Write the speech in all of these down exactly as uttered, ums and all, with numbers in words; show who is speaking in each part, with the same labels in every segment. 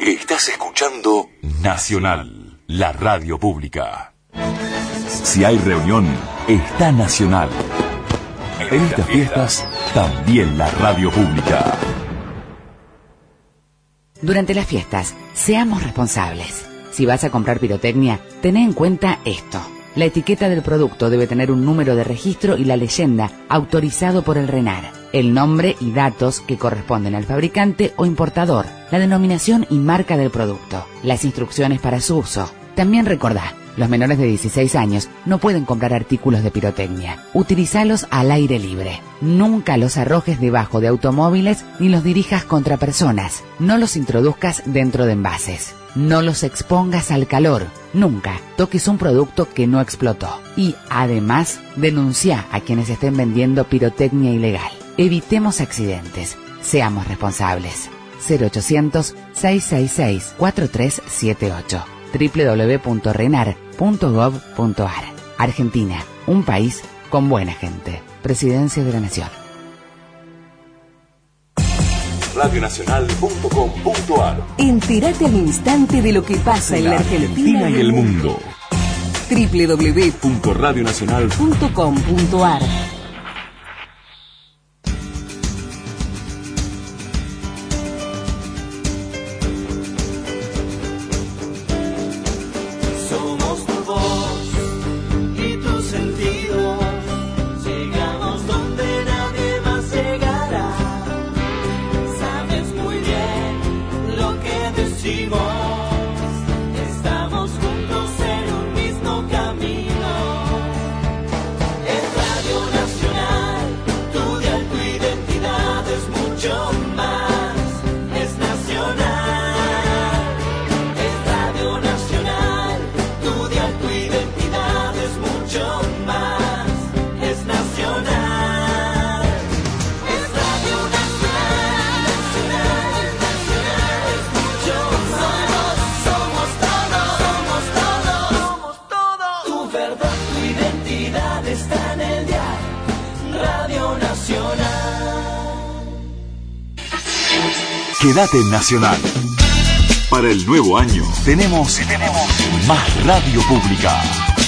Speaker 1: Estás escuchando Nacional, la radio pública. Si hay reunión, está Nacional. En estas fiestas, también la radio pública.
Speaker 2: Durante las fiestas, seamos responsables. Si vas a comprar pirotecnia, ten en cuenta esto. La etiqueta del producto debe tener un número de registro y la leyenda autorizado por el RENAR, el nombre y datos que corresponden al fabricante o importador, la denominación y marca del producto, las instrucciones para su uso. También recordá, los menores de dieciséis años no pueden comprar artículos de pirotecnia. Utilizalos al aire libre. Nunca los arrojes debajo de automóviles ni los dirijas contra personas. No los introduzcas dentro de envases. No los expongas al calor. Nunca toques un producto que no explotó. Y, además, denuncia a quienes estén vendiendo pirotecnia ilegal. Evitemos accidentes. Seamos responsables. cero ochocientos, seiscientos sesenta y seis, cuarenta y tres setenta y ocho. doble u doble u doble u punto renar punto gov punto ar. Argentina, un país con buena gente. Presidencia de la Nación.
Speaker 1: radio nacional punto com punto ar.
Speaker 3: Entérate al instante de lo que pasa en la, la Argentina,
Speaker 1: Argentina y el mundo.
Speaker 3: doble u doble u doble u
Speaker 1: punto radio nacional
Speaker 3: punto com punto ar.
Speaker 1: Quédate en Nacional. Para el nuevo año tenemos, tenemos más radio pública.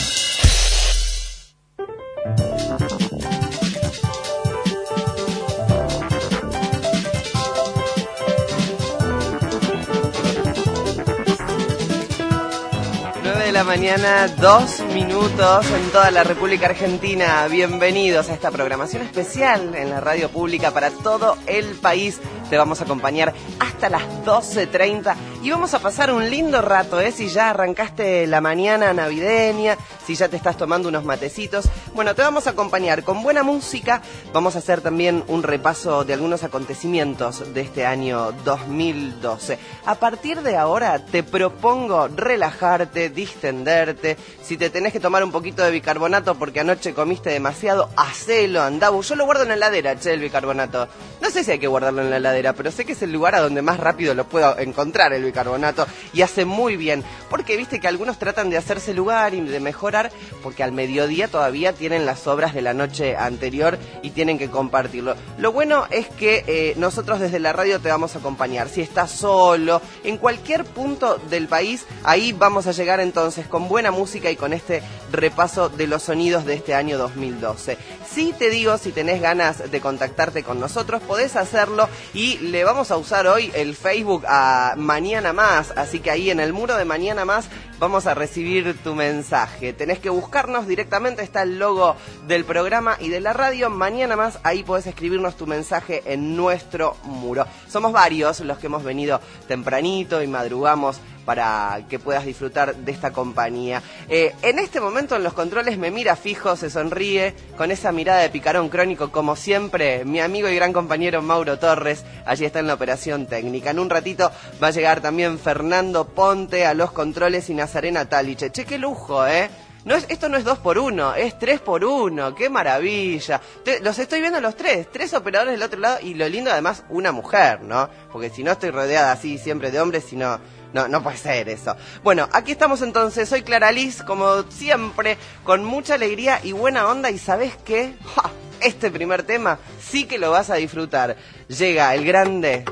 Speaker 4: nueve de la mañana, dos minutos en toda la República Argentina. Bienvenidos a esta programación especial en la radio pública para todo el país. Te vamos a acompañar hasta las doce treinta y vamos a pasar un lindo rato, ¿eh? Si ya arrancaste la mañana navideña, si ya te estás tomando unos matecitos. Bueno, te vamos a acompañar con buena música. Vamos a hacer también un repaso de algunos acontecimientos de este año dos mil doce. A partir de ahora te propongo relajarte, distenderte. Si te tenés que tomar un poquito de bicarbonato porque anoche comiste demasiado, hacelo, andá. Yo lo guardo en la heladera, che, el bicarbonato. No sé si hay que guardarlo en la heladera, pero sé que es el lugar a donde más rápido lo puedo encontrar el bicarbonato y hace muy bien, porque viste que algunos tratan de hacerse lugar y de mejorar porque al mediodía todavía tienen las sobras de la noche anterior y tienen que compartirlo. Lo bueno es que eh, nosotros desde la radio te vamos a acompañar. Si estás solo, en cualquier punto del país, ahí vamos a llegar entonces con buena música y con este repaso de los sonidos de este año dos mil doce. Sí te digo, si tenés ganas de contactarte con nosotros, podés hacerlo y le vamos a usar hoy el Facebook a Mañana Más, así que ahí en el muro de Mañana Más vamos a recibir tu mensaje. Tenés que buscarnos directamente, está el logo del programa y de la radio, Mañana Más, ahí podés escribirnos tu mensaje en nuestro muro. Somos varios los que hemos venido tempranito y madrugamos para que puedas disfrutar de esta compañía. Eh, en este momento en los controles me mira fijo, se sonríe, con esa mirada de picarón crónico como siempre, mi amigo y gran compañero Mauro Torres, allí está en la operación técnica. En un ratito va a llegar también Fernando Ponte a los controles y Nazarena Taliche. Che, qué lujo, ¿eh? No es, esto no es dos por uno, es tres por uno, qué maravilla. Te, los estoy viendo los tres, tres operadores del otro lado y lo lindo además una mujer, ¿no? Porque si no estoy rodeada así siempre de hombres, sino... No, no puede ser eso. Bueno, aquí estamos entonces, soy Clara Liz, como siempre, con mucha alegría y buena onda. ¿Y sabés qué? ¡Ja! Este primer tema sí que lo vas a disfrutar. Llega el grande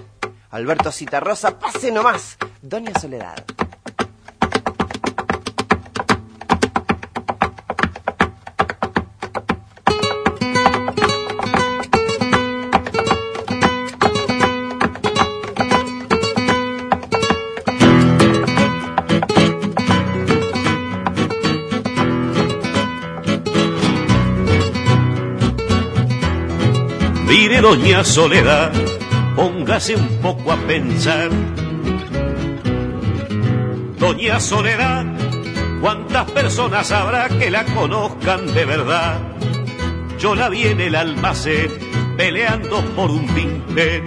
Speaker 4: Alberto Citarrosa, pase nomás, Doña Soledad.
Speaker 5: Mire, doña Soledad, póngase un poco a pensar. Doña Soledad, ¿cuántas personas habrá que la conozcan de verdad? Yo la vi en el almacén, peleando por un vintén.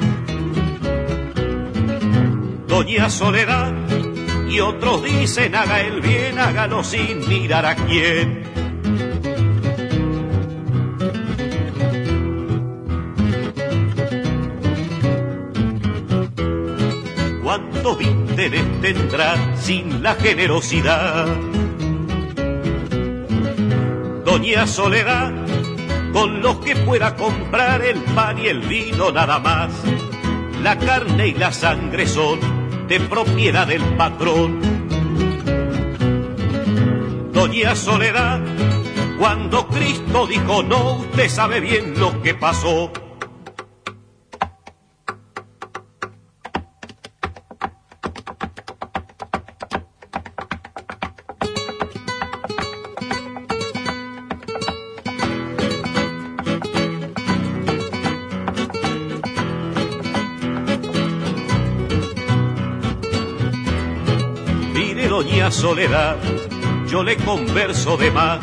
Speaker 5: Doña Soledad, y otros dicen haga el bien, hágalo sin mirar a quién. ¿Cuántos vínteres tendrá sin la generosidad? Doña Soledad, con los que pueda comprar el pan y el vino nada más. La carne y la sangre son de propiedad del patrón. Doña Soledad, cuando Cristo dijo no, usted sabe bien lo que pasó. Doña Soledad, yo le converso de más.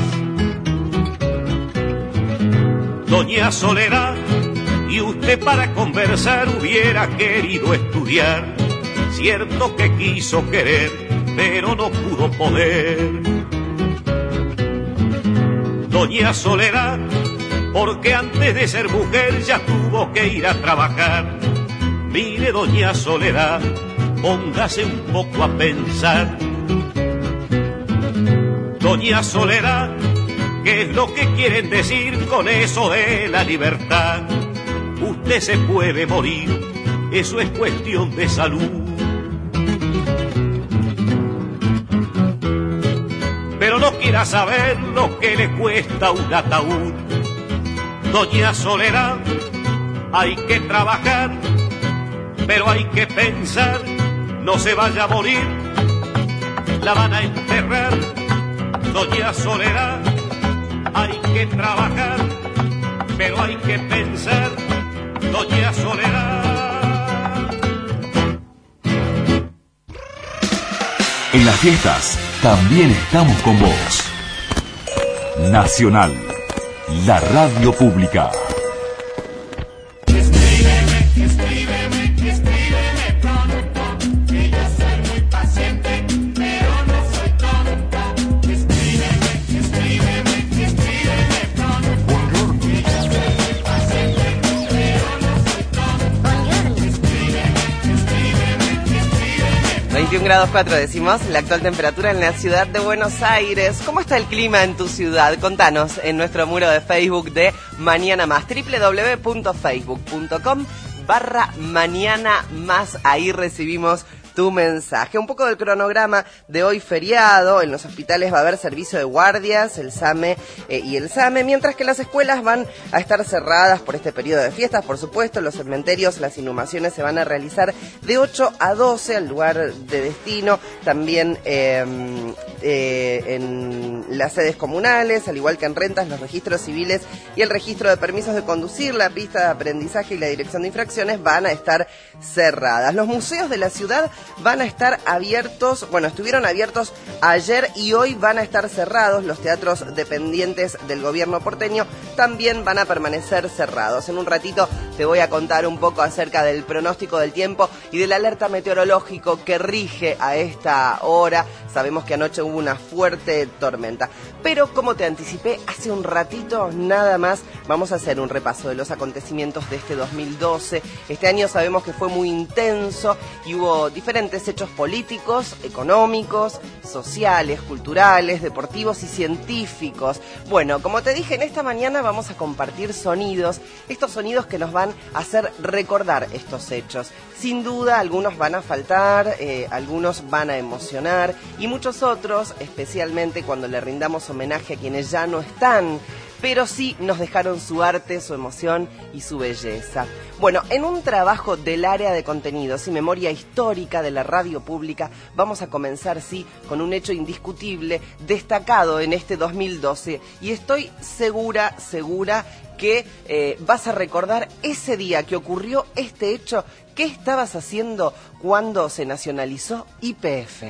Speaker 5: Doña Soledad, y usted para conversar hubiera querido estudiar. Cierto que quiso querer, pero no pudo poder. Doña Soledad, porque antes de ser mujer ya tuvo que ir a trabajar. Mire, doña Soledad, póngase un poco a pensar. Doña Soledad, ¿qué es lo que quieren decir con eso de la libertad? Usted se puede morir, eso es cuestión de salud. Pero no quiera saber lo que le cuesta un ataúd. Doña Soledad, hay que trabajar, pero hay que pensar, no se vaya a morir, la van a enterrar. Doña Soledad, hay que trabajar, pero hay que pensar, doña Soledad.
Speaker 1: En las fiestas también estamos con vos. Nacional, la radio pública.
Speaker 4: veintiún grados cuatro décimos, la actual temperatura en la ciudad de Buenos Aires. ¿Cómo está el clima en tu ciudad? Contanos en nuestro muro de Facebook de Mañana Más, doble u doble u doble u punto facebook punto com barra Mañana Más. Ahí recibimos tu mensaje. Un poco del cronograma de hoy feriado. En los hospitales va a haber servicio de guardias, el SAME eh, y el SAME, mientras que las escuelas van a estar cerradas por este periodo de fiestas. Por supuesto, los cementerios, las inhumaciones se van a realizar de ocho a doce al lugar de destino. También eh, eh, en las sedes comunales, al igual que en rentas, los registros civiles y el registro de permisos de conducir, la pista de aprendizaje y la dirección de infracciones van a estar cerradas. Los museos de la ciudad van a estar abiertos, bueno, estuvieron abiertos ayer y hoy van a estar cerrados. Los teatros dependientes del gobierno porteño también van a permanecer cerrados. En un ratito te voy a contar un poco acerca del pronóstico del tiempo y del alerta meteorológico que rige a esta hora. Sabemos que anoche hubo una fuerte tormenta, pero como te anticipé hace un ratito nada más, vamos a hacer un repaso de los acontecimientos de este dos mil doce. Este año sabemos que fue fue muy intenso y hubo diferentes hechos políticos, económicos, sociales, culturales, deportivos y científicos. Bueno, como te dije, en esta mañana vamos a compartir sonidos, estos sonidos que nos van a hacer recordar estos hechos. Sin duda, algunos van a faltar, eh, algunos van a emocionar y muchos otros, especialmente cuando le rindamos homenaje a quienes ya no están, pero sí nos dejaron su arte, su emoción y su belleza. Bueno, en un trabajo del área de contenidos y memoria histórica de la radio pública, vamos a comenzar, sí, con un hecho indiscutible, destacado en este dos mil doce, y estoy segura, segura que eh, vas a recordar ese día que ocurrió este hecho. ¿Qué estabas haciendo cuando se nacionalizó Y P F?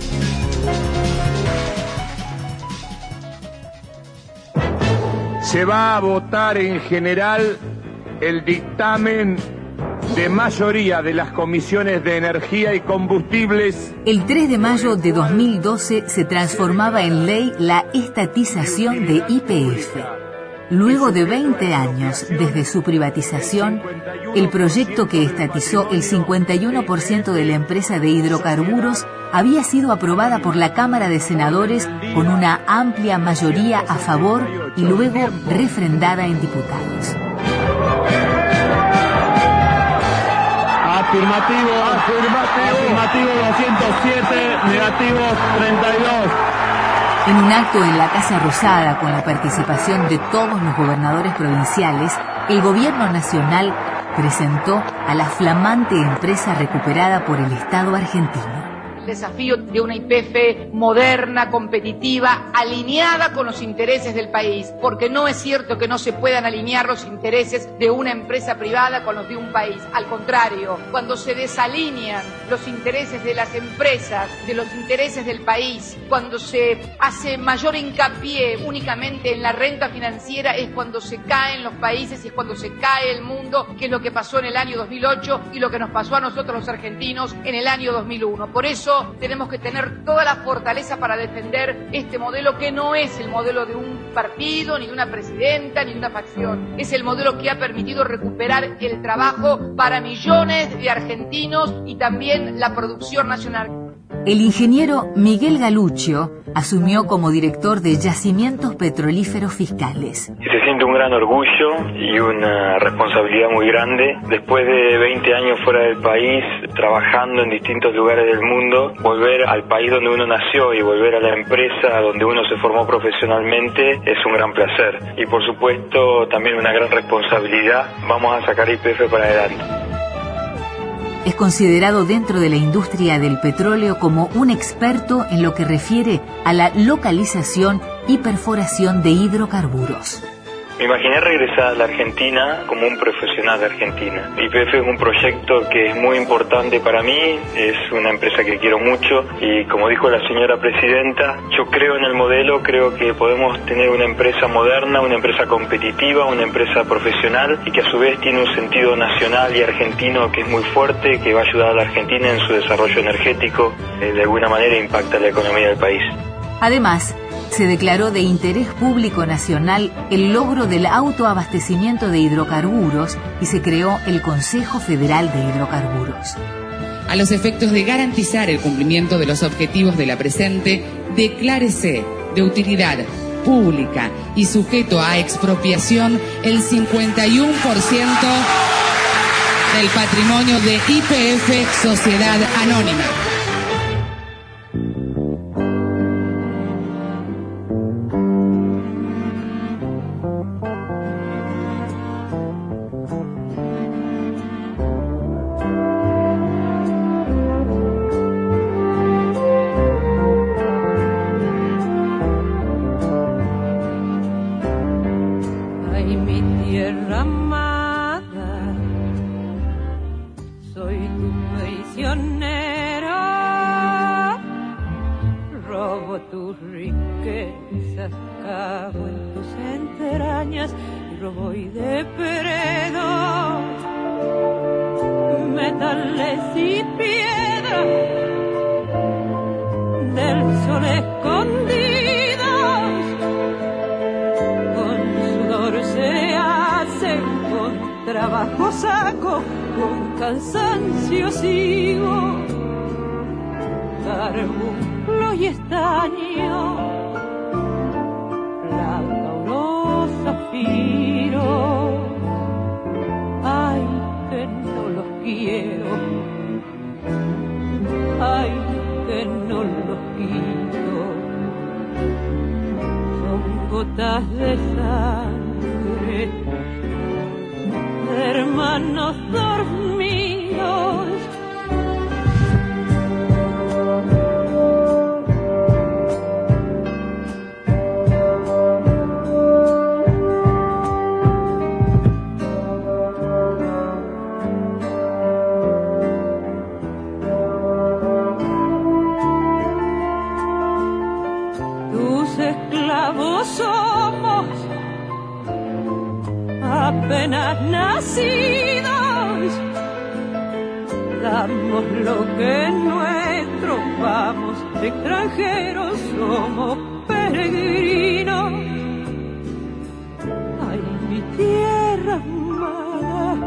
Speaker 6: Se va a votar en general el dictamen de mayoría de las comisiones de energía y combustibles.
Speaker 3: El tres de mayo de dos mil doce se transformaba en ley la estatización de Y P F. Luego de veinte años desde su privatización, el proyecto que estatizó el cincuenta y uno por ciento de la empresa de hidrocarburos había sido aprobada por la Cámara de Senadores con una amplia mayoría a favor y luego refrendada en diputados.
Speaker 6: Afirmativo, afirmativo, afirmativo doscientos siete, negativos treinta y dos.
Speaker 3: En un acto en la Casa Rosada, con la participación de todos los gobernadores provinciales, el gobierno nacional presentó a la flamante empresa recuperada por el Estado argentino.
Speaker 7: El desafío de una Y P F moderna, competitiva, alineada con los intereses del país, porque no es cierto que no se puedan alinear los intereses de una empresa privada con los de un país. Al contrario, cuando se desalinean los intereses de las empresas, de los intereses del país, cuando se hace mayor hincapié únicamente en la renta financiera, es cuando se caen los países y es cuando se cae el mundo, que es lo que pasó en el año dos mil ocho y lo que nos pasó a nosotros los argentinos en el año dos mil uno. Por eso tenemos que tener toda la fortaleza para defender este modelo, que no es el modelo de un partido, ni de una presidenta, ni de una facción. Es el modelo que ha permitido recuperar el trabajo para millones de argentinos y también la producción nacional.
Speaker 3: El ingeniero Miguel Galuccio asumió como director de Yacimientos Petrolíferos Fiscales.
Speaker 8: Se siente un gran orgullo y una responsabilidad muy grande. Después de veinte años fuera del país, trabajando en distintos lugares del mundo, volver al país donde uno nació y volver a la empresa donde uno se formó profesionalmente es un gran placer. Y por supuesto también una gran responsabilidad. Vamos a sacar Y P F para adelante.
Speaker 3: Es considerado dentro de la industria del petróleo como un experto en lo que refiere a la localización y perforación de hidrocarburos.
Speaker 8: Me imaginé regresar a la Argentina como un profesional de Argentina. Y P F es un proyecto que es muy importante para mí, es una empresa que quiero mucho y como dijo la señora presidenta, yo creo en el modelo, creo que podemos tener una empresa moderna, una empresa competitiva, una empresa profesional y que a su vez tiene un sentido nacional y argentino que es muy fuerte, que va a ayudar a la Argentina en su desarrollo energético, eh, de alguna manera impacta la economía del país.
Speaker 3: Además, se declaró de interés público nacional el logro del autoabastecimiento de hidrocarburos y se creó el Consejo Federal de Hidrocarburos.
Speaker 2: A los efectos de garantizar el cumplimiento de los objetivos de la presente, declárese de utilidad pública y sujeto a expropiación el cincuenta y uno por ciento del patrimonio de Y P F Sociedad Anónima.
Speaker 9: trabajo saco, con cansancio sigo, carbunclo y estaño, plata, oro, zafiro, ay, que no los quiero, ay, que no los quito, son gotas de sangre, de hermanos dormidos. Somos apenas nacidos, damos lo que es nuestro, vamos de extranjeros, somos peregrinos. Ay, mi tierra amada,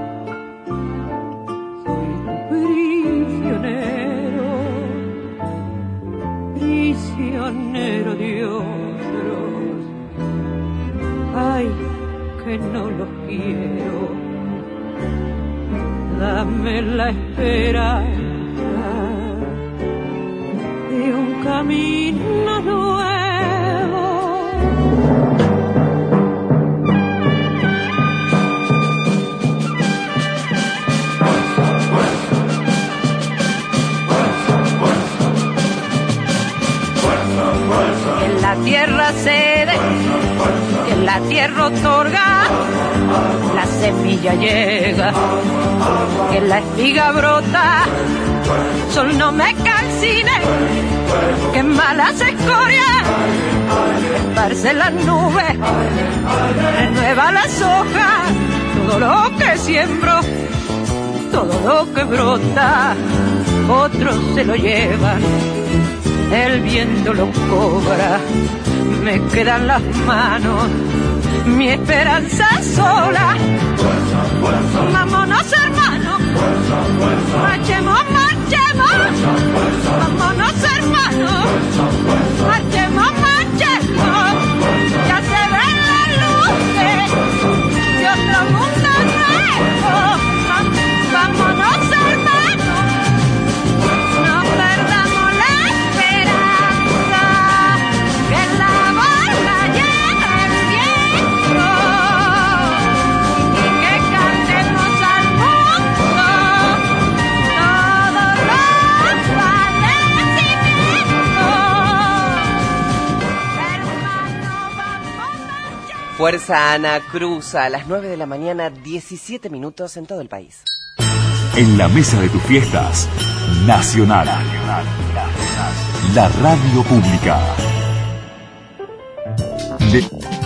Speaker 9: soy tu prisionero, prisionero de otros. Ay, que no los quiero, dame la esperanza de un camino nuevo. En la tierra se de que la tierra otorga, la semilla llega, que la espiga brota, sol no me calcine, que malas escorias, esparce las nubes, renueva las hojas, todo lo que siembro, todo lo que brota, otros se lo llevan, el viento lo cobra. Me quedan las manos, mi esperanza sola. Vámonos, hermanos, marchemos, marchemos. Vámonos, hermanos, marchemos, marchemos. Ya se ven las luces de otro mundo nuevo. Vámonos, hermanos, no perdamos la esperanza, que la
Speaker 4: Fuerza Ana Cruza, a las nueve de la mañana, diecisiete minutos en todo el país.
Speaker 1: En la mesa de tus fiestas, Nacional. La radio pública. De...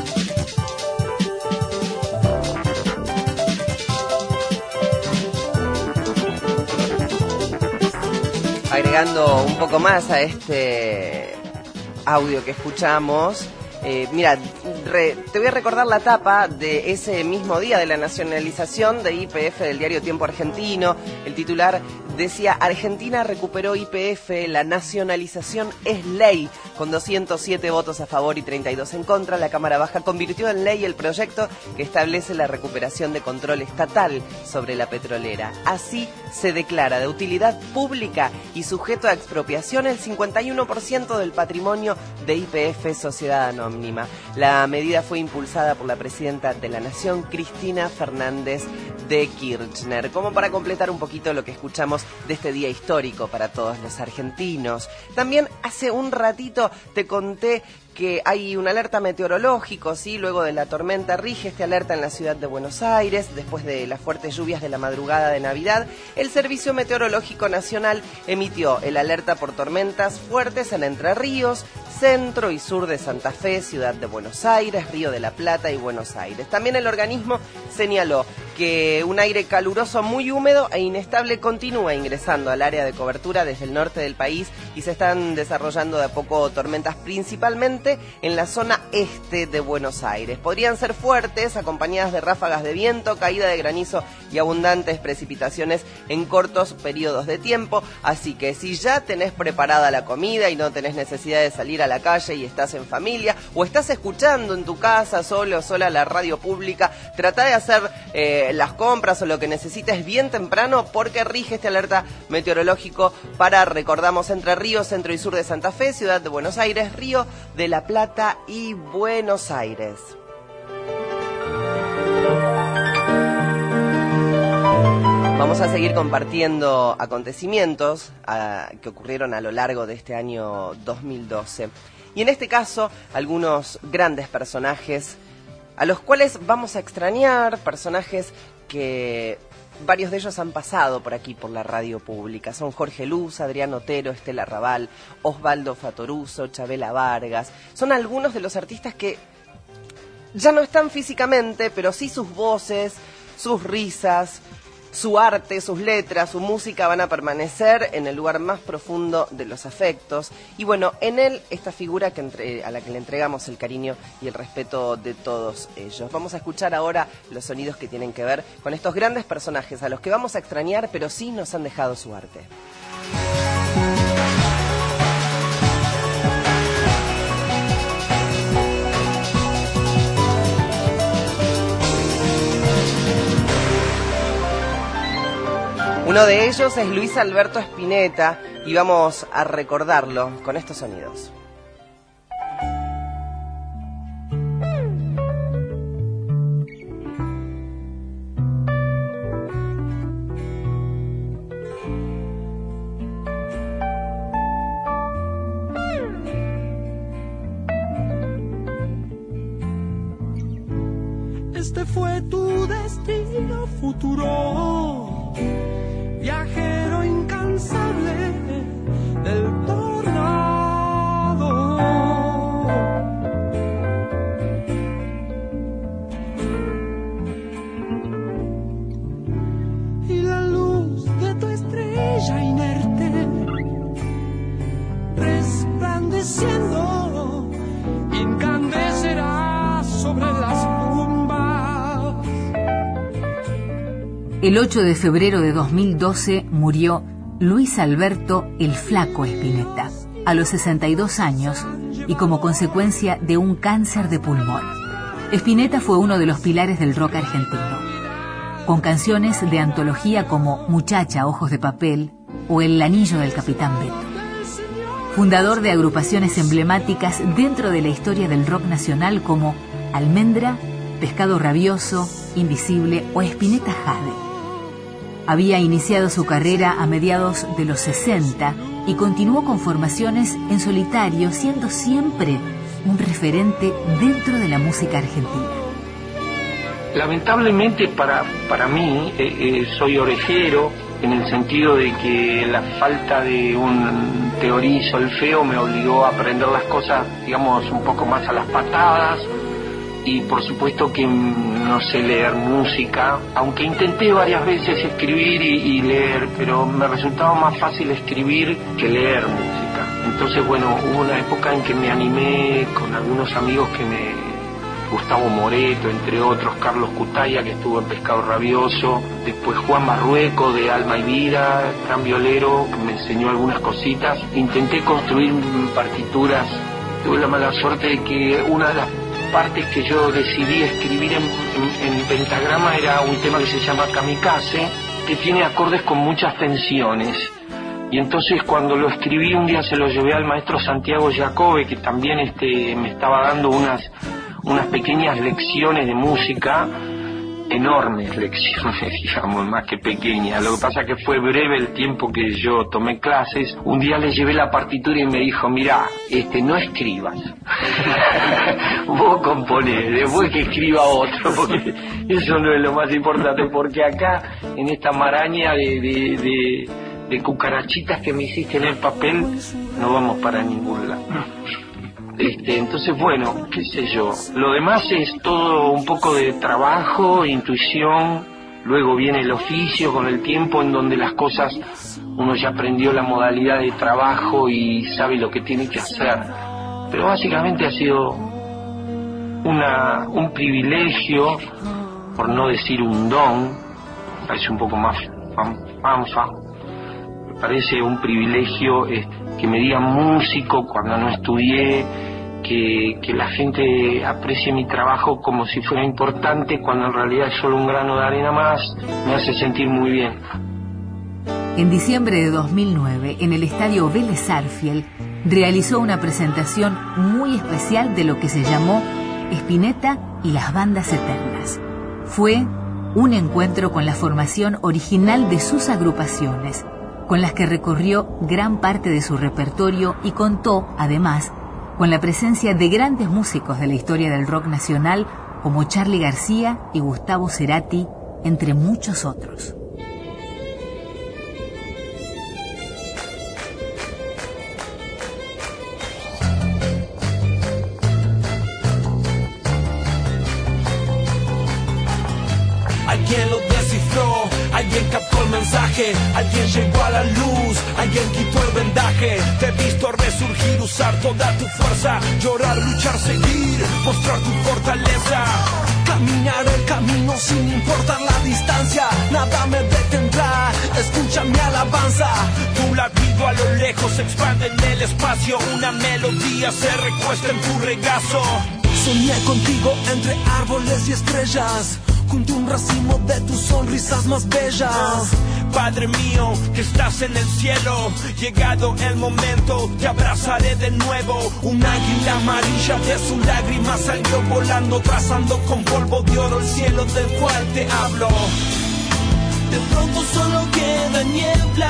Speaker 4: Agregando un poco más a este audio que escuchamos, eh, mira, re, te voy a recordar la tapa de ese mismo día de la nacionalización de Y P F del diario Tiempo Argentino. El titular decía: Argentina recuperó Y P F, la nacionalización es ley. Con doscientos siete votos a favor y treinta y dos en contra, la Cámara Baja convirtió en ley el proyecto que establece la recuperación de control estatal sobre la petrolera. Así se declara de utilidad pública y sujeto a expropiación el cincuenta y uno por ciento del patrimonio de Y P F Sociedad Anónima. La medida fue impulsada por la presidenta de la Nación, Cristina Fernández de Kirchner. Como para completar un poquito lo que escuchamos de este día histórico para todos los argentinos. También hace un ratito te conté que hay un alerta meteorológico, ¿sí? Luego de la tormenta rige este alerta en la ciudad de Buenos Aires, después de las fuertes lluvias de la madrugada de Navidad. El Servicio Meteorológico Nacional emitió el alerta por tormentas fuertes en Entre Ríos, centro y sur de Santa Fe, ciudad de Buenos Aires, Río de la Plata y Buenos Aires. También el organismo señaló que un aire caluroso muy húmedo e inestable continúa ingresando al área de cobertura desde el norte del país y se están desarrollando de a poco tormentas principalmente en la zona este de Buenos Aires. Podrían ser fuertes, acompañadas de ráfagas de viento, caída de granizo y abundantes precipitaciones en cortos periodos de tiempo, así que si ya tenés preparada la comida y no tenés necesidad de salir a la calle y estás en familia o estás escuchando en tu casa solo o sola la radio pública, trata de hacer eh, las compras o lo que necesites bien temprano porque rige este alerta meteorológico para, recordamos, Entre Ríos, centro y sur de Santa Fe, ciudad de Buenos Aires, Río de la Plata y Buenos Aires. Vamos a seguir compartiendo acontecimientos a, que ocurrieron a lo largo de este año dos mil doce. Y en este caso, algunos grandes personajes a los cuales vamos a extrañar, personajes que varios de ellos han pasado por aquí, por la radio pública. Son Jorge Luz, Adrián Otero, Estela Raval, Osvaldo Fattoruso, Chabela Vargas. Son algunos de los artistas que ya no están físicamente, pero sí sus voces, sus risas, su arte, sus letras, su música van a permanecer en el lugar más profundo de los afectos. Y bueno, en él, esta figura que entre, a la que le entregamos el cariño y el respeto de todos ellos. Vamos a escuchar ahora los sonidos que tienen que ver con estos grandes personajes a los que vamos a extrañar, pero sí nos han dejado su arte. Uno de ellos es Luis Alberto Spinetta y vamos a recordarlo con estos sonidos.
Speaker 10: Este fue tu destino futuro, viajero incansable del tornado. Y la luz de tu estrella inerte, resplandeciendo, incandecerá sobre las tumbas.
Speaker 3: El ocho de febrero de dos mil doce murió Luis Alberto el Flaco Spinetta, a los sesenta y dos años y como consecuencia de un cáncer de pulmón. Spinetta fue uno de los pilares del rock argentino, con canciones de antología como Muchacha, Ojos de Papel o El Anillo del Capitán Beto. Fundador de agrupaciones emblemáticas dentro de la historia del rock nacional como Almendra, Pescado Rabioso, Invisible o Spinetta Jade. Había iniciado su carrera a mediados de los sesenta y continuó con formaciones en solitario, siendo siempre un referente dentro de la música argentina.
Speaker 11: Lamentablemente para, para mí, eh, eh, soy orejero, en el sentido de que la falta de un teoría y solfeo me obligó a aprender las cosas, digamos, un poco más a las patadas. Y por supuesto que no sé leer música, aunque intenté varias veces escribir y, y leer, pero me resultaba más fácil escribir que leer música. Entonces, bueno, hubo una época en que me animé con algunos amigos que me... Gustavo Moreto, entre otros, Carlos Cutaya, que estuvo en Pescado Rabioso, después Juan Marrueco de Alma y Vida, gran violero, que me enseñó algunas cositas. Intenté construir partituras, tuve la mala suerte de que una de las partes que yo decidí escribir en, en, en pentagrama era un tema que se llama Kamikaze, que tiene acordes con muchas tensiones. Y entonces cuando lo escribí un día se lo llevé al maestro Santiago Jacobe, que también este, me estaba dando unas, unas pequeñas lecciones de música, enormes lecciones, digamos, más que pequeñas. Lo que pasa es que fue breve el tiempo que yo tomé clases. Un día le llevé la partitura y me dijo, mirá, este, no escribas. Vos componés, después que escriba otro, porque eso no es lo más importante, porque acá, en esta maraña de, de, de, de cucarachitas que me hiciste en el papel, no vamos para ningún lado. Este, entonces, bueno, qué sé yo. Lo demás es todo un poco de trabajo, intuición, Luego viene el oficio con el tiempo, en donde las cosas, uno ya aprendió la modalidad de trabajo y sabe lo que tiene que hacer. Pero básicamente ha sido una, un privilegio, por no decir un don, parece un poco más fanfa, me parece un privilegio eh, que me digan músico cuando no estudié, que, que la gente aprecie mi trabajo como si fuera importante cuando en realidad es solo un grano de arena más, me hace sentir muy bien.
Speaker 3: En diciembre de dos mil nueve, en el estadio Vélez Sarsfield, realizó una presentación muy especial de lo que se llamó Spinetta y las bandas eternas. Fue un encuentro con la formación original de sus agrupaciones, con las que recorrió gran parte de su repertorio y contó, además, con la presencia de grandes músicos de la historia del rock nacional como Charly García y Gustavo Cerati, entre muchos otros.
Speaker 12: Alguien lo descifró, alguien captó el mensaje, alguien llegó a la luz, alguien quitó el vendaje. Te he visto resurgir, usar toda tu fuerza, llorar, luchar, seguir, mostrar tu fortaleza. Caminar el camino sin importar la distancia, nada me detendrá, escucha mi alabanza. Tu latido a lo lejos se expande en el espacio, una melodía se recuesta en tu regazo. Soñé contigo entre árboles y estrellas, junto a un racimo de tus sonrisas más bellas. Padre mío, que estás en el cielo, llegado el momento, te abrazaré de nuevo. Un águila amarilla de su lágrima salió volando, trazando con polvo de oro el cielo del cual te hablo. De pronto solo queda niebla,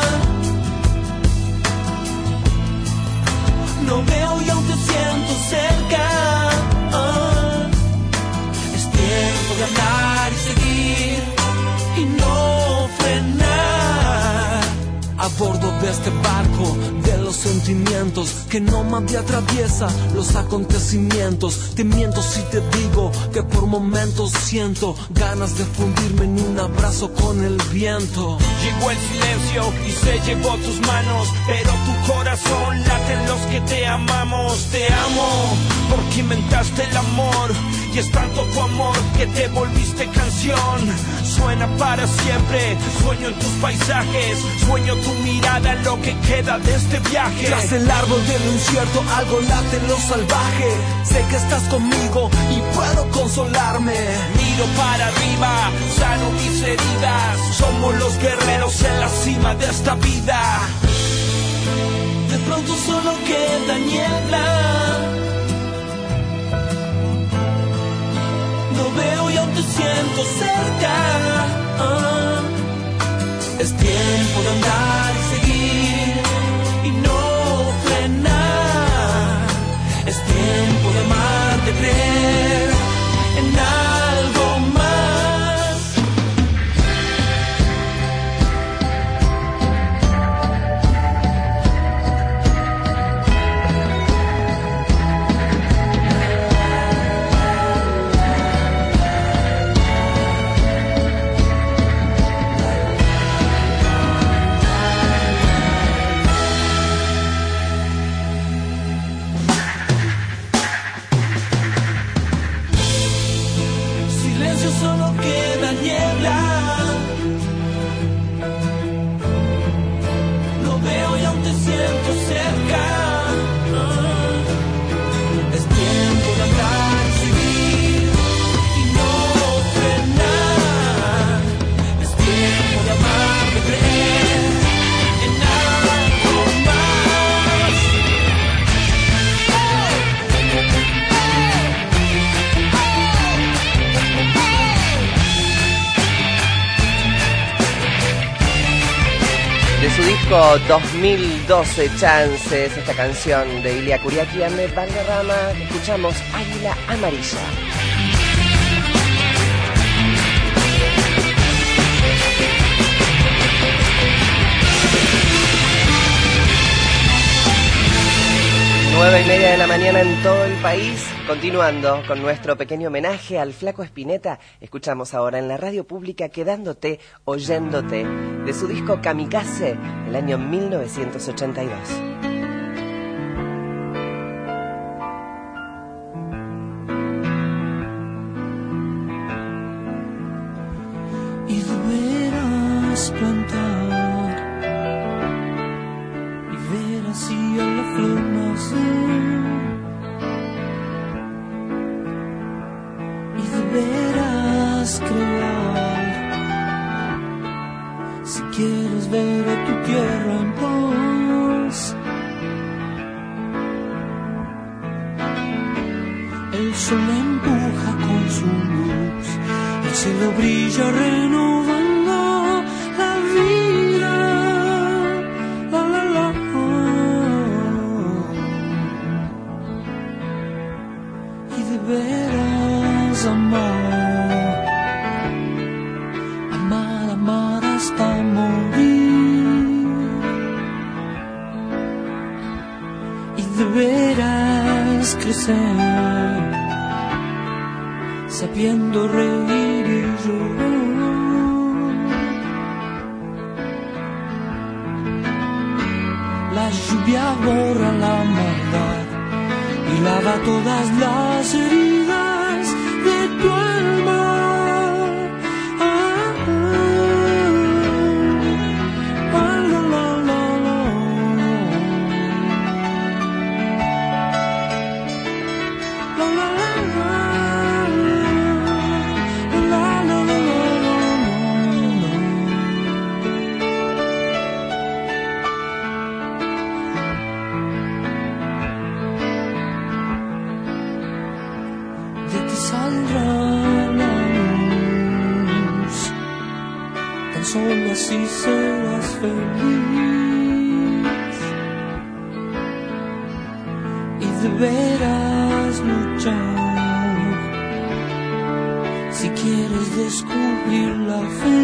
Speaker 12: no veo y aún te siento cerca. Ah, es tiempo de andar y seguir y no frenar. A bordo de este barco de los sentimientos que no me atraviesa los acontecimientos. Te miento si te digo que por momentos siento ganas de fundirme en un abrazo con el viento. Llegó el silencio y se llevó tus manos, pero tu corazón late en los que te amamos. Te amo porque inventaste el amor y es tanto tu amor que te volviste canción. Suena para siempre, sueño en tus paisajes, sueño tu mirada en lo que queda de este viaje. Tras el árbol del incierto algo late en lo salvaje. Sé que estás conmigo y puedo consolarme. Miro para arriba, sano mis heridas. Somos los guerreros en la cima de esta vida. De pronto solo queda niebla, no veo y aún te siento cerca. Ah, es tiempo de andar y seguir y no frenar. Es tiempo de amar, de creer en algo más. Solo queda niebla, no veo y aún te siento cerca. Ah, es tiempo de andar y seguir y no frenar. Es tiempo de amar, de creer en algo más.
Speaker 4: De su disco dos mil doce, Chances, esta canción de Ilia Kuriakian de Valderrama, escuchamos Águila Amarilla. nueve y media de la mañana en todo el país. Continuando con nuestro pequeño homenaje al Flaco Spinetta, escuchamos ahora en la radio pública Quedándote, Oyéndote, de su disco Kamikaze, del año mil novecientos ochenta y dos.
Speaker 10: Y deberás plantar y ver así a la flor nacer, y deberás crear si quieres ver a tu tierra en paz. El sol empuja con su luz, el cielo brilla renovando la vida, la la la. Y deberás amar, amar, amar hasta morir. Y deberás crecer, sabiendo reír y llorar. La lluvia borra la maldad y lava todas las heridas de tu alma. Ah, ah, ah, la, la, la, la. La, la, la, solo así serás feliz. Y deberás luchar si quieres descubrir la fe.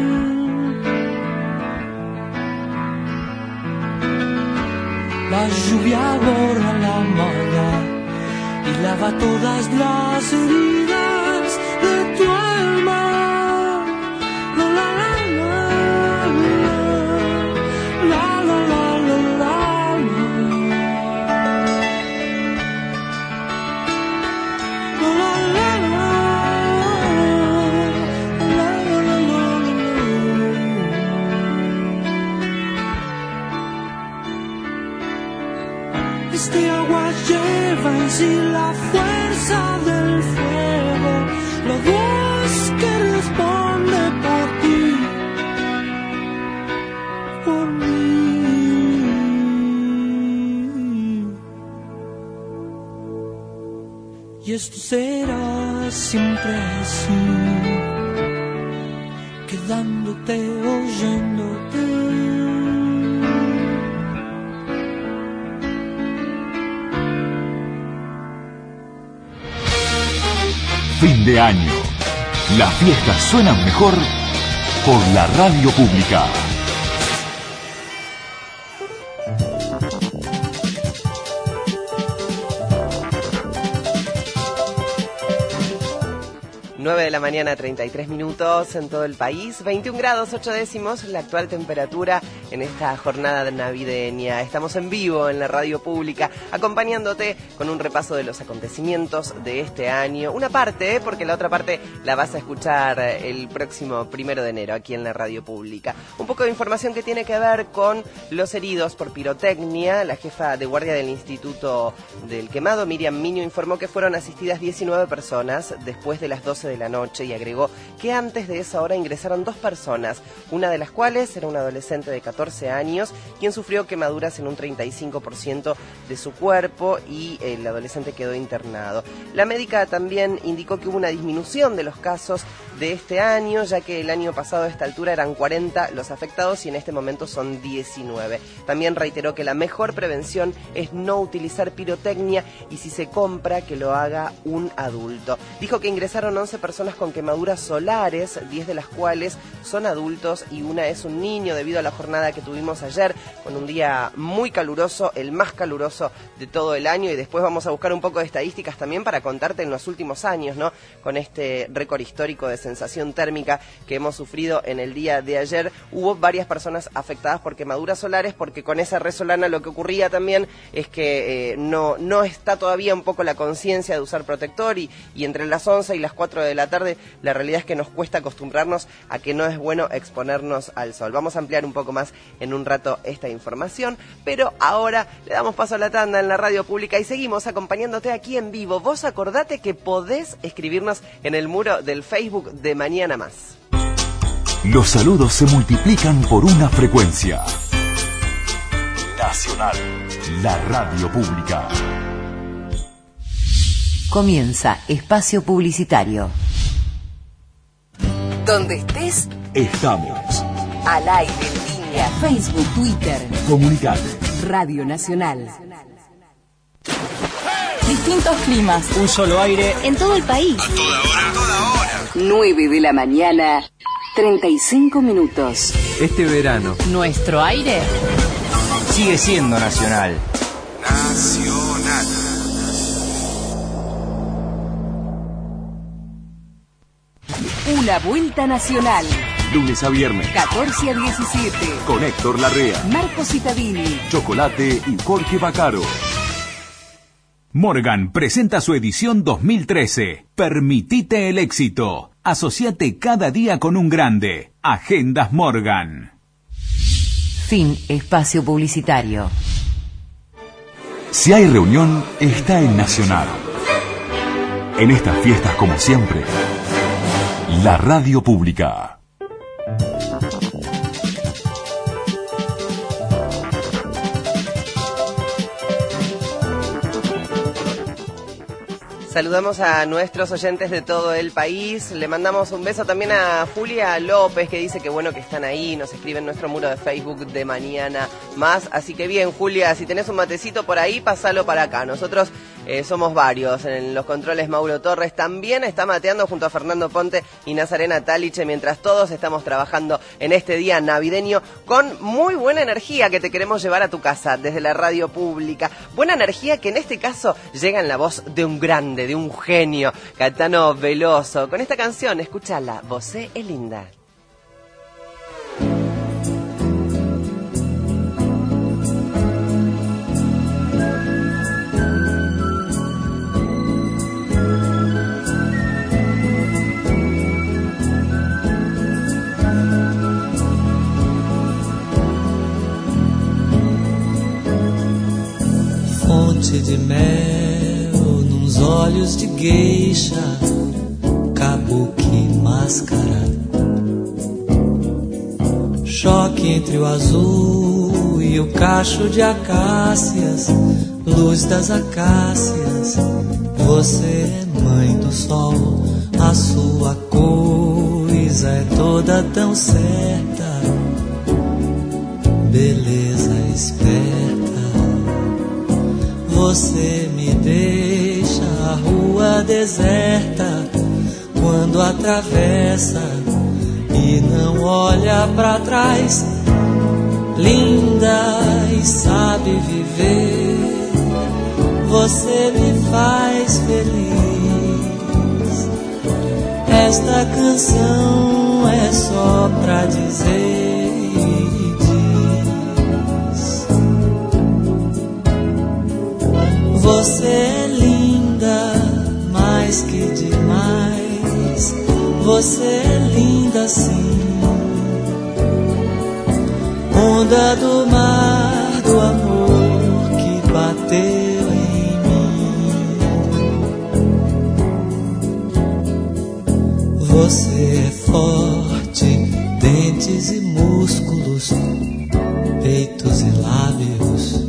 Speaker 10: La lluvia borra la maldad y lava todas las heridas de tu alma. Este agua lleva en sí la fuerza del fuego, la voz que responde por ti, por mí. Y esto será siempre así, quedándote, oyéndote.
Speaker 1: Fin de año. Las fiestas suenan mejor por la radio pública.
Speaker 4: nueve de la mañana, treinta y tres minutos en todo el país, veintiún grados ocho décimos la actual temperatura en esta jornada navideña. Estamos en vivo en la radio pública, acompañándote con un repaso de los acontecimientos de este año. Una parte, ¿eh? porque la otra parte la vas a escuchar el próximo primero de enero aquí en la radio pública. Un poco de información que tiene que ver con los heridos por pirotecnia. La jefa de guardia del Instituto del Quemado, Miriam Miño, informó que fueron asistidas diecinueve personas después de las doce de la noche y agregó que antes de esa hora ingresaron dos personas, una de las cuales era un adolescente de catorce años, quien sufrió quemaduras en un treinta y cinco por ciento de su cuerpo y el adolescente quedó internado. La médica también indicó que hubo una disminución de los casos de este año, ya que el año pasado a esta altura eran cuarenta los afectados y en este momento son diecinueve. También reiteró que la mejor prevención es no utilizar pirotecnia y si se compra que lo haga un adulto. Dijo que ingresaron once personas personas con quemaduras solares, diez de las cuales son adultos y una es un niño, debido a la jornada que tuvimos ayer, con un día muy caluroso, el más caluroso de todo el año, y después vamos a buscar un poco de estadísticas también para contarte en los últimos años, ¿no? Con este récord histórico de sensación térmica que hemos sufrido en el día de ayer, hubo varias personas afectadas por quemaduras solares, porque con esa resolana lo que ocurría también es que eh, no, no está todavía un poco la conciencia de usar protector, y, y entre las once y las cuatro de la tarde la realidad es que nos cuesta acostumbrarnos a que no es bueno exponernos al sol. Vamos a ampliar un poco más en un rato esta información, pero ahora le damos paso a la tanda en la radio pública y seguimos acompañándote aquí en vivo. Vos acordate que podés escribirnos en el muro del Facebook de Mañana Más.
Speaker 1: Los saludos se multiplican por una frecuencia. Nacional, la radio pública.
Speaker 3: Comienza Espacio Publicitario.
Speaker 2: Donde estés,
Speaker 1: estamos.
Speaker 2: Al aire, en línea,
Speaker 3: Facebook, Twitter.
Speaker 1: Comunicate.
Speaker 3: Radio Nacional.
Speaker 13: Distintos climas.
Speaker 14: Un solo aire.
Speaker 13: En todo el país.
Speaker 14: A toda hora. A toda hora.
Speaker 2: nueve de la mañana, treinta y cinco minutos.
Speaker 14: Este verano.
Speaker 13: Nuestro aire
Speaker 14: sigue siendo nacional.
Speaker 15: Nacional.
Speaker 3: Una vuelta nacional.
Speaker 1: Lunes a viernes.
Speaker 3: catorce a diecisiete.
Speaker 1: Con Héctor Larrea,
Speaker 3: Marco Cittadini,
Speaker 1: Chocolate y Jorge Bacaro.
Speaker 16: Morgan presenta su edición dos mil trece. Permitite el éxito. Asociate cada día con un grande. Agendas Morgan.
Speaker 3: Fin Espacio Publicitario.
Speaker 1: Si hay reunión, está en Nacional. En estas fiestas, como siempre, la radio pública.
Speaker 4: Saludamos a nuestros oyentes de todo el país. Le mandamos un beso también a Julia López, que dice que bueno que están ahí. Nos escribe en nuestro muro de Facebook de Mañana Más. Así que bien, Julia, si tenés un matecito por ahí, pasalo para acá. Nosotros eh, somos varios. En los controles, Mauro Torres también está mateando junto a Fernando Ponte y Nazarena Taliche, mientras todos estamos trabajando en este día navideño con muy buena energía que te queremos llevar a tu casa desde la radio pública. Buena energía que en este caso llega en la voz de un grande, de un genio, Caetano Veloso. Con esta canción, escúchala, Você é linda.
Speaker 10: Fonte de mel nos olhos de geisha, kabuki máscara, choque entre o azul e o cacho de acácias, luz das acácias. Você é mãe do sol, a sua coisa é toda tão certa, beleza esperta. Você me deixa a rua deserta quando atravessa e não olha pra trás. Linda e sabe viver, você me faz feliz. Esta canção é só pra dizer. Você é linda, mais que demais. Você é linda sim. Onda do mar, do amor que bateu em mim. Você é forte, dentes e músculos, peitos e lábios.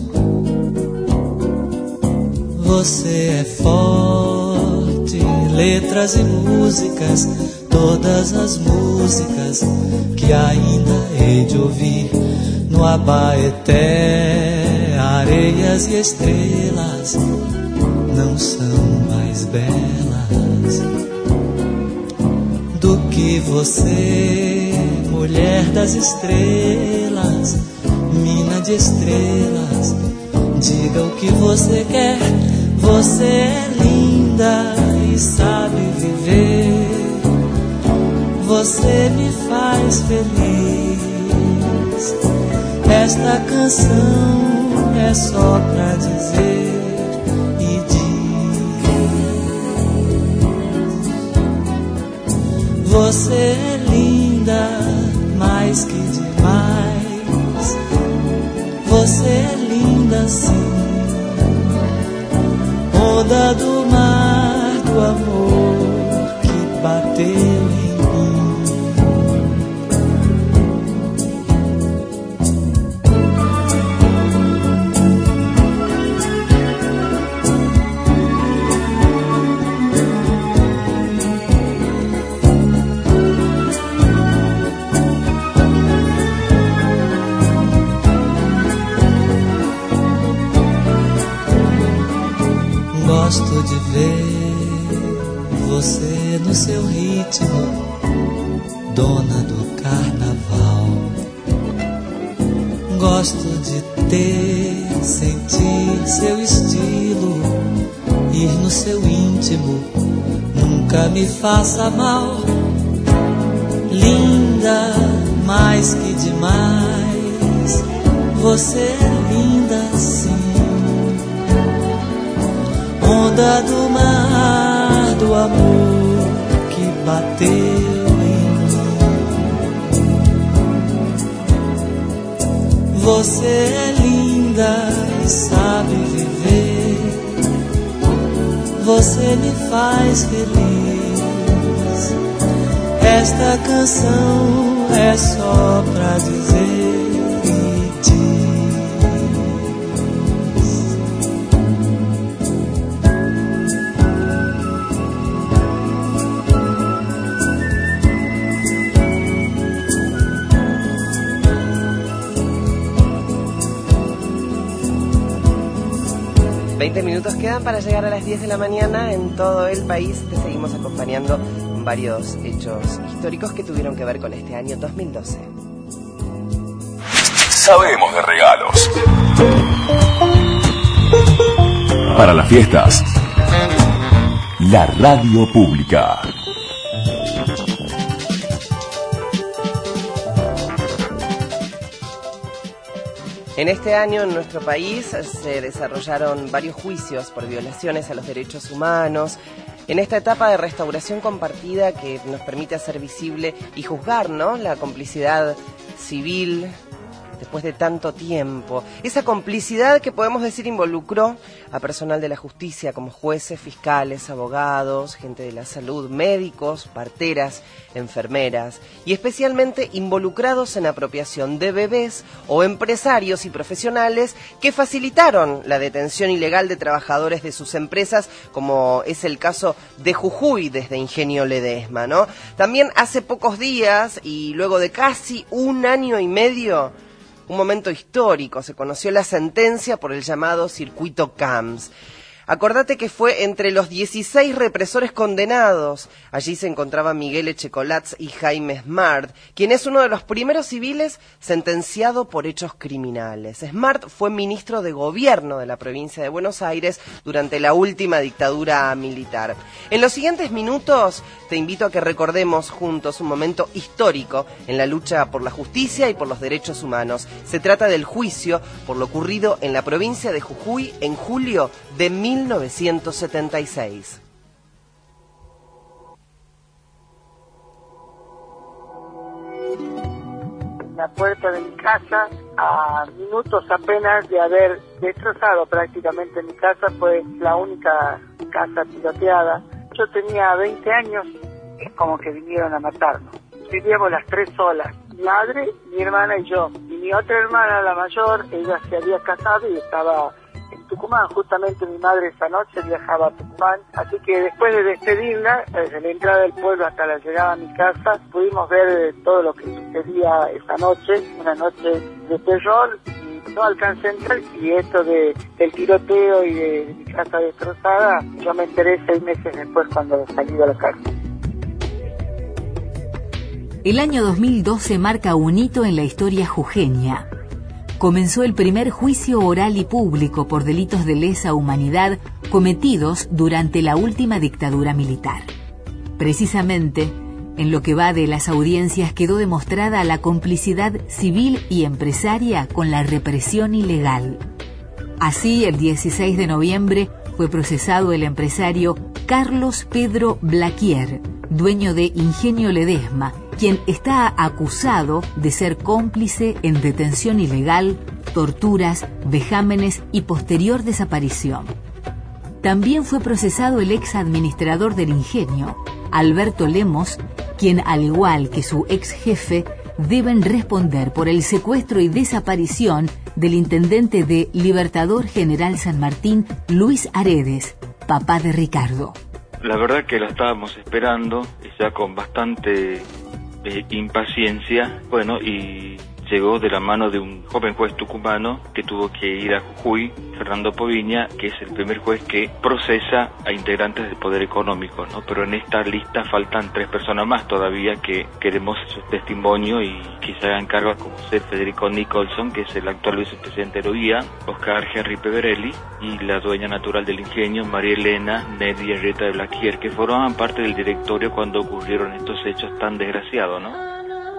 Speaker 10: Você é forte, letras e músicas, todas as músicas que ainda hei de ouvir no Abaeté. Areias e estrelas não são mais belas. o que você, mulher das estrelas, mina de estrelas, diga o que você quer. Você é linda e sabe viver. Você me faz feliz. Esta canção é só pra dizer e diz: você é linda, mais que demais. Você é linda sim, onda do mar do amor que bateu em gosto de ver você no seu ritmo, dona do carnaval. Gosto de ter, sentir seu estilo, ir no seu íntimo, nunca me faça mal. Linda, mais que demais, você é linda sim. Onda do mar do amor que bateu em mim. Você é linda e sabe viver. Você me faz feliz. Esta canção é só pra dizer e dizer.
Speaker 4: veinte minutos quedan para llegar a las diez de la mañana en todo el país. Te seguimos acompañando en varios hechos históricos que tuvieron que ver con este año dos mil doce.
Speaker 1: Sabemos de regalos. Para las fiestas, la radio pública.
Speaker 4: En este año en nuestro país se desarrollaron varios juicios por violaciones a los derechos humanos. En esta etapa de restauración compartida que nos permite hacer visible y juzgar, ¿no?, la complicidad civil después de tanto tiempo. Esa complicidad que podemos decir involucró a personal de la justicia como jueces, fiscales, abogados, gente de la salud, médicos, parteras, enfermeras y especialmente involucrados en apropiación de bebés o empresarios y profesionales que facilitaron la detención ilegal de trabajadores de sus empresas, como es el caso de Jujuy desde Ingenio Ledesma, ¿no? También hace pocos días y luego de casi un año y medio, un momento histórico, se conoció la sentencia por el llamado Circuito Camps. Acordate que fue entre los dieciséis represores condenados. Allí se encontraban Miguel Echecolatz y Jaime Smart, quien es uno de los primeros civiles sentenciado por hechos criminales. Smart fue ministro de gobierno de la provincia de Buenos Aires durante la última dictadura militar. En los siguientes minutos te invito a que recordemos juntos un momento histórico en la lucha por la justicia y por los derechos humanos. Se trata del juicio por lo ocurrido en la provincia de Jujuy en julio de mil novecientos setenta y seis.
Speaker 17: La puerta de mi casa, a minutos apenas de haber destrozado prácticamente mi casa, fue la única casa tiroteada. Yo tenía veinte años, es como que vinieron a matarnos. Vivíamos las tres solas, mi madre, mi hermana y yo. Y mi otra hermana, la mayor, ella se había casado y estaba en Tucumán. Justamente mi madre esa noche viajaba a Tucumán, así que después de despedirla, desde la entrada del pueblo hasta la llegada a mi casa, pudimos ver todo lo que sucedía esa noche, una noche de terror, y no alcancé a entrar, y esto de, del tiroteo y de, de mi casa destrozada, yo me enteré seis meses después cuando salí de la cárcel.
Speaker 3: El año dos mil doce marca un hito en la historia jujeña. Comenzó el primer juicio oral y público por delitos de lesa humanidad cometidos durante la última dictadura militar. Precisamente, en lo que va de las audiencias quedó demostrada la complicidad civil y empresaria con la represión ilegal. Así, el dieciséis de noviembre fue procesado el empresario Carlos Pedro Blaquier, dueño de Ingenio Ledesma, quien está acusado de ser cómplice en detención ilegal, torturas, vejámenes y posterior desaparición. También fue procesado el ex administrador del Ingenio, Alberto Lemos, quien, al igual que su ex jefe, deben responder por el secuestro y desaparición del intendente de Libertador General San Martín, Luis Aredes, papá de Ricardo.
Speaker 8: La verdad que la estábamos esperando, ya con bastante eh, impaciencia, bueno, y llegó de la mano de un joven juez tucumano que tuvo que ir a Jujuy, Fernando Poviña, que es el primer juez que procesa a integrantes del poder económico, ¿no? Pero en esta lista faltan tres personas más todavía que queremos su testimonio y que se hagan cargo, como ser Federico Nicholson, que es el actual vicepresidente de la U I A, Oscar Henry Peverelli y la dueña natural del Ingenio, María Elena Nelly Henrietta de Blaquier, que formaban parte del directorio cuando ocurrieron estos hechos tan desgraciados, ¿no?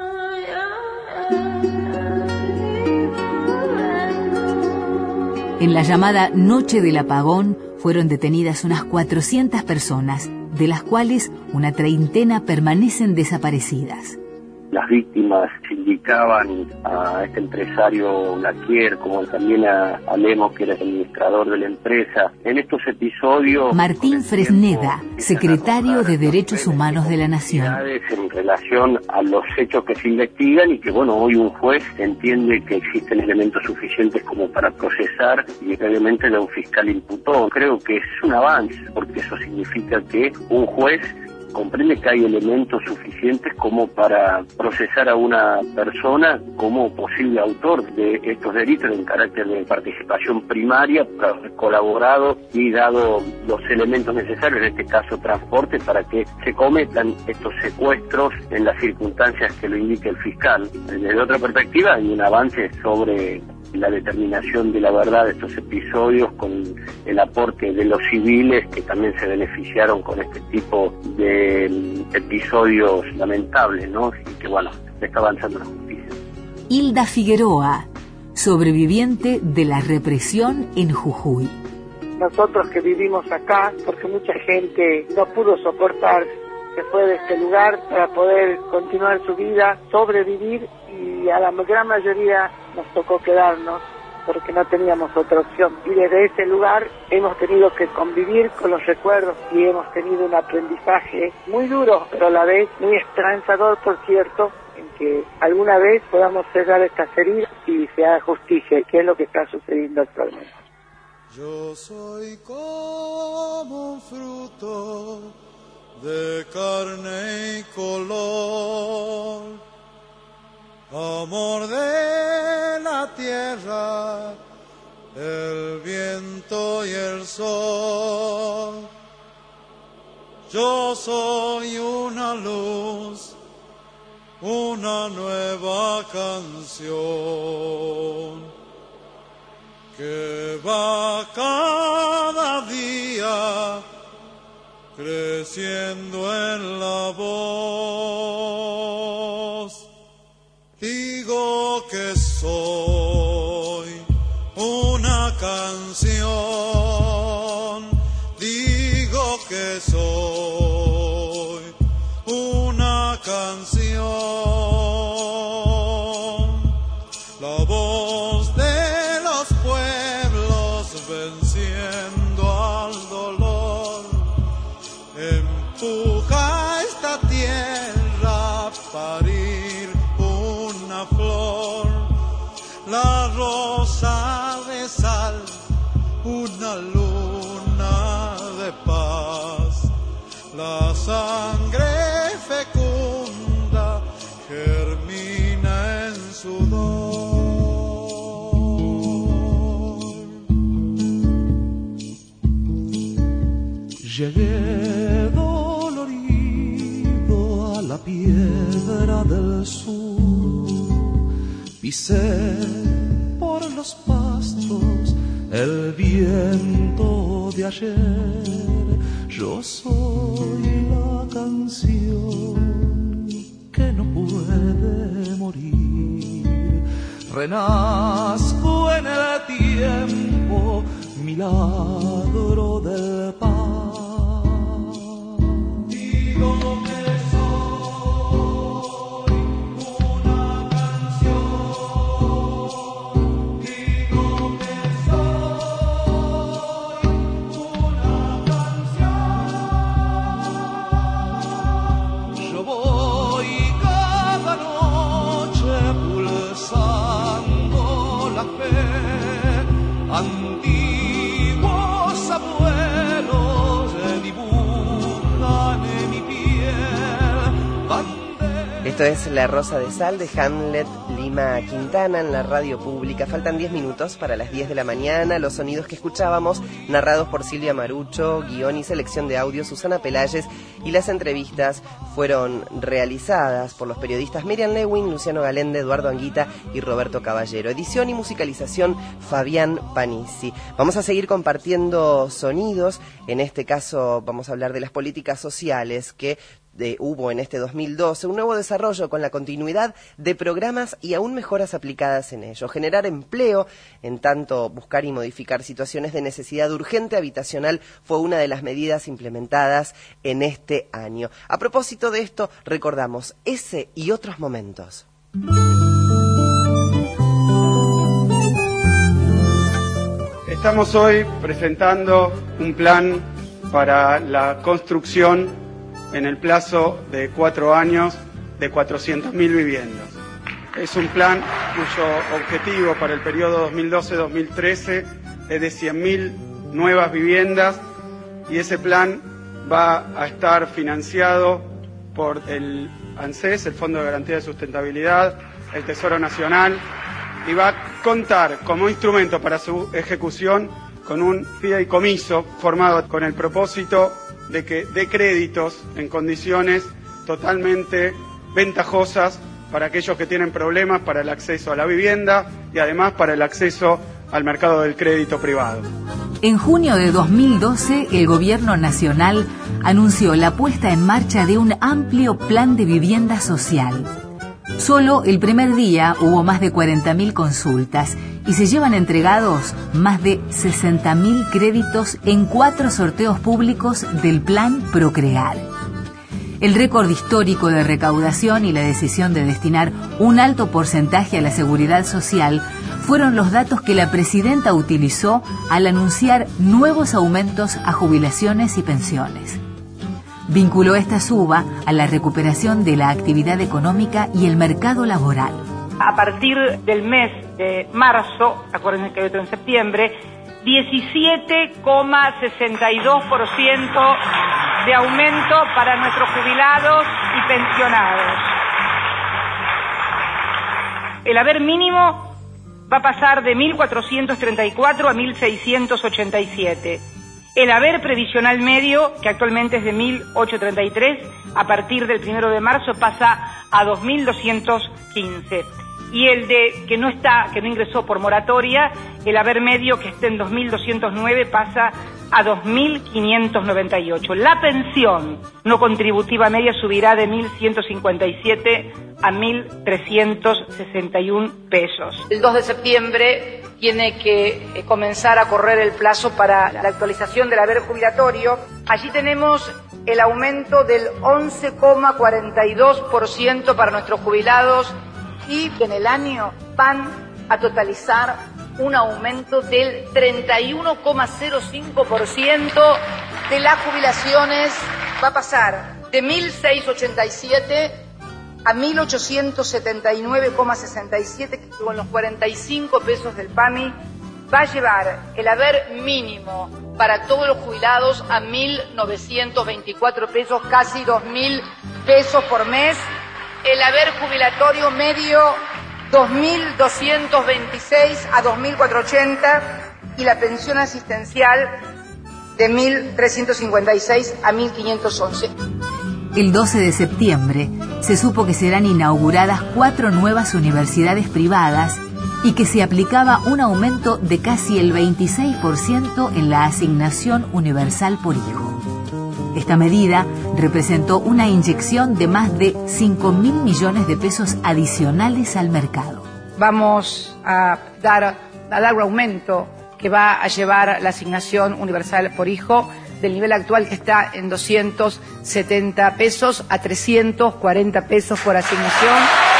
Speaker 3: En la llamada Noche del Apagón fueron detenidas unas cuatrocientas personas, de las cuales una treintena permanecen desaparecidas.
Speaker 18: Las víctimas indicaban a este empresario Blaquier, como también a, a Lemos, que era el administrador de la empresa. En estos episodios...
Speaker 3: Martín Fresneda, secretario de Derechos Humanos de la Nación.
Speaker 18: En relación a los hechos que se investigan y que, bueno, hoy un juez entiende que existen elementos suficientes como para procesar y previamente de un fiscal imputó. Creo que es un avance, porque eso significa que un juez comprende que hay elementos suficientes como para procesar a una persona como posible autor de estos delitos en carácter de participación primaria, para haber colaborado y dado los elementos necesarios, en este caso transporte, para que se cometan estos secuestros en las circunstancias que lo indique el fiscal. Desde otra perspectiva hay un avance sobre la determinación de la verdad de estos episodios con el aporte de los civiles que también se beneficiaron con este tipo de episodios lamentables, ¿no? Y que, bueno, está avanzando la justicia.
Speaker 3: Hilda Figueroa, sobreviviente de la represión en Jujuy.
Speaker 17: Nosotros que vivimos acá, porque mucha gente no pudo soportar, se fue de este lugar para poder continuar su vida, sobrevivir, y a la gran mayoría nos tocó quedarnos porque no teníamos otra opción. Y desde ese lugar hemos tenido que convivir con los recuerdos y hemos tenido un aprendizaje muy duro, pero a la vez muy esperanzador, por cierto, en que alguna vez podamos cerrar estas heridas y se haga justicia, que es lo que está sucediendo actualmente.
Speaker 19: Yo soy como un fruto de carne y color, amor de la tierra, el viento y el sol. Yo soy una luz, una nueva canción que va cada día creciendo en la voz. Digo que soy una canción, digo que soy una canción, la voz de los pueblos venciendo al dolor, empuja esta tierra a parir una flor, la rosa de sal, una luna de paz, la sangre fecunda germina en sudor. Llegué dolorido a la piedra del sur. Pisé por los pastos el viento de ayer. Yo soy la canción que no puede morir. Renazco en el tiempo, milagro del pan. Digo que soy una canción. Digo que soy una canción. Yo voy cada noche pulsando la fe. Antiguos abuelos dibujan en mi piel.
Speaker 4: Esto es La Rosa de Sal de Hamlet Lima Quintana en la radio pública. Faltan diez minutos para las diez de la mañana. Los sonidos que escuchábamos, narrados por Silvia Marucho, guión y selección de audio Susana Pelayes, y las entrevistas fueron realizadas por los periodistas Miriam Lewin, Luciano Galende, Eduardo Anguita y Roberto Caballero. Edición y musicalización Fabián Panisi. Vamos a seguir compartiendo sonidos. En este caso vamos a hablar de las políticas sociales que De, hubo en este dos mil doce un nuevo desarrollo con la continuidad de programas y aún mejoras aplicadas en ello. Generar empleo, en tanto buscar y modificar situaciones de necesidad urgente habitacional fue una de las medidas implementadas en este año. A propósito de esto, recordamos ese y otros momentos.
Speaker 20: Estamos hoy presentando un plan para la construcción en el plazo de cuatro años de cuatrocientas mil viviendas. Es un plan cuyo objetivo para el periodo dos mil doce a dos mil trece es de cien mil nuevas viviendas, y ese plan va a estar financiado por el ANSES, el Fondo de Garantía de Sustentabilidad, el Tesoro Nacional, y va a contar como instrumento para su ejecución con un fideicomiso formado con el propósito de que dé créditos en condiciones totalmente ventajosas para aquellos que tienen problemas para el acceso a la vivienda y además para el acceso al mercado del crédito privado.
Speaker 3: En junio de dos mil doce, el Gobierno Nacional anunció la puesta en marcha de un amplio plan de vivienda social. Solo el primer día hubo más de cuarenta mil consultas y se llevan entregados más de sesenta mil créditos en cuatro sorteos públicos del plan Procrear. El récord histórico de recaudación y la decisión de destinar un alto porcentaje a la seguridad social fueron los datos que la presidenta utilizó al anunciar nuevos aumentos a jubilaciones y pensiones. Vinculó esta suba a la recuperación de la actividad económica y el mercado laboral.
Speaker 21: A partir del mes de marzo, acuérdense que otro en septiembre, diecisiete coma sesenta y dos por ciento de aumento para nuestros jubilados y pensionados. El haber mínimo va a pasar de mil cuatrocientos treinta y cuatro a mil seiscientos ochenta y siete. El haber previsional medio, que actualmente es de mil ochocientos treinta y tres, a partir del primero de marzo pasa a dos mil doscientos quince. Y el de que no está, que no ingresó por moratoria, el haber medio que esté en dos mil doscientos nueve pasa a dos mil quinientos noventa y ocho. La pensión no contributiva media subirá de mil ciento cincuenta y siete a mil trescientos sesenta y uno pesos.
Speaker 7: El dos de septiembre tiene que comenzar a correr el plazo para la actualización del haber jubilatorio. Allí tenemos el aumento del once coma cuarenta y dos por ciento para nuestros jubilados, y en el año van a totalizar un aumento del treinta y uno coma cero cinco por ciento de las jubilaciones. Va a pasar de mil seiscientos ochenta y siete a mil ochocientos setenta y nueve coma sesenta y siete, que con los cuarenta y cinco pesos del P A M I va a llevar el haber mínimo para todos los jubilados a mil novecientos veinticuatro pesos, casi dos mil pesos por mes. El haber jubilatorio medio dos mil doscientos veintiséis a dos mil cuatrocientos ochenta, y la pensión asistencial de mil trescientos cincuenta y seis a mil quinientos once.
Speaker 3: El doce de septiembre, se supo que serán inauguradas cuatro nuevas universidades privadas y que se aplicaba un aumento de casi el veintiséis por ciento en la asignación universal por hijo. Esta medida representó una inyección de más de cinco mil millones de pesos adicionales al mercado.
Speaker 7: Vamos a dar, a dar un aumento que va a llevar la asignación universal por hijo del nivel actual, que está en doscientos setenta pesos, a trescientos cuarenta pesos por asignación.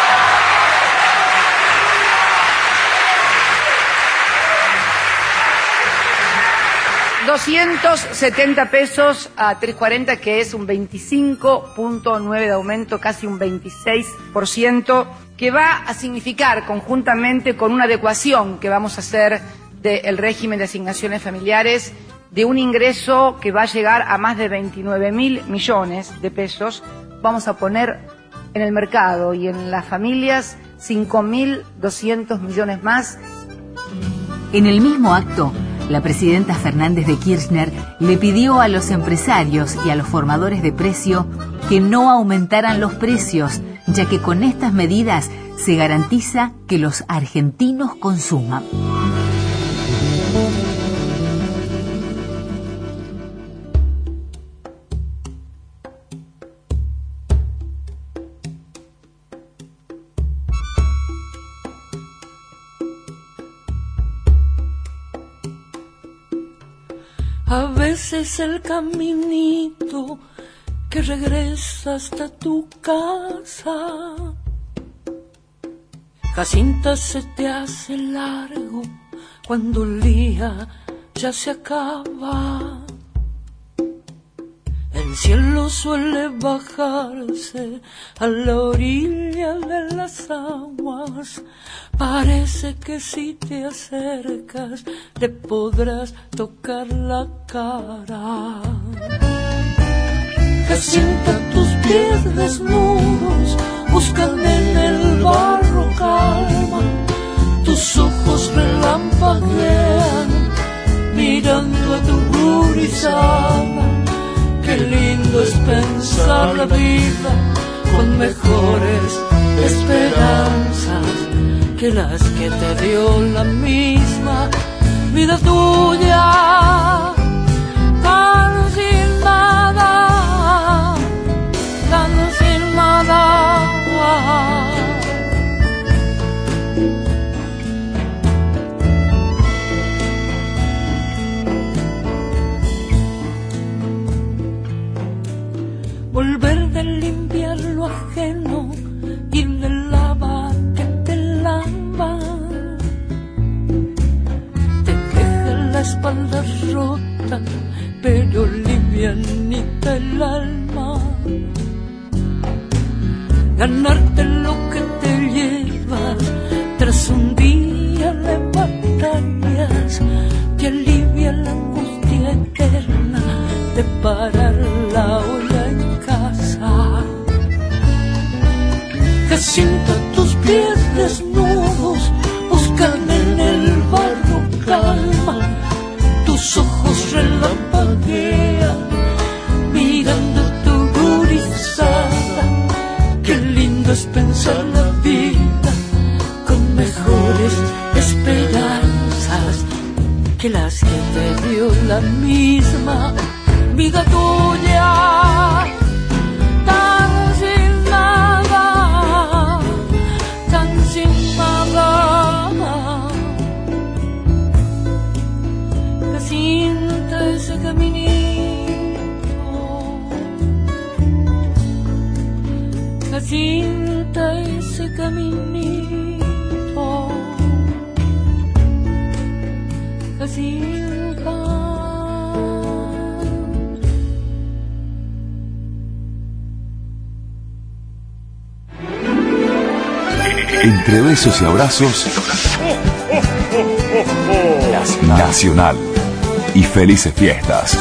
Speaker 7: doscientos setenta pesos a trescientos cuarenta, que es un veinticinco punto nueve de aumento, casi un veintiséis por ciento, que va a significar, conjuntamente con una adecuación que vamos a hacer del régimen de asignaciones familiares, de un ingreso que va a llegar a más de veintinueve mil millones de pesos, vamos a poner en el mercado y en las familias cinco mil doscientos millones más.
Speaker 3: En el mismo acto, la presidenta Fernández de Kirchner le pidió a los empresarios y a los formadores de precio que no aumentaran los precios, ya que con estas medidas se garantiza que los argentinos consuman.
Speaker 9: A veces el caminito que regresa hasta tu casa, Jacinta, se te hace largo cuando el día ya se acaba. El cielo suele bajarse a la orilla de las aguas. Parece que si te acercas te podrás tocar la cara. Jacinta, tus pies desnudos buscan en el barro calma. Tus ojos relampaguean mirando a tu gurizada. Qué lindo es pensar la vida con mejores esperanzas que las que te dio la misma vida tuya. Tan sin nada, tan sin nada. Volver de limpiar lo ajeno y de lava que te lava. Te deja la espalda rota, pero livianita el alma. Ganarte lo que te llevas tras un día de batallas, te alivia la angustia eterna de parar la olla en casa. Jacinta, tus pies desnudos buscan en el barro calma. Tus ojos relampaguean mirando tu gurizada. Qué lindo es pensar la vida con mejores esperanzas que las que te dio la misma vida tuya. Tan sin nada, tan sin nada. Jacinta, ese caminito. Jacinta, ese caminito. Jacinta.
Speaker 1: Entre besos y abrazos, Nacional y felices fiestas.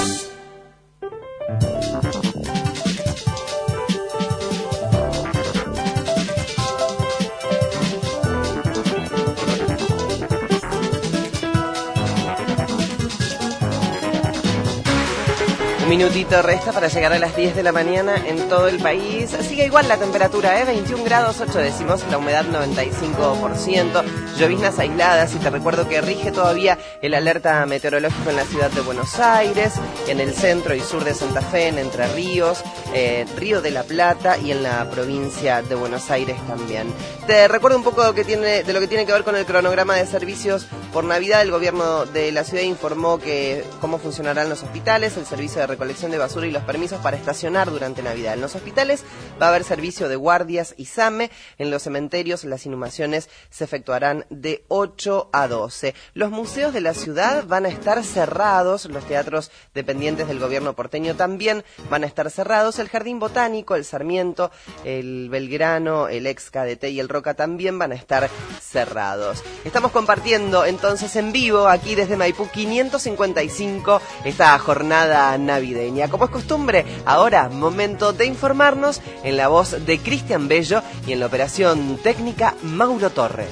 Speaker 4: Un minutito resta para llegar a las diez de la mañana en todo el país. Sigue igual la temperatura, ¿eh? veintiún grados ocho décimos, la humedad noventa y cinco por ciento, lloviznas aisladas, y te recuerdo que rige todavía el alerta meteorológico en la ciudad de Buenos Aires, en el centro y sur de Santa Fe, en Entre Ríos, eh, Río de la Plata y en la provincia de Buenos Aires también. Te recuerdo un poco de lo que tiene, de lo que tiene que ver con el cronograma de servicios por Navidad. El gobierno de la ciudad informó que cómo funcionarán los hospitales, el servicio de recolección de basura y los permisos para estacionar durante Navidad. En los hospitales va a haber servicio de guardias y SAME. En los cementerios las inhumaciones se efectuarán de ocho a doce. Los museos de la ciudad van a estar cerrados. Los teatros dependientes del gobierno porteño también van a estar cerrados. El Jardín Botánico, el Sarmiento, el Belgrano, el Ex K D T y el Roca también van a estar cerrados. Estamos compartiendo entonces en vivo aquí desde Maipú quinientos cincuenta y cinco esta jornada navideña. Como es costumbre, ahora momento de informarnos en la voz de Cristian Bello y en la operación técnica Mauro Torres.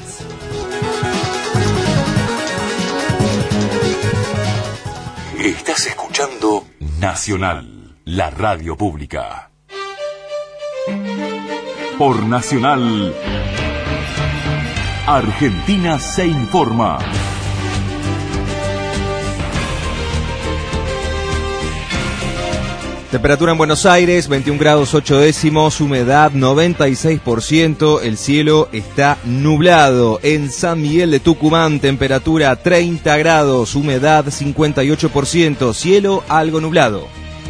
Speaker 1: Estás escuchando Nacional, la radio pública. Por Nacional, Argentina se informa.
Speaker 5: Temperatura en Buenos Aires, veintiún grados ocho décimos, humedad noventa y seis por ciento, el cielo está nublado. En San Miguel de Tucumán, temperatura treinta grados, humedad cincuenta y ocho por ciento, cielo algo nublado.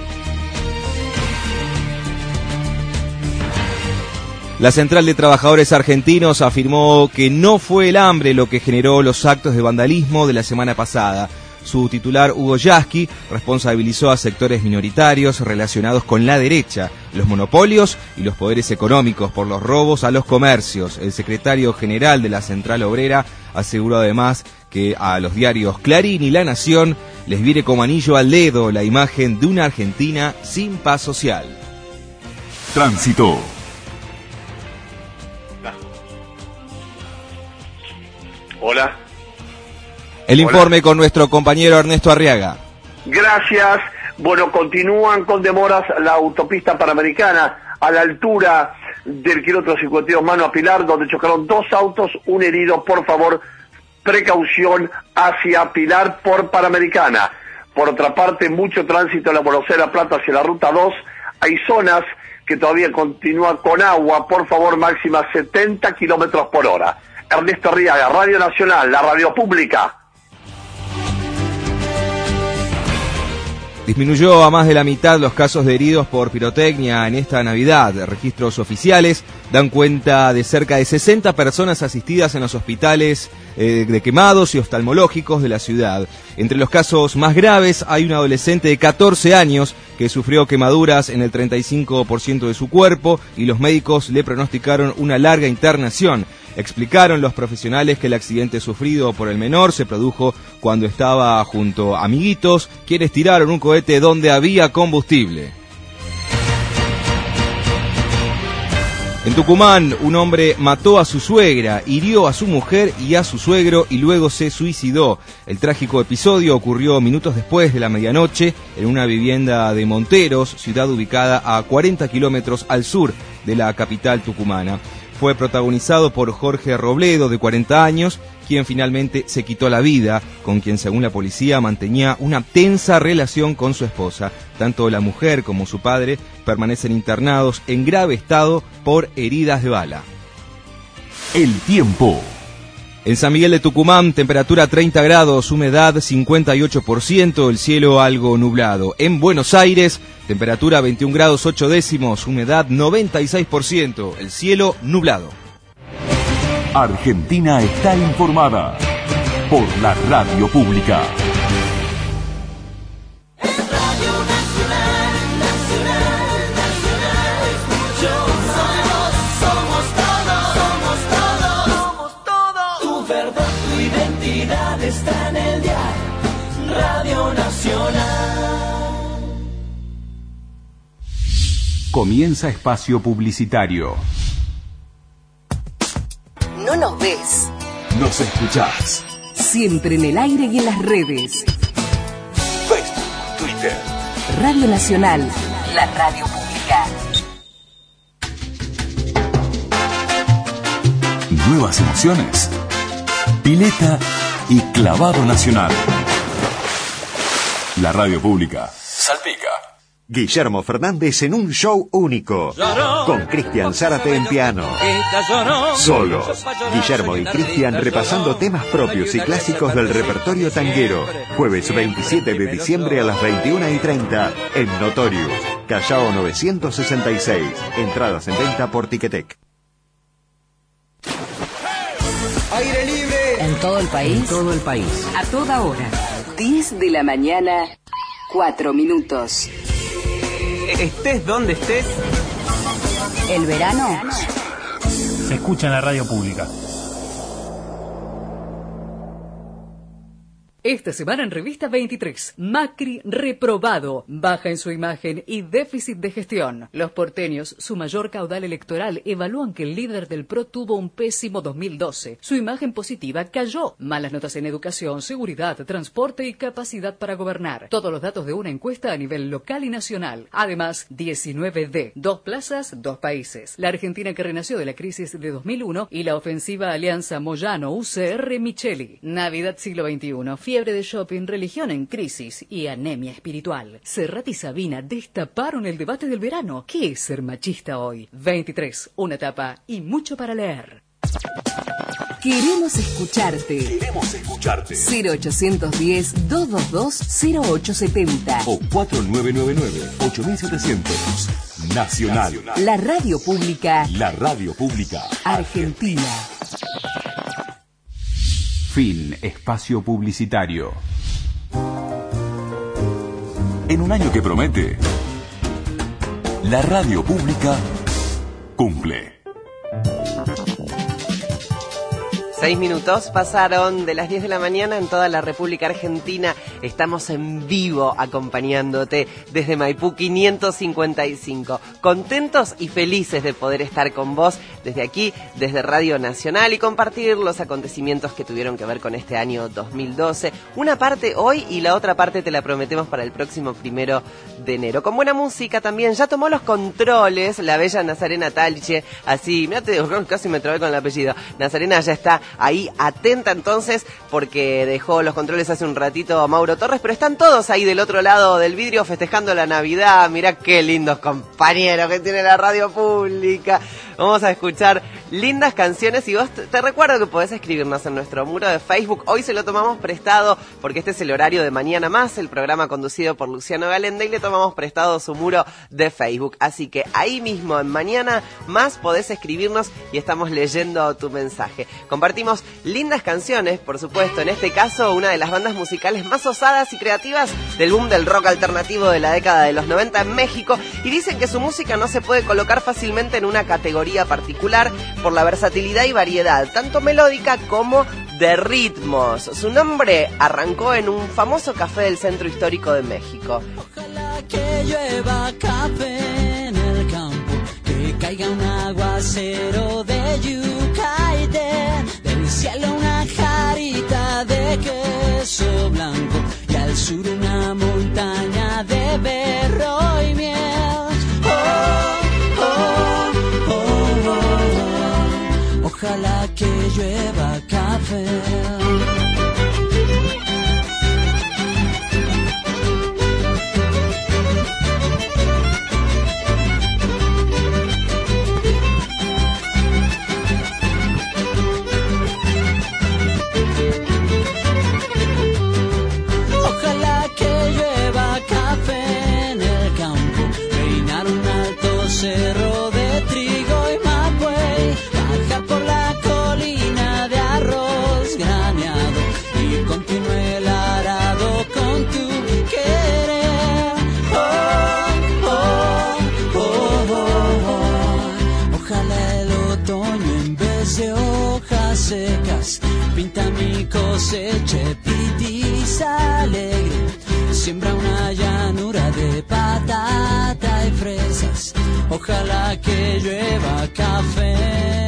Speaker 5: La Central de Trabajadores Argentinos afirmó que no fue el hambre lo que generó los actos de vandalismo de la semana pasada. Su titular, Hugo Yasky, responsabilizó a sectores minoritarios relacionados con la derecha, los monopolios y los poderes económicos por los robos a los comercios. El secretario general de la Central Obrera aseguró además que a los diarios Clarín y La Nación les viene como anillo al dedo la imagen de una Argentina sin paz social.
Speaker 1: Tránsito.
Speaker 18: Hola.
Speaker 5: El
Speaker 18: Hola.
Speaker 5: informe con nuestro compañero Ernesto Arriaga.
Speaker 18: Gracias. Bueno, continúan con demoras la autopista panamericana a la altura del kilómetro cincuenta y dos Mano a Pilar, donde chocaron dos autos, un herido. Por favor, precaución hacia Pilar por Panamericana. Por otra parte, mucho tránsito en la Borosera Plata hacia la Ruta dos. Hay zonas que todavía continúan con agua. Por favor, máxima setenta kilómetros por hora. Ernesto Arriaga, Radio Nacional, la radio pública.
Speaker 5: Disminuyó a más de la mitad los casos de heridos por pirotecnia en esta Navidad. Registros oficiales dan cuenta de cerca de sesenta personas asistidas en los hospitales eh, de quemados y oftalmológicos de la ciudad. Entre los casos más graves hay un adolescente de catorce años que sufrió quemaduras en el treinta y cinco por ciento de su cuerpo y los médicos le pronosticaron una larga internación. Explicaron los profesionales que el accidente sufrido por el menor se produjo cuando estaba junto a amiguitos, quienes tiraron un cohete donde había combustible. En Tucumán, un hombre mató a su suegra, hirió a su mujer y a su suegro y luego se suicidó. El trágico episodio ocurrió minutos después de la medianoche en una vivienda de Monteros, ciudad ubicada a cuarenta kilómetros al sur de la capital tucumana. Fue protagonizado por Jorge Robledo, de cuarenta años, quien finalmente se quitó la vida, con quien, según la policía, mantenía una tensa relación con su esposa. Tanto la mujer como su padre permanecen internados en grave estado por heridas de bala.
Speaker 1: El tiempo.
Speaker 5: En San Miguel de Tucumán, temperatura treinta grados, humedad cincuenta y ocho por ciento, el cielo algo nublado. En Buenos Aires, temperatura veintiún grados ocho décimos, humedad noventa y seis por ciento, el cielo nublado.
Speaker 1: Argentina está informada por la radio pública.
Speaker 12: Está en el diario Radio Nacional.
Speaker 16: Comienza espacio publicitario.
Speaker 22: No nos ves.
Speaker 1: Nos escuchás.
Speaker 22: Siempre en el aire y en las redes.
Speaker 1: Facebook, Twitter,
Speaker 3: Radio Nacional, la radio pública.
Speaker 1: Nuevas emociones. Pileta y clavado nacional. La radio pública salpica.
Speaker 6: Guillermo Fernández en un show único. Con Cristian Zárate en piano. Solos. Guillermo y Cristian repasando temas propios y clásicos del repertorio tanguero. Jueves veintisiete de diciembre a las veintiuna y treinta en Notorious. Callao novecientos sesenta y seis. Entradas en venta por Ticketek.
Speaker 3: Aire libre. En todo el país. En todo el país. A toda hora. diez de la mañana, cuatro minutos.
Speaker 14: Estés donde estés.
Speaker 3: El verano
Speaker 11: se escucha en la radio pública.
Speaker 23: Esta semana en Revista veintitrés, Macri reprobado, baja en su imagen y déficit de gestión. Los porteños, su mayor caudal electoral, evalúan que el líder del P R O tuvo un pésimo dos mil doce. Su imagen positiva cayó. Malas notas en educación, seguridad, transporte y capacidad para gobernar. Todos los datos de una encuesta a nivel local y nacional. Además, diecinueve D, dos plazas, dos países. La Argentina que renació de la crisis de dos mil uno y la ofensiva alianza Moyano-U C R Micheli. Navidad siglo veintiuno. Fiebre de shopping, religión en crisis y anemia espiritual. Serrat y Sabina destaparon el debate del verano. ¿Qué es ser machista hoy? veintitrés, una tapa y mucho para leer.
Speaker 3: Queremos escucharte.
Speaker 1: Queremos escucharte.
Speaker 3: cero ochocientos diez, doscientos veintidós, cero ocho setenta.
Speaker 1: O cuatro nueve nueve nueve, ocho setecientos. Nacional.
Speaker 3: La radio pública.
Speaker 1: La radio pública.
Speaker 3: Argentina.
Speaker 16: Fin espacio publicitario.
Speaker 1: En un año que promete, la radio pública cumple.
Speaker 4: Seis minutos pasaron de las diez de la mañana en toda la República Argentina. Estamos en vivo acompañándote desde Maipú quinientos cincuenta y cinco. Contentos y felices de poder estar con vos desde aquí, desde Radio Nacional, y compartir los acontecimientos que tuvieron que ver con este año dos mil doce. Una parte hoy y la otra parte te la prometemos para el próximo primero de enero. Con buena música también. Ya tomó los controles la bella Nazarena Talche. Así, mirá, te digo, casi me trabé con el apellido. Nazarena ya está ahí atenta entonces, porque dejó los controles hace un ratito a Mauro Torres, pero están todos ahí del otro lado del vidrio festejando la Navidad. Mirá qué lindos compañeros que tiene la radio pública. Vamos a escuchar lindas canciones y vos te, te recuerdo que podés escribirnos en nuestro muro de Facebook. Hoy se lo tomamos prestado porque este es el horario de Mañana Más, el programa conducido por Luciano Galende, y le tomamos prestado su muro de Facebook. Así que ahí mismo en Mañana Más podés escribirnos y estamos leyendo tu mensaje. Compartimos lindas canciones, por supuesto, en este caso una de las bandas musicales más osadas y creativas del boom del rock alternativo de la década de los noventa en México, y dicen que su música no se puede colocar fácilmente en una categoría particular por la versatilidad y variedad, tanto melódica como de ritmos. Su nombre arrancó en un famoso café del centro histórico de México.
Speaker 10: Ojalá que llueva café en el campo, que caiga un aguacero de yuca y de, del cielo una jarita de queso blanco, y al sur una montaña de berro y miel. Oh, oh, oh, oh, ojalá que llueva café. Ojalá que llueva café en el campo, reinar un alto cerro de trigo y mapuey, bajar por la colina de arroz graneado y continúe el arado con tu querer. Oh, oh, oh, oh, oh. Ojalá el otoño en vez de hojas secas pinta mi cosecha pitiza alegre, siembra una llanura de patata y fresas. Ojalá que llueva café.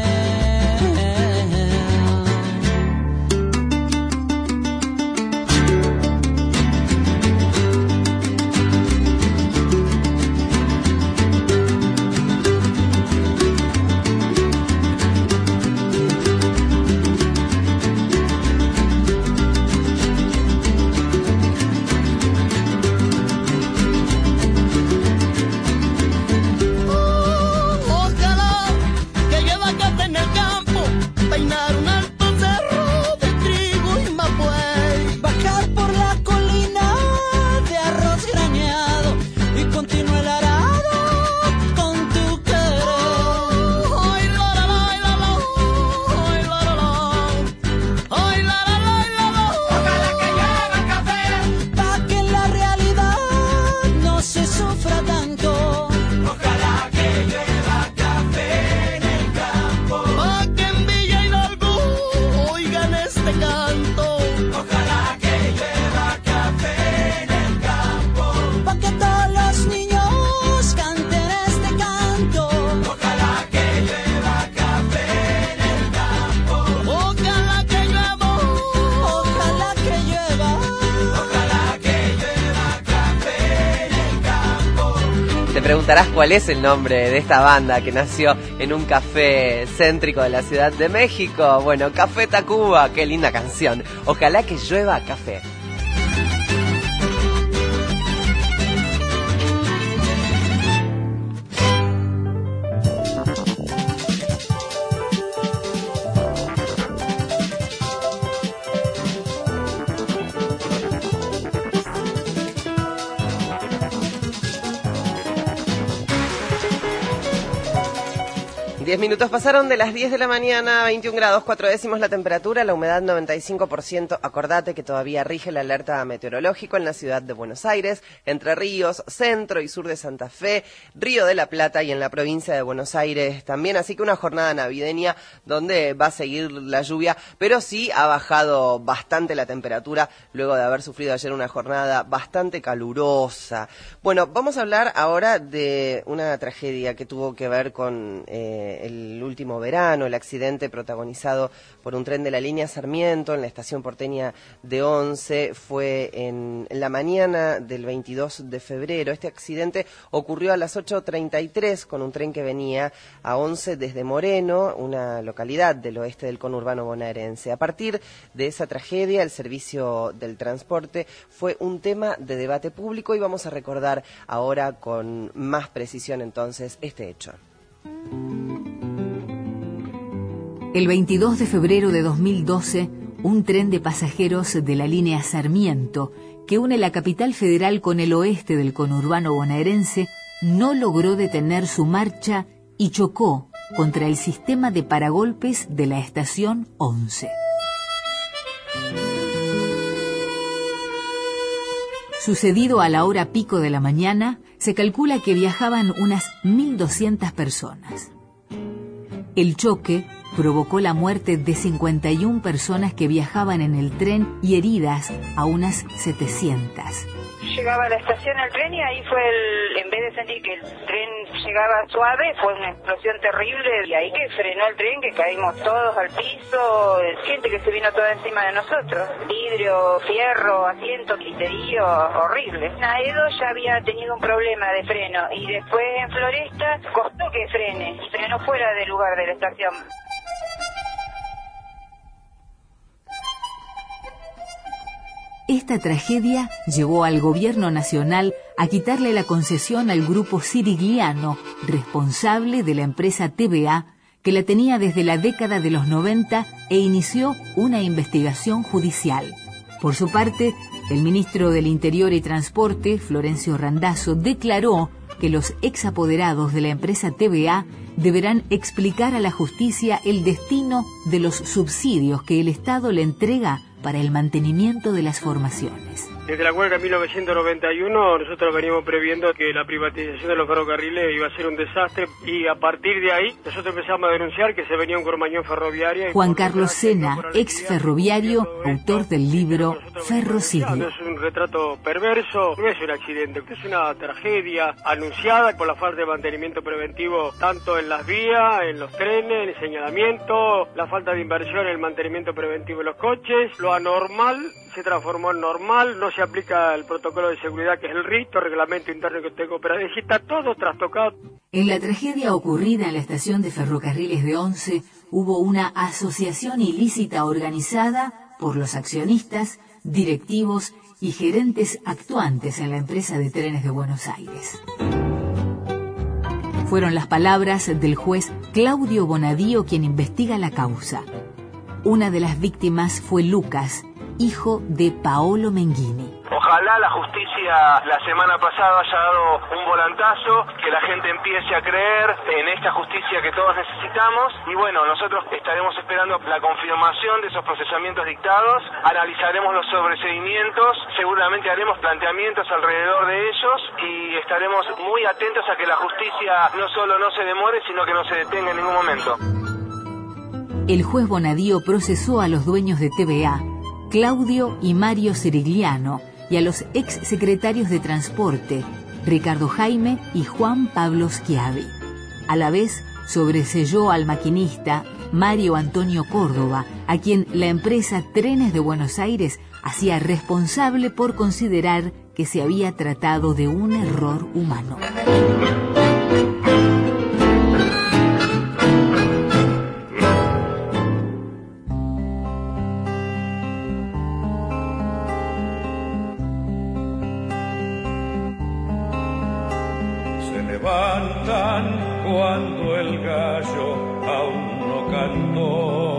Speaker 4: preguntarás cuál es el nombre de esta banda que nació en un café céntrico de la Ciudad de México. Bueno, Café Tacuba, qué linda canción. Ojalá que llueva café. Diez minutos pasaron de las diez de la mañana, veintiún grados, cuatro décimos la temperatura, la humedad noventa y cinco por ciento. Acordate que todavía rige el alerta meteorológico en la ciudad de Buenos Aires, Entre Ríos, centro y sur de Santa Fe, Río de la Plata y en la provincia de Buenos Aires también. Así que una jornada navideña donde va a seguir la lluvia, pero sí ha bajado bastante la temperatura luego de haber sufrido ayer una jornada bastante calurosa. Bueno, vamos a hablar ahora de una tragedia que tuvo que ver con Eh, el último verano, el accidente protagonizado por un tren de la línea Sarmiento en la estación porteña de Once. Fue en la mañana del veintidós de febrero. Este accidente ocurrió a las ocho treinta y tres con un tren que venía a Once desde Moreno, una localidad del oeste del conurbano bonaerense. A partir de esa tragedia, el servicio del transporte fue un tema de debate público y vamos a recordar ahora con más precisión entonces este hecho.
Speaker 3: El veintidós de febrero de dos mil doce, un tren de pasajeros de la línea Sarmiento, que une la capital federal con el oeste del conurbano bonaerense, no logró detener su marcha y chocó contra el sistema de paragolpes de la estación Once. Sucedido a la hora pico de la mañana, se calcula que viajaban unas mil doscientas personas. El choque provocó la muerte de cincuenta y una personas que viajaban en el tren y heridas a unas setecientas.
Speaker 21: Llegaba a la estación el tren y ahí fue el, en vez de sentir que el tren llegaba suave, fue una explosión terrible y ahí que frenó el tren, que caímos todos al piso, gente que se vino toda encima de nosotros, vidrio, fierro, asiento, criterio, horrible. Aedo ya había tenido un problema de freno y después en Floresta costó que frene y frenó fuera del lugar de la estación.
Speaker 3: Esta tragedia llevó al gobierno nacional a quitarle la concesión al grupo Sirigliano, responsable de la empresa T V A, que la tenía desde la década de los noventa e inició una investigación judicial. Por su parte, el ministro del Interior y Transporte, Florencio Randazzo, declaró que los exapoderados de la empresa T V A deberán explicar a la justicia el destino de los subsidios que el Estado le entrega para el mantenimiento de las formaciones.
Speaker 2: Desde la huelga de mil novecientos noventa y uno nosotros veníamos previendo que la privatización de los ferrocarriles iba a ser un desastre y a partir de ahí nosotros empezamos a denunciar que se venía un cromañón ferroviario.
Speaker 3: Juan Carlos Sena, ex ferroviario, autor del libro Ferrocidio.
Speaker 2: No es un retrato perverso, no es un accidente, es una tragedia anunciada por la falta de mantenimiento preventivo tanto en las vías, en los trenes, en el señalamiento, la falta de inversión en el mantenimiento preventivo de los coches, lo anormal se transformó en normal, no se aplica el protocolo de seguridad que es el RITO, reglamento interno que tengo operativo, está todo trastocado.
Speaker 3: En la tragedia ocurrida en la estación de ferrocarriles de Once hubo una asociación ilícita organizada por los accionistas, directivos y gerentes actuantes en la empresa de trenes de Buenos Aires. Fueron las palabras del juez Claudio Bonadío quien investiga la causa. Una de las víctimas fue Lucas, hijo de Paolo Menghini.
Speaker 13: Ojalá la justicia la semana pasada haya dado un volantazo, que la gente empiece a creer en esta justicia que todos necesitamos y bueno, nosotros estaremos esperando la confirmación de esos procesamientos dictados, analizaremos los sobreseimientos, seguramente haremos planteamientos alrededor de ellos y estaremos muy atentos a que la justicia no solo no se demore, sino que no se detenga en ningún momento.
Speaker 3: El juez Bonadío procesó a los dueños de T V A, Claudio y Mario Sirigliano, y a los ex secretarios de Transporte, Ricardo Jaime y Juan Pablo Schiavi. A la vez, sobreseyó al maquinista Mario Antonio Córdoba, a quien la empresa Trenes de Buenos Aires hacía responsable por considerar que se había tratado de un error humano.
Speaker 19: Se levantan cuando el gallo aún no cantó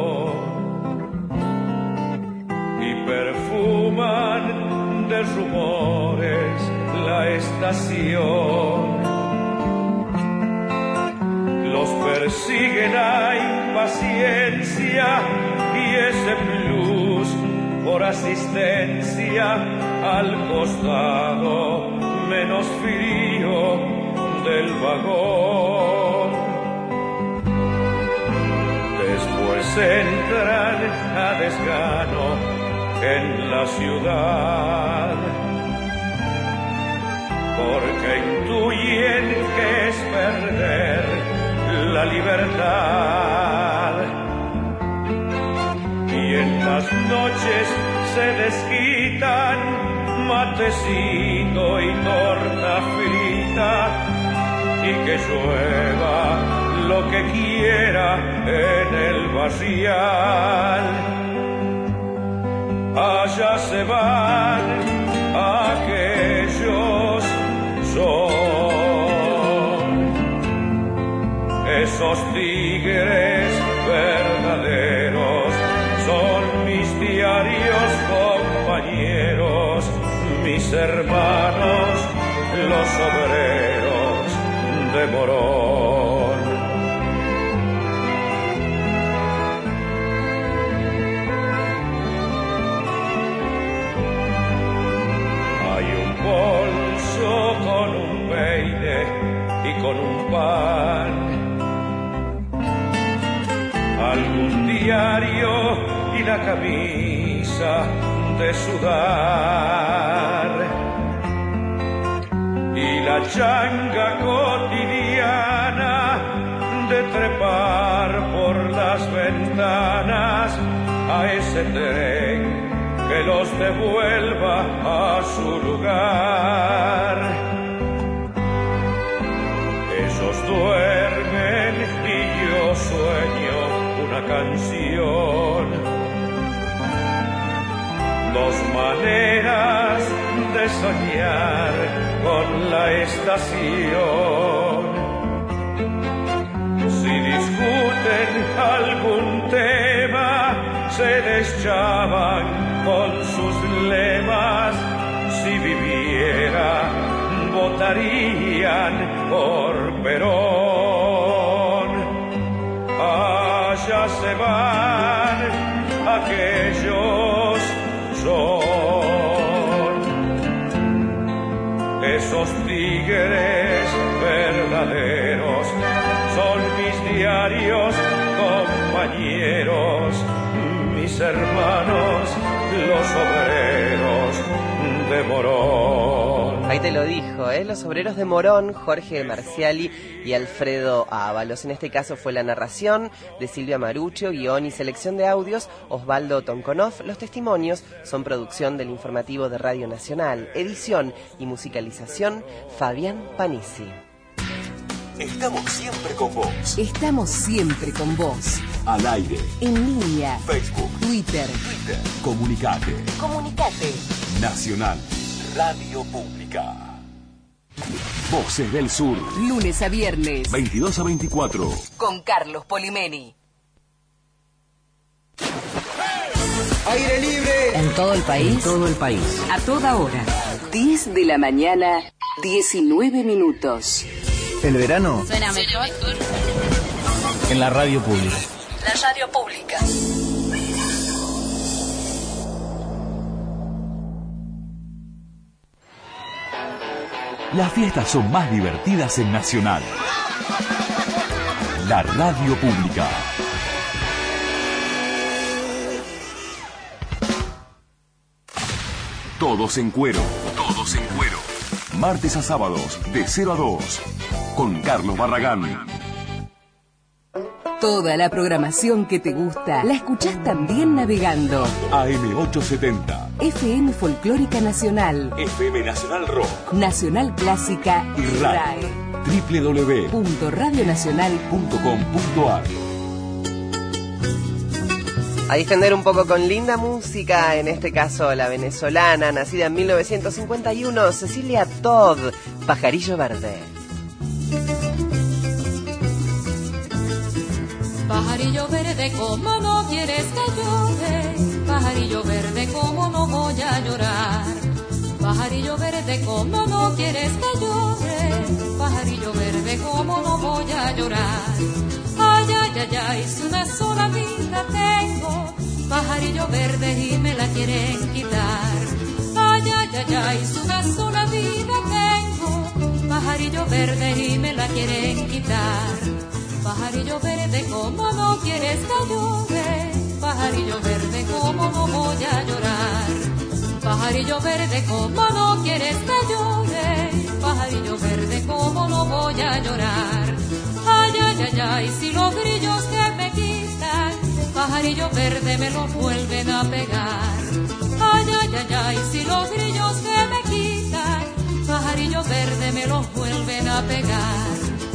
Speaker 19: y perfuman de rumores la estación. Los persigue la impaciencia y ese plus por asistencia al costado menos frío del vagón. Después entran a desgano en la ciudad, porque intuyen que es perder la libertad. Y en las noches se desquitan matecito y torta frita, y que llueva lo que quiera en el barrial. Allá se van aquellos, son esos tigres verdaderos, son mis diarios compañeros, mis hermanos, los obreros de Morón. Hay un bolso con un peine y con un pan, algún diario y la camisa de sudar, y la changa cotidiana de trepar por las ventanas a ese tren que los devuelva a su lugar. Ellos duermen y yo sueño una canción, dos maneras de soñar con la estación. Si discuten algún tema, se deschavan con sus lemas. Si viviera, votarían por Perón. Allá se van aquellos, son esos tigres verdaderos, son mis diarios compañeros, mis hermanos, los obreros de Morón.
Speaker 4: Ahí te lo dijo, ¿eh? Los obreros de Morón, Jorge Marciali y Alfredo Ábalos. En este caso fue la narración de Silvia Maruccio, guión y selección de audios, Osvaldo Tonconov. Los testimonios son producción del Informativo de Radio Nacional, edición y musicalización, Fabián Panisi.
Speaker 1: Estamos siempre con vos.
Speaker 3: Estamos siempre con vos.
Speaker 1: Al aire.
Speaker 3: En línea.
Speaker 1: Facebook.
Speaker 3: Twitter.
Speaker 1: Twitter. Comunicate.
Speaker 3: Comunicate.
Speaker 1: Nacional. Radio Pública. Voces del Sur.
Speaker 3: Lunes a viernes.
Speaker 1: veintidós a veinticuatro.
Speaker 3: Con Carlos Polimeni.
Speaker 8: Aire libre.
Speaker 3: En todo el país.
Speaker 8: En todo el país.
Speaker 3: A toda hora. diez de la mañana, diecinueve minutos.
Speaker 8: El verano
Speaker 3: Suena mejor
Speaker 8: en la radio pública.
Speaker 3: La radio pública.
Speaker 1: Las fiestas son más divertidas en Nacional. La radio pública. Todos en cuero. Todos en cuero. Martes a sábados, de cero a dos. Con Carlos Barragán.
Speaker 3: Toda la programación que te gusta la escuchás también navegando.
Speaker 1: A M ochocientos setenta.
Speaker 3: F M Folclórica Nacional.
Speaker 1: F M Nacional Rock.
Speaker 3: Nacional Clásica
Speaker 1: y R A E.
Speaker 3: R A E.
Speaker 1: doble u doble u doble u
Speaker 3: punto radio nacional
Speaker 1: punto com punto a r.
Speaker 4: A distender un poco con linda música, en este caso la venezolana, nacida en mil novecientos cincuenta y uno, Cecilia Todd, Pajarillo Verde.
Speaker 15: Pajarillo verde, como no quieres que llore, pajarillo verde, como no voy a llorar. Pajarillo verde, como no quieres que llore, pajarillo verde, como no voy a llorar. Ay, ay, ay, ay, es una sola vida tengo, pajarillo verde y me la quieren quitar. Ay, ay, ay, ay, es una sola vida tengo, pajarillo verde y me la quieren quitar. Pajarillo verde, como no quieres que llore, pajarillo verde, como no voy a llorar. Pajarillo verde, como no quieres que llore, pajarillo verde, como no voy a llorar. Ay, ay, ay, ay, si los grillos que me quitan, pajarillo verde me los vuelven a pegar. Ay, ay, ay, ay, si los grillos que me quitan, pajarillo verde me los vuelven a pegar.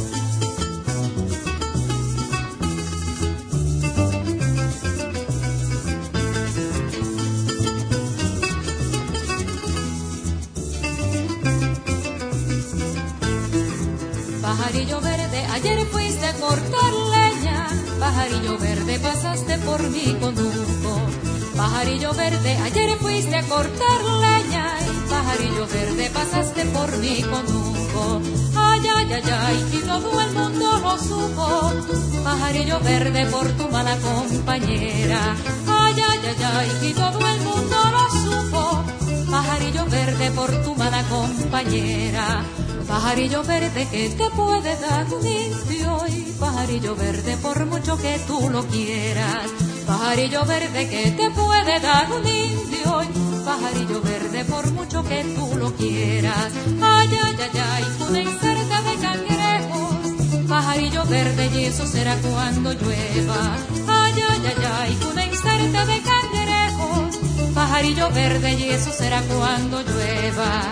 Speaker 15: Pajarillo verde, ayer fuiste a cortar leña, pajarillo verde, pasaste por mí con Hugo. Pajarillo verde, ayer fuiste a cortar leña, pajarillo verde, pasaste por mí con Hugo. Ay, ay, ay, ay, y todo el mundo lo supo, pajarillo verde, por tu mala compañera. Ay, ay, ay, ay, y todo el mundo lo supo, pajarillo verde, por tu mala compañera. Pajarillo verde, que te puede dar un indio, y pajarillo verde, por mucho que tú lo quieras. Pajarillo verde, que te puede dar un indio, y pajarillo verde, por mucho que tú lo quieras. Ay, ay, ay, ay, una incerta de cangrejos, pajarillo verde, y eso será cuando llueva. Ay, ay, ay, ay, una incerta de cangrejos, pajarillo verde, y eso será cuando llueva.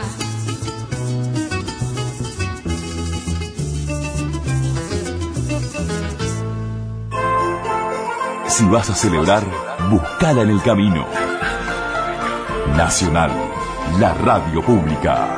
Speaker 1: Si vas a celebrar, buscala en el camino. Nacional, la radio pública.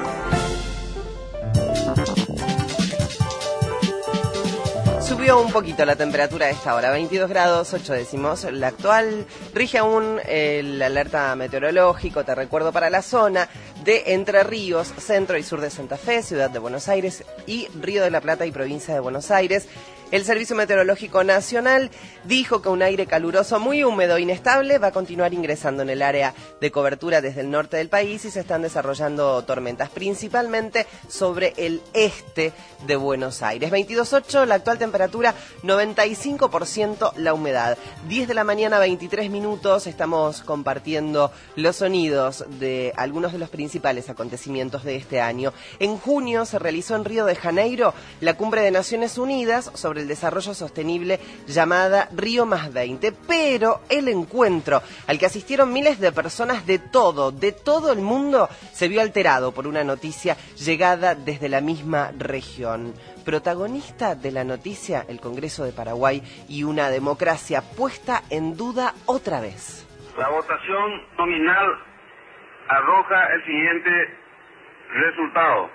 Speaker 4: Subió un poquito la temperatura a esta hora, veintidós grados ocho décimos. La actual rige aún el alerta meteorológico, te recuerdo, para la zona de Entre Ríos, centro y sur de Santa Fe, ciudad de Buenos Aires y Río de la Plata y provincia de Buenos Aires. El Servicio Meteorológico Nacional dijo que un aire caluroso muy húmedo e inestable va a continuar ingresando en el área de cobertura desde el norte del país y se están desarrollando tormentas, principalmente sobre el este de Buenos Aires. veintidós ocho, la actual temperatura, noventa y cinco por ciento la humedad. diez de la mañana, veintitrés minutos, estamos compartiendo los sonidos de algunos de los principales acontecimientos de este año. En junio se realizó en Río de Janeiro la Cumbre de Naciones Unidas sobre el desarrollo sostenible llamada Río más veinte, pero el encuentro al que asistieron miles de personas de todo, de todo el mundo, se vio alterado por una noticia llegada desde la misma región. Protagonista de la noticia, el Congreso de Paraguay y una democracia puesta en duda otra vez.
Speaker 17: La votación nominal arroja el siguiente resultado: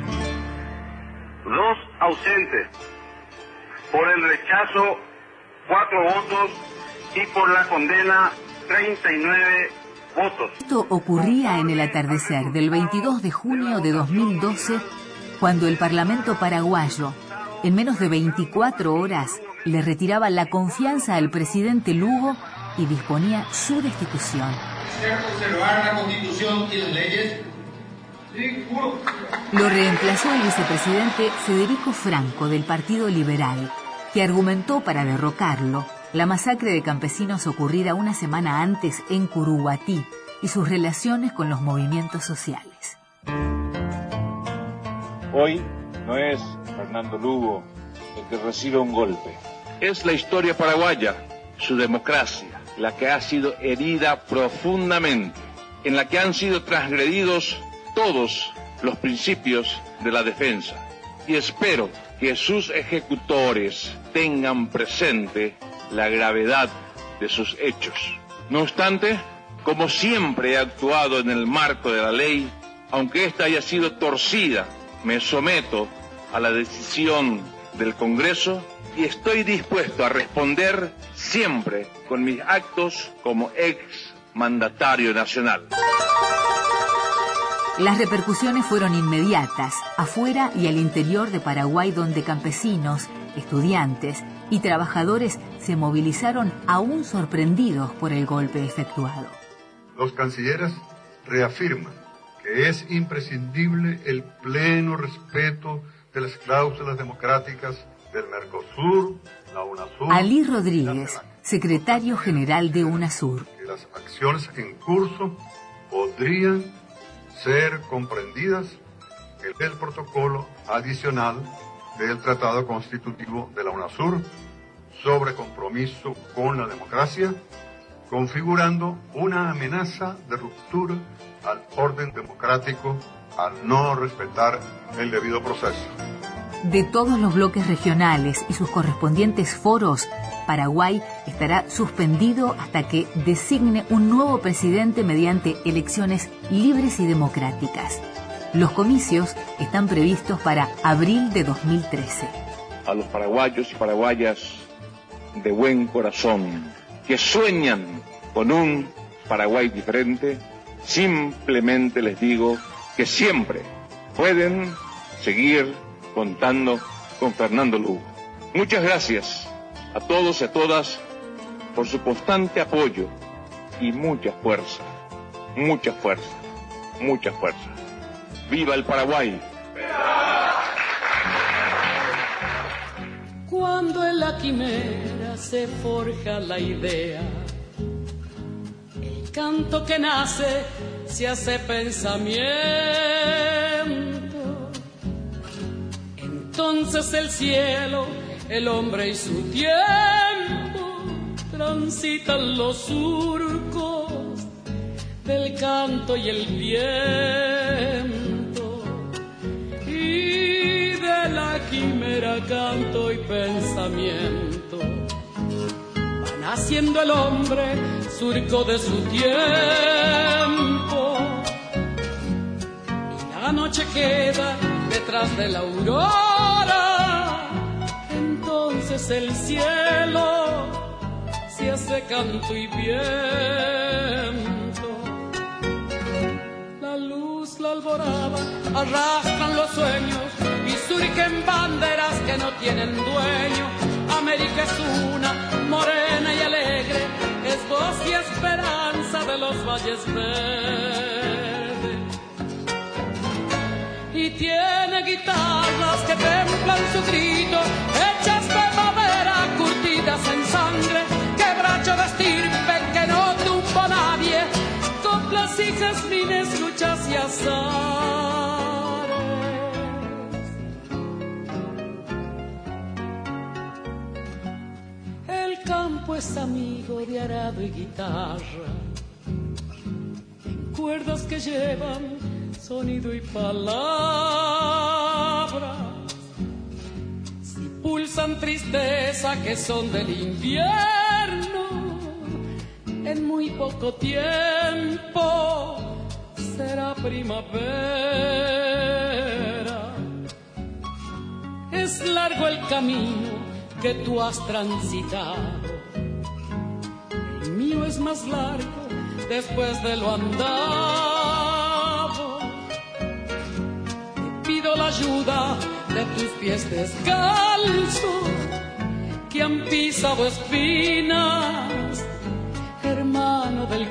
Speaker 17: dos ausentes. Por el rechazo, cuatro votos, y por la condena, treinta y nueve votos.
Speaker 3: Esto ocurría en el atardecer del veintidós de junio de dos mil doce, cuando el Parlamento paraguayo, en menos de veinticuatro horas, le retiraba la confianza al presidente Lugo y disponía su destitución.
Speaker 20: Observar la Constitución y las leyes.
Speaker 3: Lo reemplazó el vicepresidente Federico Franco, del Partido Liberal, que argumentó para derrocarlo la masacre de campesinos ocurrida una semana antes en Curuguatí y sus relaciones con los movimientos sociales.
Speaker 24: Hoy no es Fernando Lugo el que recibe un golpe. Es la historia paraguaya, su democracia, la que ha sido herida profundamente, en la que han sido transgredidos todos los principios de la defensa. Y espero que sus ejecutores tengan presente la gravedad de sus hechos. No obstante, como siempre he actuado en el marco de la ley, aunque ésta haya sido torcida, me someto a la decisión del Congreso y estoy dispuesto a responder siempre con mis actos como ex mandatario nacional.
Speaker 3: Las repercusiones fueron inmediatas, afuera y al interior de Paraguay, donde campesinos, estudiantes y trabajadores se movilizaron aún sorprendidos por el golpe efectuado.
Speaker 5: Los cancilleres reafirman que es imprescindible el pleno respeto de las cláusulas democráticas del Mercosur, la UNASUR...
Speaker 3: Alí Rodríguez, secretario general de UNASUR.
Speaker 5: Que las acciones en curso podrían ser comprendidas en el protocolo adicional del Tratado Constitutivo de la UNASUR sobre compromiso con la democracia, configurando una amenaza de ruptura al orden democrático al no respetar el debido proceso.
Speaker 3: De todos los bloques regionales y sus correspondientes foros, Paraguay estará suspendido hasta que designe un nuevo presidente mediante elecciones libres y democráticas. Los comicios están previstos para abril de dos mil trece.
Speaker 24: A los paraguayos y paraguayas de buen corazón que sueñan con un Paraguay diferente, simplemente les digo que siempre pueden seguir contando con Fernando Lugo. Muchas gracias a todos y a todas por su constante apoyo y mucha fuerza, mucha fuerza, mucha fuerza. ¡Viva el Paraguay!
Speaker 10: Cuando en la quimera se forja la idea, el canto que nace se hace pensamiento. Entonces el cielo, el hombre y su tiempo transitan los surcos del canto y el viento, y de la quimera canto y pensamiento va naciendo el hombre, surco de su tiempo, y la noche queda detrás de la aurora. Entonces el cielo se hace canto y viento, la luz, la alborada arrastran los sueños y surgen banderas que no tienen dueño. América es una, morena y alegre, es voz y esperanza de los valles verdes, y tiene guitarras que templan su grito, hechas de madera, curtidas en sangre, quebracho de estirpe que no tumba a nadie, coplas y jazmines, luchas y azares. El campo es amigo de arado y guitarra, en cuerdas que llevan sonido y palabras, si pulsan tristeza que son del invierno, en muy poco tiempo será primavera. Es largo el camino que tú has transitado, el mío es más largo después de lo andado. Pido la ayuda de tus pies descalzos que han pisado espinas, hermano del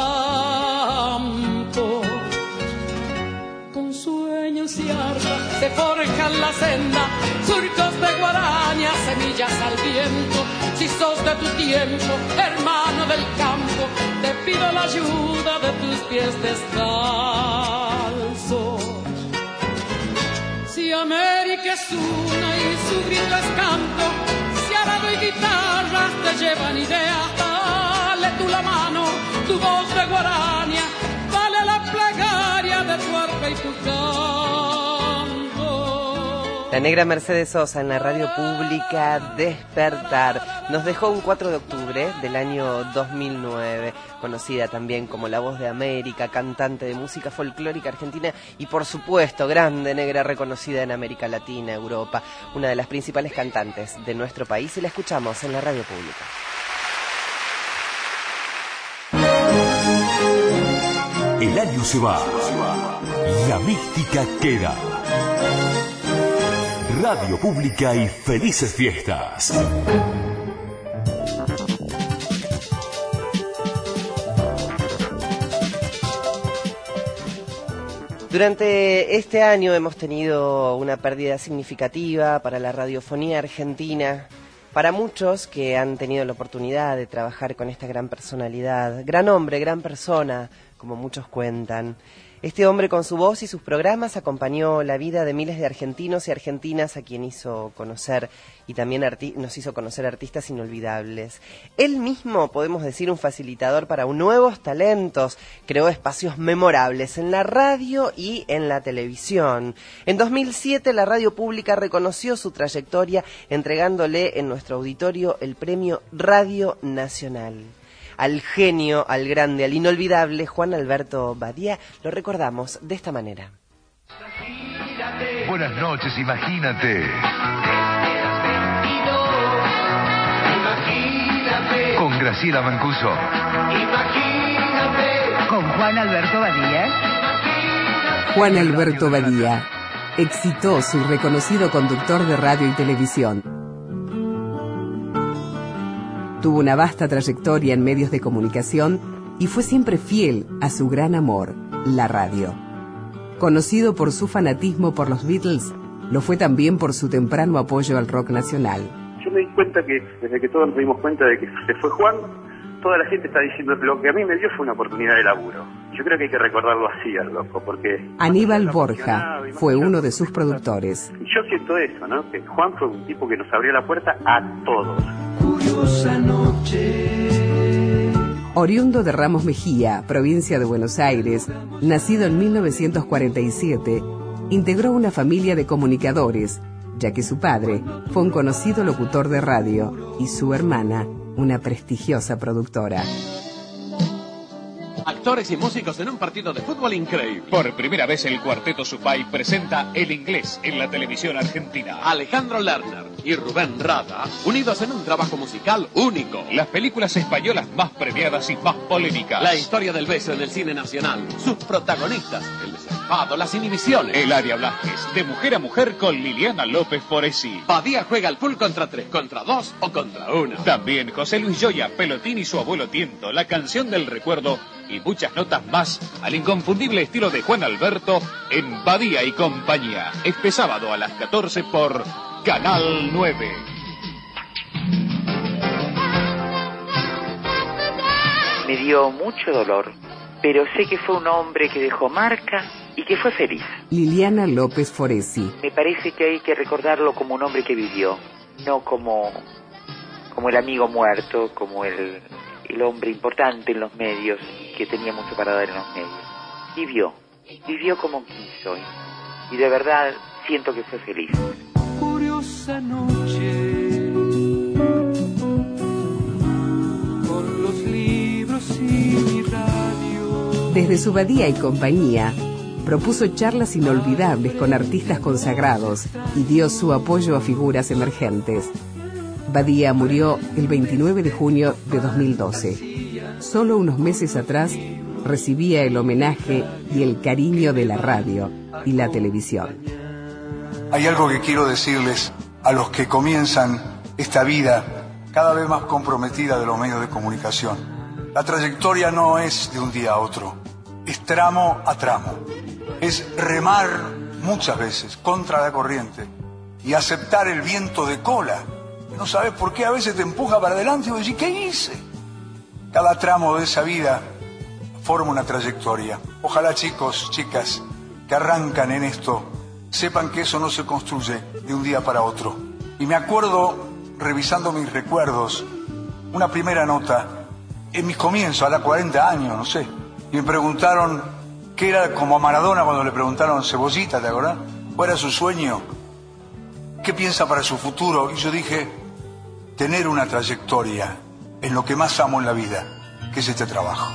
Speaker 10: campo. Con sueños y armas se forjan la senda, surcos de guaraña, semillas al viento. Si sos de tu tiempo, hermano del campo, te pido la ayuda de tus pies descalzos. Si América es una y su grito es canto, si arado y guitarras te llevan ideas, dale tú la mano, tu voz de guaraña, dale la plegaria de tu arpa y tu canto.
Speaker 4: La negra Mercedes Sosa en la radio pública Despertar nos dejó un cuatro de octubre del año dos mil nueve, conocida también como la voz de América, cantante de música folclórica argentina y por supuesto grande negra reconocida en América Latina, Europa, una de las principales cantantes de nuestro país y la escuchamos en la radio pública.
Speaker 1: El año se va, la mística queda. Radio Pública y felices fiestas.
Speaker 4: Durante este año hemos tenido una pérdida significativa para la radiofonía argentina. Para muchos que han tenido la oportunidad de trabajar con esta gran personalidad, gran hombre, gran persona, como muchos cuentan. Este hombre con su voz y sus programas acompañó la vida de miles de argentinos y argentinas a quien hizo conocer y también nos hizo conocer artistas inolvidables. Él mismo, podemos decir, un facilitador para nuevos talentos, creó espacios memorables en la radio y en la televisión. En dos mil siete la radio pública reconoció su trayectoria entregándole en nuestro auditorio el premio Radio Nacional. Al genio, al grande, al inolvidable Juan Alberto Badía lo recordamos de esta manera.
Speaker 7: Buenas noches, imagínate. Con Graciela Mancuso.
Speaker 9: Con Juan Alberto Badía.
Speaker 12: Juan Alberto Badía, exitoso y reconocido conductor de radio y televisión. Tuvo una vasta trayectoria en medios de comunicación y fue siempre fiel a su gran amor, la radio. Conocido por su fanatismo por los Beatles, lo fue también por su temprano apoyo al rock nacional.
Speaker 18: Yo me di cuenta que desde que todos nos dimos cuenta de que se fue Juan, toda la gente está diciendo lo que a mí me dio fue una oportunidad de laburo. Yo creo que hay que recordarlo así al loco, porque...
Speaker 12: Aníbal Borja fue uno de sus productores.
Speaker 18: Yo siento eso, ¿no? Que Juan fue un tipo que nos abrió la puerta a todos.
Speaker 10: Curiosa noche.
Speaker 12: Oriundo de Ramos Mejía, provincia de Buenos Aires, nacido en mil novecientos cuarenta y siete, integró una familia de comunicadores, ya que su padre fue un conocido locutor de radio y su hermana una prestigiosa productora.
Speaker 25: Actores y músicos en un partido de fútbol increíble.
Speaker 26: Por primera vez el Cuarteto Supay presenta El Inglés en la televisión argentina.
Speaker 25: Alejandro Lerner y Rubén Rada, unidos en un trabajo musical único.
Speaker 26: Las películas españolas más premiadas y más polémicas.
Speaker 25: La historia del beso en el cine nacional. Sus protagonistas, el desenfado, las inhibiciones.
Speaker 26: Eladia Blasquez, de mujer a mujer con Liliana López Foresi.
Speaker 25: Badía juega al full contra tres, contra dos o contra uno.
Speaker 26: También José Luis Joya, Pelotín y su abuelo Tiento, La canción del recuerdo y muchas notas más al inconfundible estilo de Juan Alberto en Badía y Compañía. Este sábado a las catorce por Canal nueve.
Speaker 27: Me dio mucho dolor, pero sé que fue un hombre que dejó marca y que fue feliz.
Speaker 12: Liliana López Foresi.
Speaker 27: Me parece que hay que recordarlo como un hombre que vivió, no como, como el amigo muerto, como el... el hombre importante en los medios, que tenía mucho para dar en los medios. Vivió, vivió como quiso, y de verdad siento que fue feliz.
Speaker 10: Curiosa noche, con los libros y mi radio.
Speaker 12: Desde su Badía y Compañía, propuso charlas inolvidables con artistas consagrados y dio su apoyo a figuras emergentes. Badía murió el veintinueve de junio de dos mil doce. Solo unos meses atrás recibía el homenaje y el cariño de la radio y la televisión.
Speaker 28: Hay algo que quiero decirles a los que comienzan esta vida cada vez más comprometida de los medios de comunicación. La trayectoria no es de un día a otro, es tramo a tramo. Es remar muchas veces contra la corriente y aceptar el viento de cola. No sabes por qué a veces te empuja para adelante y vos decís, ¿qué hice? Cada tramo de esa vida forma una trayectoria. Ojalá chicos, chicas, que arrancan en esto, sepan que eso no se construye de un día para otro. Y me acuerdo, revisando mis recuerdos, una primera nota, en mis comienzos, a los cuarenta años, no sé, y me preguntaron qué era, como a Maradona cuando le preguntaron Cebollita, ¿te acordás? ¿Cuál era su sueño? ¿qué piensa para su futuro? Y yo dije, tener una trayectoria en lo que más amo en la vida, que es este trabajo.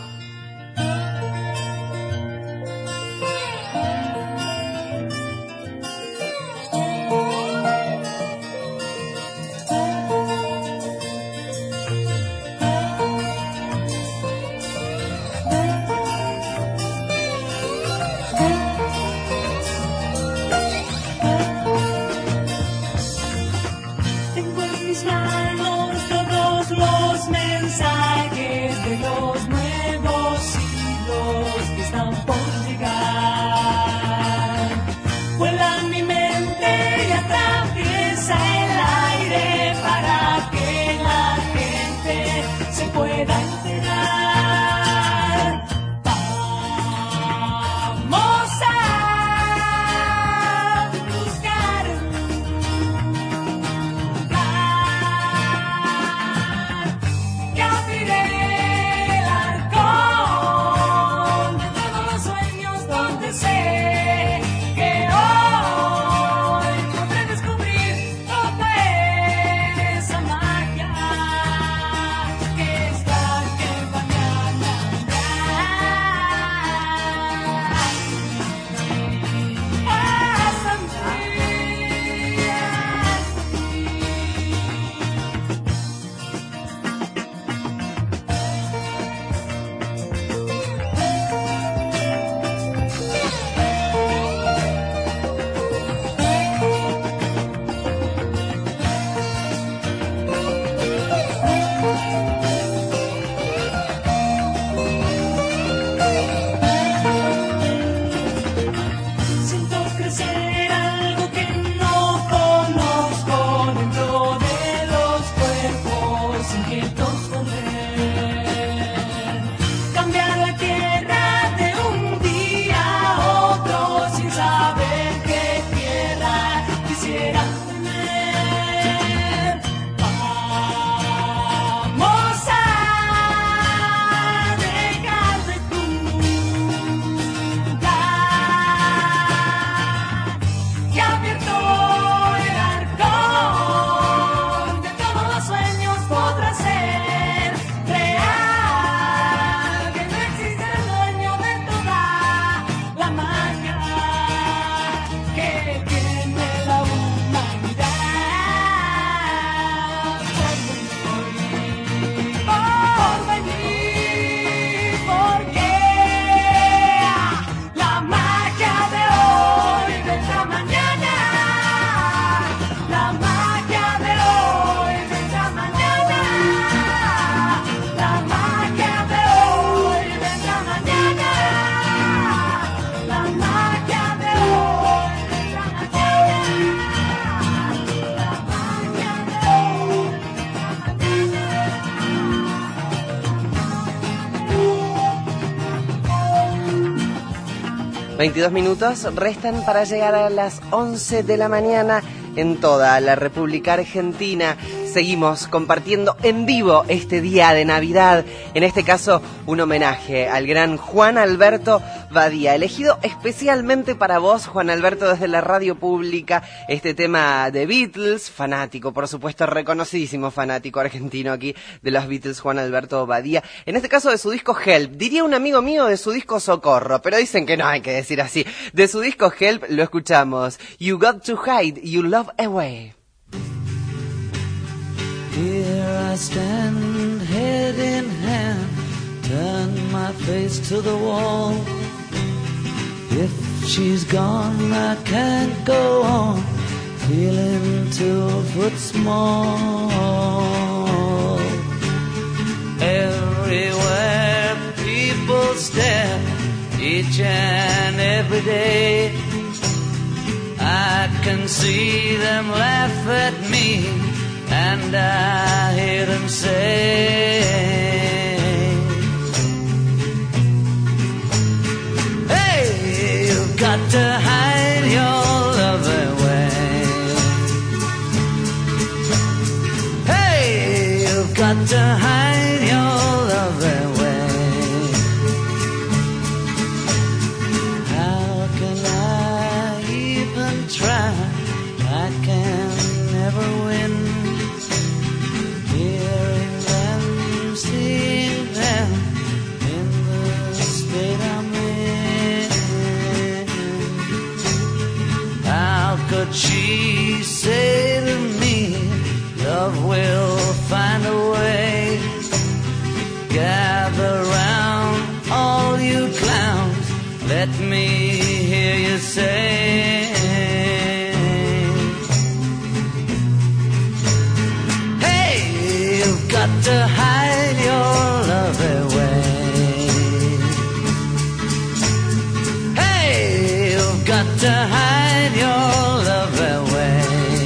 Speaker 4: veintidós minutos restan para llegar a las once de la mañana en toda la República Argentina. Seguimos compartiendo en vivo este día de Navidad, en este caso un homenaje al gran Juan Alberto Badía, elegido especialmente para vos, Juan Alberto, desde la radio pública, este tema de Beatles, fanático, por supuesto, reconocidísimo fanático argentino aquí de los Beatles, Juan Alberto Badía, en este caso de su disco Help, diría un amigo mío de su disco Socorro, pero dicen que no hay que decir así, de su disco Help lo escuchamos, You Got to Hide Your Love Away.
Speaker 10: Here I stand, head in hand, turn my face to the wall. If she's gone, I can't go on, feeling two foot small. Everywhere people stare, each and every day. I can see them laugh at me, and I hear them say, hey, you've got to hide your love away. Hey, you've got to hide your love away. How can I even try? I can't let me hear you say, hey, you've got to hide your love away. Hey, you've got to hide your love away.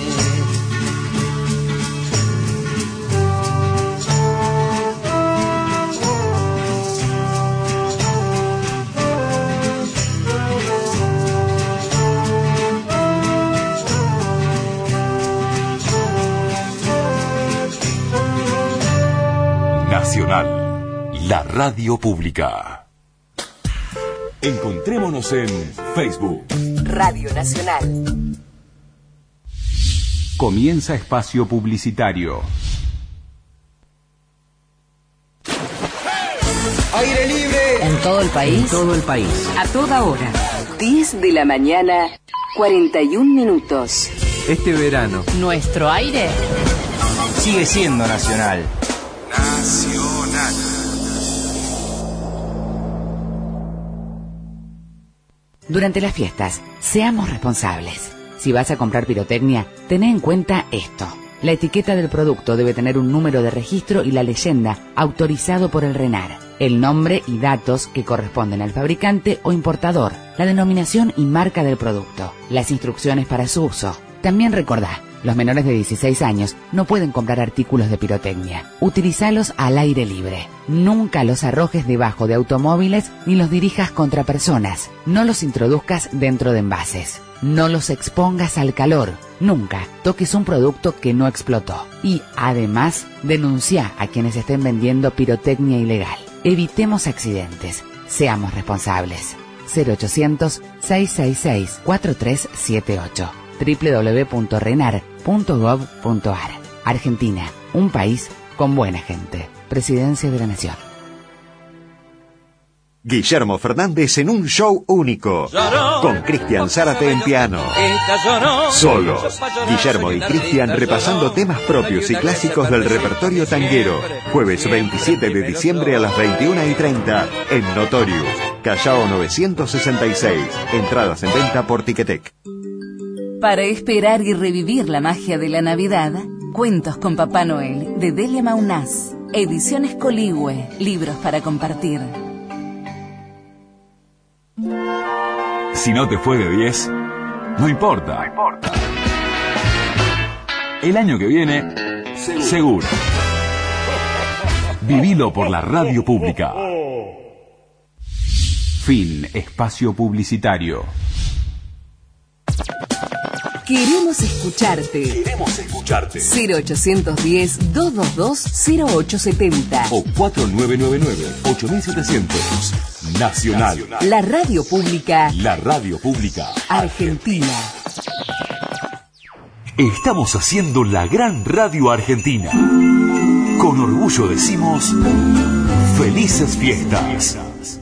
Speaker 1: Nacional, la radio pública. Encontrémonos en Facebook.
Speaker 3: Radio Nacional.
Speaker 2: Comienza espacio publicitario.
Speaker 8: Aire libre.
Speaker 3: En todo el país.
Speaker 2: En todo el país.
Speaker 3: A toda hora. diez de la mañana, cuarenta y un minutos.
Speaker 8: Este verano.
Speaker 3: Nuestro aire
Speaker 8: Sigue siendo nacional.
Speaker 1: Nacional.
Speaker 12: Durante las fiestas, seamos responsables. Si vas a comprar pirotecnia, ten en cuenta esto. La etiqueta del producto debe tener un número de registro y la leyenda autorizado por el RENAR, el nombre y datos que corresponden al fabricante o importador, la denominación y marca del producto, las instrucciones para su uso. También recordá, los menores de dieciséis años no pueden comprar artículos de pirotecnia. Utilizalos al aire libre. Nunca los arrojes debajo de automóviles ni los dirijas contra personas. No los introduzcas dentro de envases. No los expongas al calor. Nunca toques un producto que no explotó. Y, además, denuncia a quienes estén vendiendo pirotecnia ilegal. Evitemos accidentes. Seamos responsables. cero ochocientos, seiscientos sesenta y seis, cuarenta y tres setenta y ocho. doble u doble u doble u punto renar punto gov punto ar. Argentina, un país con buena gente. Presidencia de la Nación.
Speaker 6: Guillermo Fernández en un show único, con Cristian Zárate en piano. Solo. Guillermo y Cristian repasando temas propios y clásicos del repertorio tanguero. Jueves veintisiete de diciembre a las veintiuna y treinta en Notorious, Callao novecientos sesenta y seis. Entradas en venta por Ticketek.
Speaker 3: Para esperar y revivir la magia de la Navidad, Cuentos con Papá Noel, de Delia Maunás. Ediciones Coligüe, libros para compartir.
Speaker 1: Si no te fue de diez, no importa.
Speaker 6: No importa.
Speaker 1: El año que viene, seguro. seguro. Vivilo por la radio pública.
Speaker 2: Fin. Espacio publicitario.
Speaker 3: Queremos escucharte.
Speaker 1: Queremos escucharte.
Speaker 3: cero ochocientos diez, doscientos veintidós, cero ocho setenta.
Speaker 1: O cuatro nueve nueve nueve, ocho mil setecientos. Nacional.
Speaker 3: La radio pública.
Speaker 1: La radio pública.
Speaker 3: Argentina.
Speaker 1: Estamos haciendo la gran radio argentina. Con orgullo decimos: felices fiestas.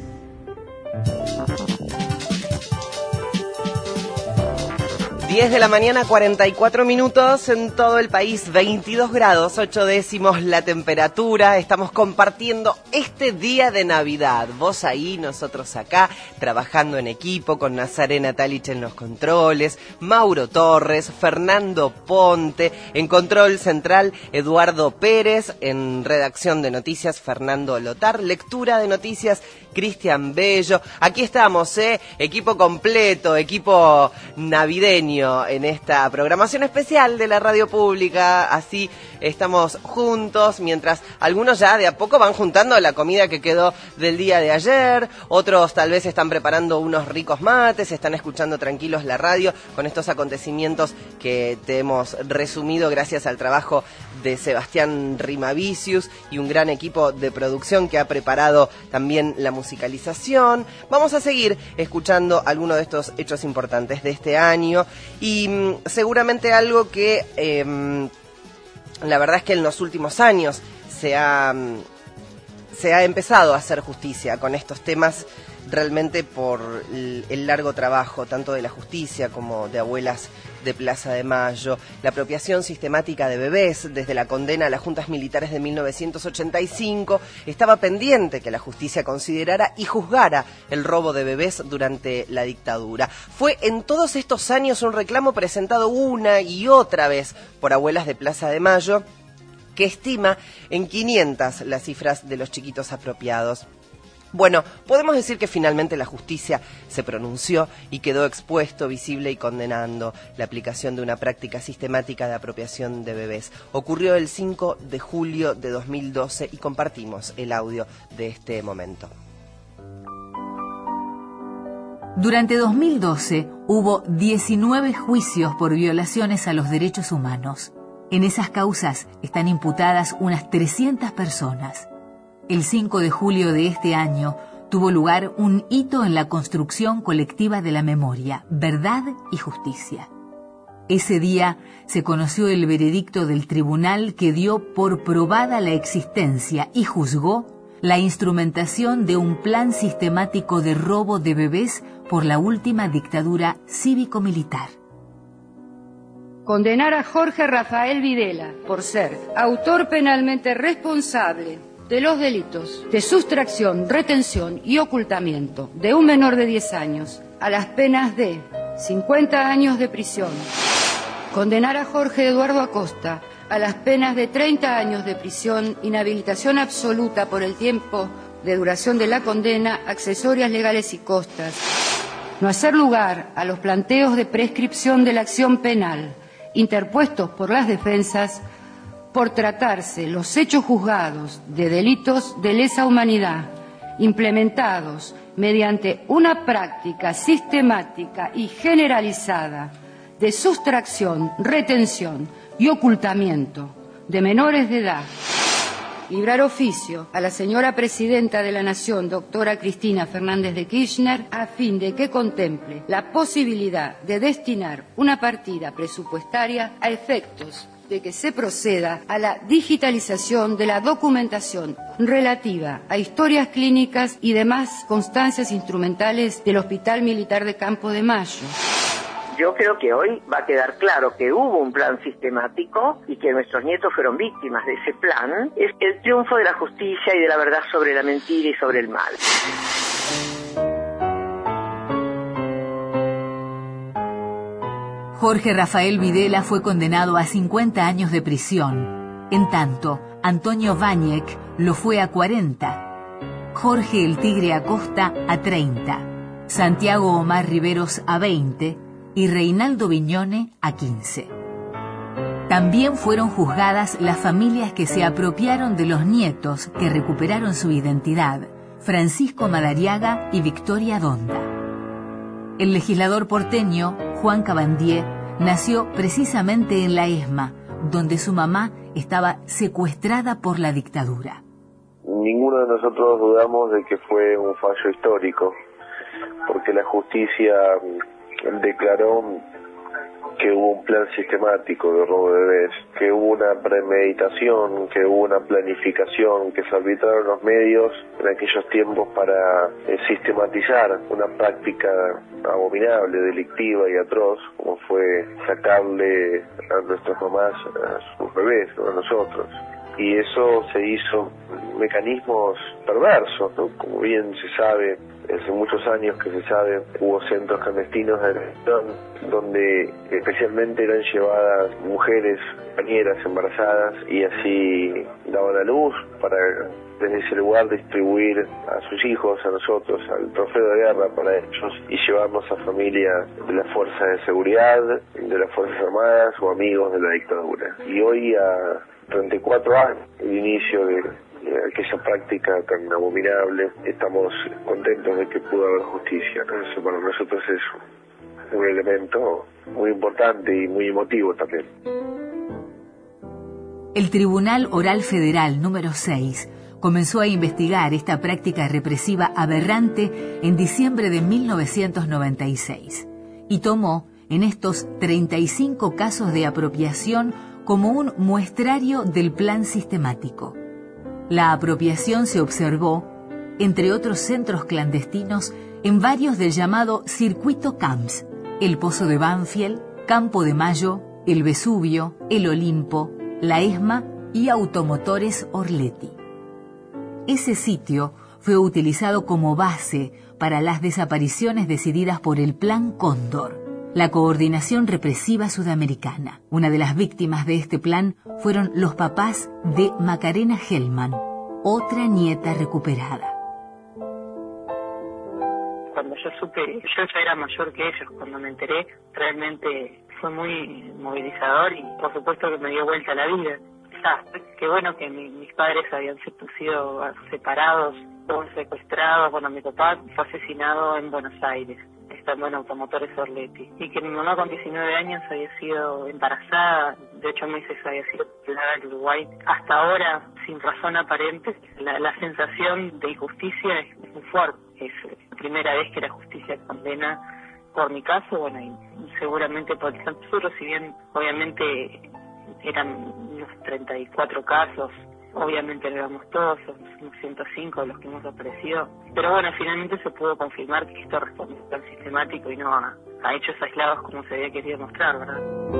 Speaker 4: diez de la mañana, cuarenta y cuatro minutos en todo el país, veintidós grados, ocho décimos la temperatura. Estamos compartiendo este día de Navidad. Vos ahí, nosotros acá, trabajando en equipo con Nazarena Talich en los controles, Mauro Torres, Fernando Ponte, en control central Eduardo Pérez, en redacción de noticias Fernando Lotar, lectura de noticias Cristian Bello. Aquí estamos, ¿eh? Equipo completo, equipo navideño en esta programación especial de la radio pública. Así estamos juntos, mientras algunos ya de a poco van juntando la comida que quedó del día de ayer, otros tal vez están preparando unos ricos mates, están escuchando tranquilos la radio con estos acontecimientos que te hemos resumido gracias al trabajo de Sebastián Rimavicius y un gran equipo de producción que ha preparado también la musicalización. Vamos a seguir escuchando algunos de estos hechos importantes de este año y mmm, seguramente algo que eh, la verdad es que en los últimos años se ha, se ha empezado a hacer justicia con estos temas realmente por el largo trabajo tanto de la justicia como de abuelas de Plaza de Mayo, la apropiación sistemática de bebés desde la condena a las juntas militares de mil novecientos ochenta y cinco, estaba pendiente que la justicia considerara y juzgara el robo de bebés durante la dictadura. Fue en todos estos años un reclamo presentado una y otra vez por abuelas de Plaza de Mayo, que estima en quinientas las cifras de los chiquitos apropiados. Bueno, podemos decir que finalmente la justicia se pronunció y quedó expuesto, visible y condenando la aplicación de una práctica sistemática de apropiación de bebés. Ocurrió el cinco de julio de dos mil doce y compartimos el audio de este momento.
Speaker 3: Durante dos mil doce hubo diecinueve juicios por violaciones a los derechos humanos. En esas causas están imputadas unas trescientas personas. El cinco de julio de este año tuvo lugar un hito en la construcción colectiva de la memoria, verdad y justicia. Ese día se conoció el veredicto del tribunal que dio por probada la existencia y juzgó la instrumentación de un plan sistemático de robo de bebés por la última dictadura cívico-militar.
Speaker 11: Condenar a Jorge Rafael Videla por ser autor penalmente responsable de los delitos de sustracción, retención y ocultamiento de un menor de diez años a las penas de cincuenta años de prisión. Condenar a Jorge Eduardo Acosta a las penas de treinta años de prisión, inhabilitación absoluta por el tiempo de duración de la condena, accesorias legales y costas. No hacer lugar a los planteos de prescripción de la acción penal interpuestos por las defensas por tratarse los hechos juzgados de delitos de lesa humanidad implementados mediante una práctica sistemática y generalizada de sustracción, retención y ocultamiento de menores de edad. Librar oficio a la señora Presidenta de la Nación, doctora Cristina Fernández de Kirchner, a fin de que contemple la posibilidad de destinar una partida presupuestaria a efectos de que se proceda a la digitalización de la documentación relativa a historias clínicas y demás constancias instrumentales del Hospital Militar de Campo de Mayo.
Speaker 13: Yo creo que hoy va a quedar claro que hubo un plan sistemático y que nuestros nietos fueron víctimas de ese plan. Es el triunfo de la justicia y de la verdad sobre la mentira y sobre el mal.
Speaker 3: Jorge Rafael Videla fue condenado a cincuenta años de prisión. En tanto, Antonio Báñez lo fue a cuarenta. Jorge el Tigre Acosta a treinta. Santiago Omar Riveros a veinte. Y Reinaldo Viñone a quince. También fueron juzgadas las familias que se apropiaron de los nietos que recuperaron su identidad, Francisco Madariaga y Victoria Donda. El legislador porteño, Juan Cabandier, nació precisamente en la ESMA, donde su mamá estaba secuestrada por la dictadura.
Speaker 14: Ninguno de nosotros dudamos de que fue un fallo histórico, porque la justicia declaró que hubo un plan sistemático de robo de bebés, que hubo una premeditación, que hubo una planificación, que se arbitraron los medios en aquellos tiempos para eh, sistematizar una práctica abominable, delictiva y atroz, como fue sacarle a nuestras mamás a sus bebés, no a nosotros. Y eso se hizo mecanismos perversos, ¿no? Como bien se sabe, hace muchos años que se sabe, hubo centros clandestinos de detención donde especialmente eran llevadas mujeres, compañeras embarazadas y así daban a luz para desde ese lugar distribuir a sus hijos, a nosotros, al trofeo de guerra para ellos y llevarnos a familias de las fuerzas de seguridad, de las Fuerzas Armadas o amigos de la dictadura. Y hoy a treinta y cuatro años, el inicio de aquella práctica tan abominable, estamos contentos de que pudo haber justicia, ¿no? Eso para nosotros es un elemento muy importante y muy emotivo también.
Speaker 3: El Tribunal Oral Federal número seis comenzó a investigar esta práctica represiva aberrante en diciembre de mil novecientos noventa y seis y tomó en estos treinta y cinco casos de apropiación como un muestrario del plan sistemático. La apropiación se observó, entre otros centros clandestinos, en varios del llamado Circuito Camps, el Pozo de Banfield, Campo de Mayo, el Vesubio, el Olimpo, la ESMA y Automotores Orletti. Ese sitio fue utilizado como base para las desapariciones decididas por el Plan Cóndor, la coordinación represiva sudamericana. Una de las víctimas de este plan fueron los papás de Macarena Hellman, otra nieta recuperada.
Speaker 15: Cuando yo supe, yo ya era mayor que ellos, cuando me enteré, realmente fue muy movilizador y por supuesto que me dio vuelta la vida. Ah, qué bueno que mi, mis padres habían sido separados, todos secuestrados. Bueno, mi papá fue asesinado en Buenos Aires, estando en Automotores Orletti, y que mi mamá con diecinueve años había sido embarazada, de ocho meses había sido violada en Uruguay. Hasta ahora, sin razón aparente, la, la sensación de injusticia es, es muy fuerte. Es la primera vez que la justicia condena por mi caso, bueno, y seguramente por el nosotros, si bien obviamente eran unos treinta y cuatro casos, obviamente no éramos todos, unos ciento cinco los que hemos aparecido, pero bueno, finalmente se pudo confirmar que esto responde a un plan sistemático y no a, a hechos aislados como se había querido mostrar, ¿verdad?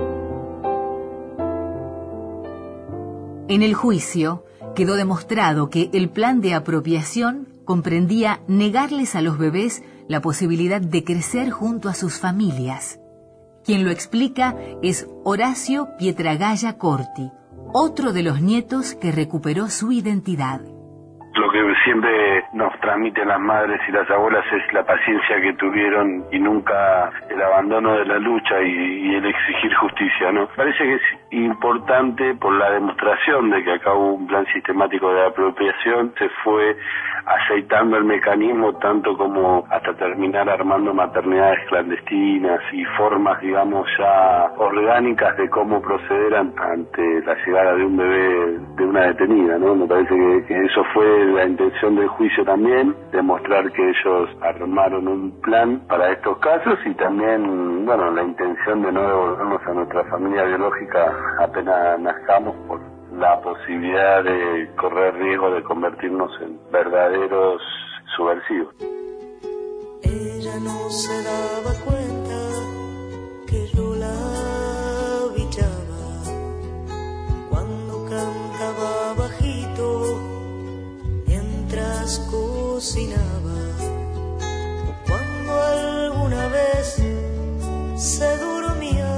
Speaker 3: En el juicio quedó demostrado que el plan de apropiación comprendía negarles a los bebés la posibilidad de crecer junto a sus familias. Quien lo explica es Horacio Pietragalla Corti, otro de los nietos que recuperó su identidad.
Speaker 16: Lo que siempre nos transmiten las madres y las abuelas es la paciencia que tuvieron y nunca el abandono de la lucha y, y el exigir justicia, ¿no? Parece que es importante por la demostración de que acá hubo un plan sistemático de apropiación, se fue aceitando el mecanismo tanto como hasta terminar armando maternidades clandestinas y formas, digamos, ya orgánicas de cómo proceder ante la llegada de un bebé, de una detenida, ¿no? Me parece que, que eso fue la intención del juicio también, demostrar que ellos armaron un plan para estos casos y también, bueno, la intención de no devolvernos a nuestra familia biológica apenas nazcamos por la posibilidad de correr riesgo de convertirnos en verdaderos subversivos.
Speaker 10: Ella no se daba cuenta que yo la bichaba cuando cantaba bajito mientras cocinaba, o cuando alguna vez se dormía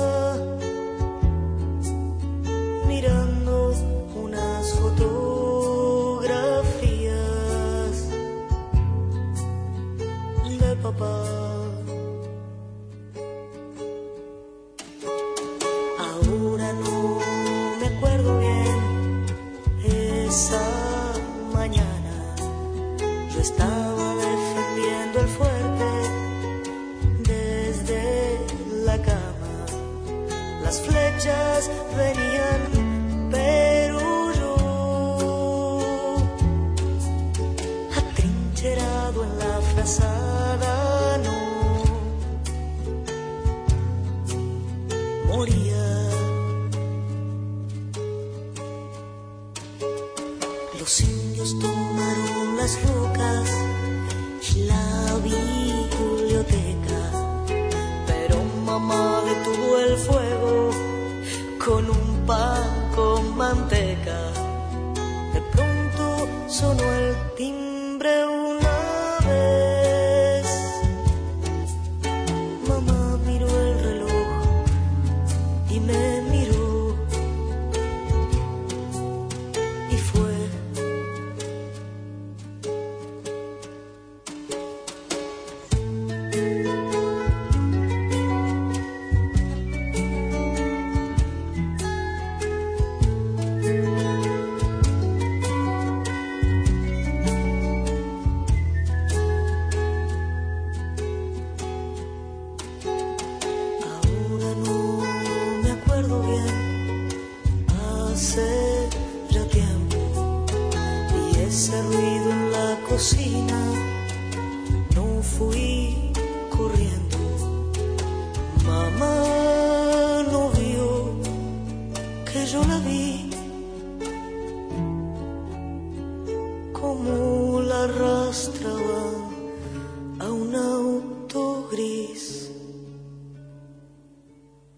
Speaker 10: mirando unas fotografías de papá. Ahora no me acuerdo bien esa mañana. Yo estaba defendiendo el fuerte desde la cama. Las flechas venían, pero yo, atrincherado en la frazada, no moría. Los indios tomaron las rocas y la biblioteca, pero mamá detuvo el fuego con un pan con manteca. De pronto sonó el timbre una vez. Mamá miró el reloj y me miró y fue. No fui corriendo, mamá no vio que yo la vi, como la arrastraba a un auto gris.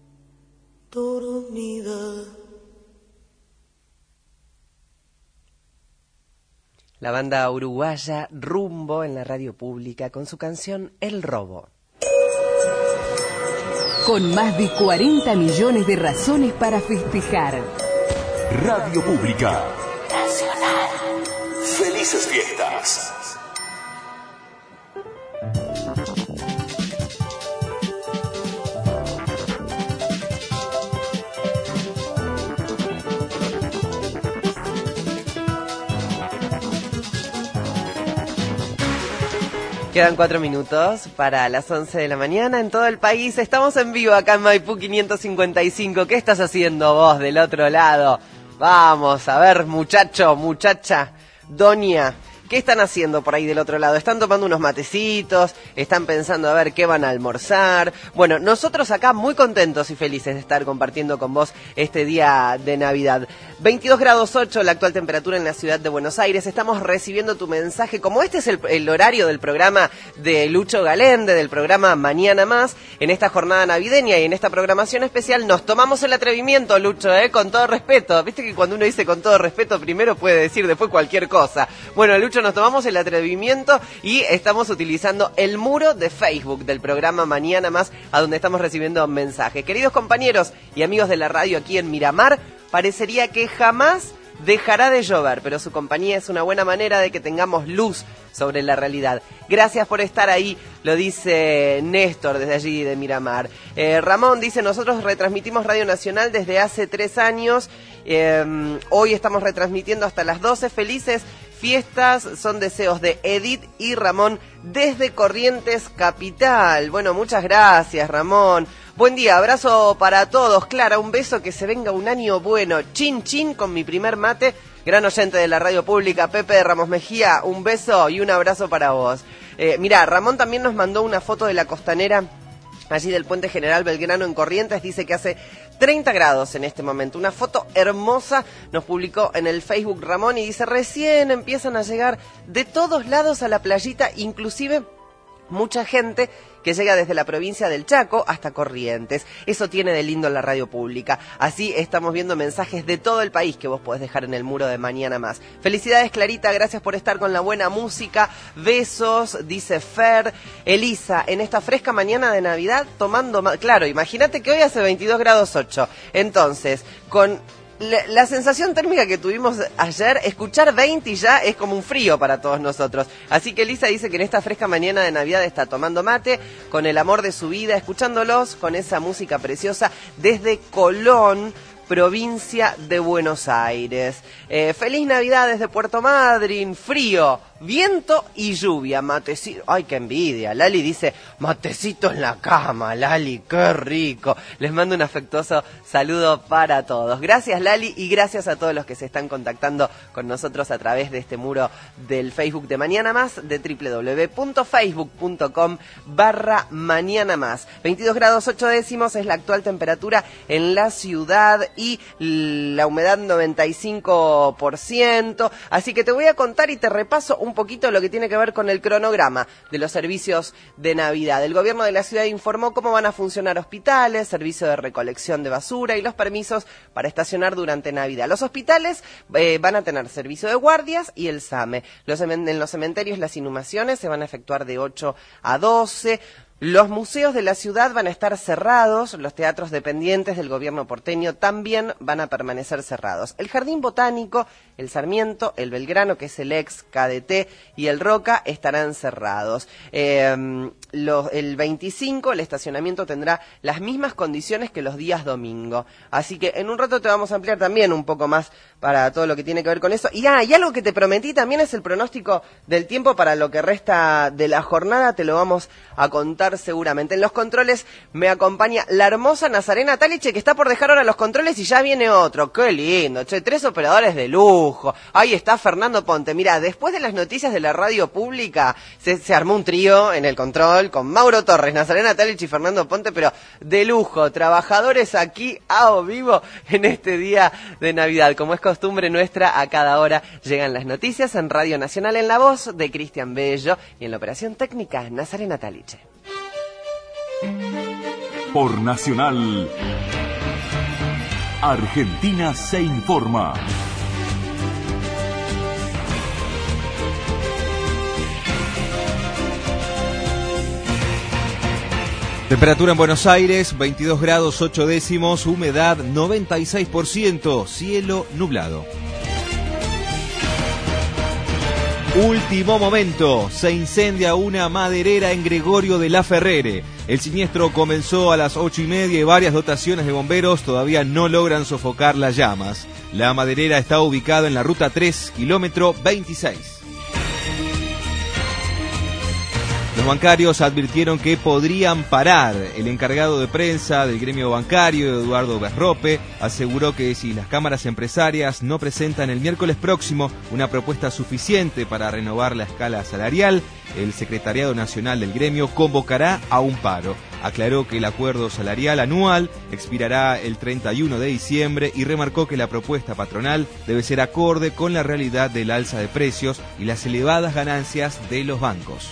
Speaker 4: La banda uruguaya Rumbo en la radio pública con su canción El Robo.
Speaker 12: Con más de cuarenta millones de razones para festejar.
Speaker 1: Radio Pública Nacional. Felices fiestas.
Speaker 4: Quedan cuatro minutos para las once de la mañana en todo el país. Estamos en vivo acá en Maipú quinientos cincuenta y cinco. ¿Qué estás haciendo vos del otro lado? Vamos, a ver, muchacho, muchacha, doña, ¿qué están haciendo por ahí del otro lado? ¿Están tomando unos matecitos? ¿Están pensando a ver qué van a almorzar? Bueno, nosotros acá muy contentos y felices de estar compartiendo con vos este día de Navidad. veintidós grados ocho la actual temperatura en la ciudad de Buenos Aires. Estamos recibiendo tu mensaje. Como este es el, el horario del programa de Lucho Galende, del programa Mañana Más, en esta jornada navideña y en esta programación especial nos tomamos el atrevimiento, Lucho, ¿eh? Con todo respeto. Viste que cuando uno dice con todo respeto, primero puede decir después cualquier cosa. Bueno, Lucho, nos tomamos el atrevimiento y estamos utilizando el muro de Facebook del programa Mañana Más, a donde estamos recibiendo mensajes. Queridos compañeros y amigos de la radio aquí en Miramar, parecería que jamás dejará de llover, pero su compañía es una buena manera de que tengamos luz sobre la realidad. Gracias por estar ahí, lo dice Néstor desde allí de Miramar. Eh, Ramón dice, nosotros retransmitimos Radio Nacional desde hace tres años, eh, hoy estamos retransmitiendo hasta las doce, felices fiestas, son deseos de Edith y Ramón desde Corrientes Capital. Bueno, muchas gracias, Ramón. Buen día, abrazo para todos. Clara, un beso, que se venga un año bueno. Chin, chin, con mi primer mate. Gran oyente de la radio pública, Pepe de Ramos Mejía, un beso y un abrazo para vos. Eh, mirá, Ramón también nos mandó una foto de la costanera allí del Puente General Belgrano en Corrientes. Dice que hace treinta grados en este momento. Una foto hermosa nos publicó en el Facebook Ramón y dice, recién empiezan a llegar de todos lados a la playita, inclusive mucha gente que llega desde la provincia del Chaco hasta Corrientes. Eso tiene de lindo la radio pública. Así estamos viendo mensajes de todo el país que vos podés dejar en el muro de Mañana Más. Felicidades, Clarita, gracias por estar con la buena música. Besos, dice Fer. Elisa, en esta fresca mañana de Navidad tomando... Ma- claro, imagínate que hoy hace veintidós grados ocho. Entonces, con... La, la sensación térmica que tuvimos ayer, escuchar veinte ya es como un frío para todos nosotros. Así que Elisa dice que en esta fresca mañana de Navidad está tomando mate, con el amor de su vida, escuchándolos con esa música preciosa desde Colón, provincia de Buenos Aires. Eh, feliz Navidad desde Puerto Madryn, frío, viento y lluvia, matecito. Ay, qué envidia. Lali dice, matecito en la cama, Lali, qué rico. Les mando un afectuoso saludo para todos. Gracias, Lali, y gracias a todos los que se están contactando con nosotros a través de este muro del Facebook de Mañana Más, de doble u doble u doble u punto facebook punto com barra Mañana Más. veintidós grados ocho décimos es la actual temperatura en la ciudad y la humedad noventa y cinco por ciento. Así que te voy a contar y te repaso un poquito lo que tiene que ver con el cronograma de los servicios de Navidad. El gobierno de la ciudad informó cómo van a funcionar hospitales, servicio de recolección de basura y los permisos para estacionar durante Navidad. Los hospitales eh, van a tener servicio de guardias y el SAME. Los, en los cementerios las inhumaciones se van a efectuar de ocho a doce. Los museos de la ciudad van a estar cerrados, los teatros dependientes del gobierno porteño también van a permanecer cerrados. El Jardín Botánico, el Sarmiento, el Belgrano, que es el ex K D T, y el Roca estarán cerrados. Eh, los, el veinticinco, el estacionamiento tendrá las mismas condiciones que los días domingo. Así que en un rato te vamos a ampliar también un poco más para todo lo que tiene que ver con eso. Y, ah, y algo que te prometí también es el pronóstico del tiempo para lo que resta de la jornada, te lo vamos a contar seguramente. En los controles me acompaña la hermosa Nazarena Taliche, que está por dejar ahora los controles y ya viene otro. ¡Qué lindo! Che, tres operadores de lujo. Ahí está Fernando Ponte. Mira, después de las noticias de la radio pública, se, se armó un trío en el control con Mauro Torres, Nazarena Taliche y Fernando Ponte, pero de lujo. Trabajadores aquí a o vivo en este día de Navidad. Como es costumbre nuestra, a cada hora llegan las noticias en Radio Nacional, en la voz de Cristian Bello, y en la operación técnica Nazarena Taliche.
Speaker 1: Por Nacional, Argentina se informa.
Speaker 5: Temperatura en Buenos Aires, veintidós grados ocho décimos, humedad noventa y seis por ciento, cielo nublado. Último momento, se incendia una maderera en Gregorio de la Ferrere. El siniestro comenzó a las ocho y media y varias dotaciones de bomberos todavía no logran sofocar las llamas. La maderera está ubicada en la ruta tres, kilómetro veintiséis. Los bancarios advirtieron que podrían parar. El encargado de prensa del gremio bancario, Eduardo Berrope, aseguró que si las cámaras empresarias no presentan el miércoles próximo una propuesta suficiente para renovar la escala salarial, el Secretariado Nacional del Gremio convocará a un paro. Aclaró que el acuerdo salarial anual expirará el treinta y uno de diciembre y remarcó que la propuesta patronal debe ser acorde con la realidad del alza de precios y las elevadas ganancias de los bancos.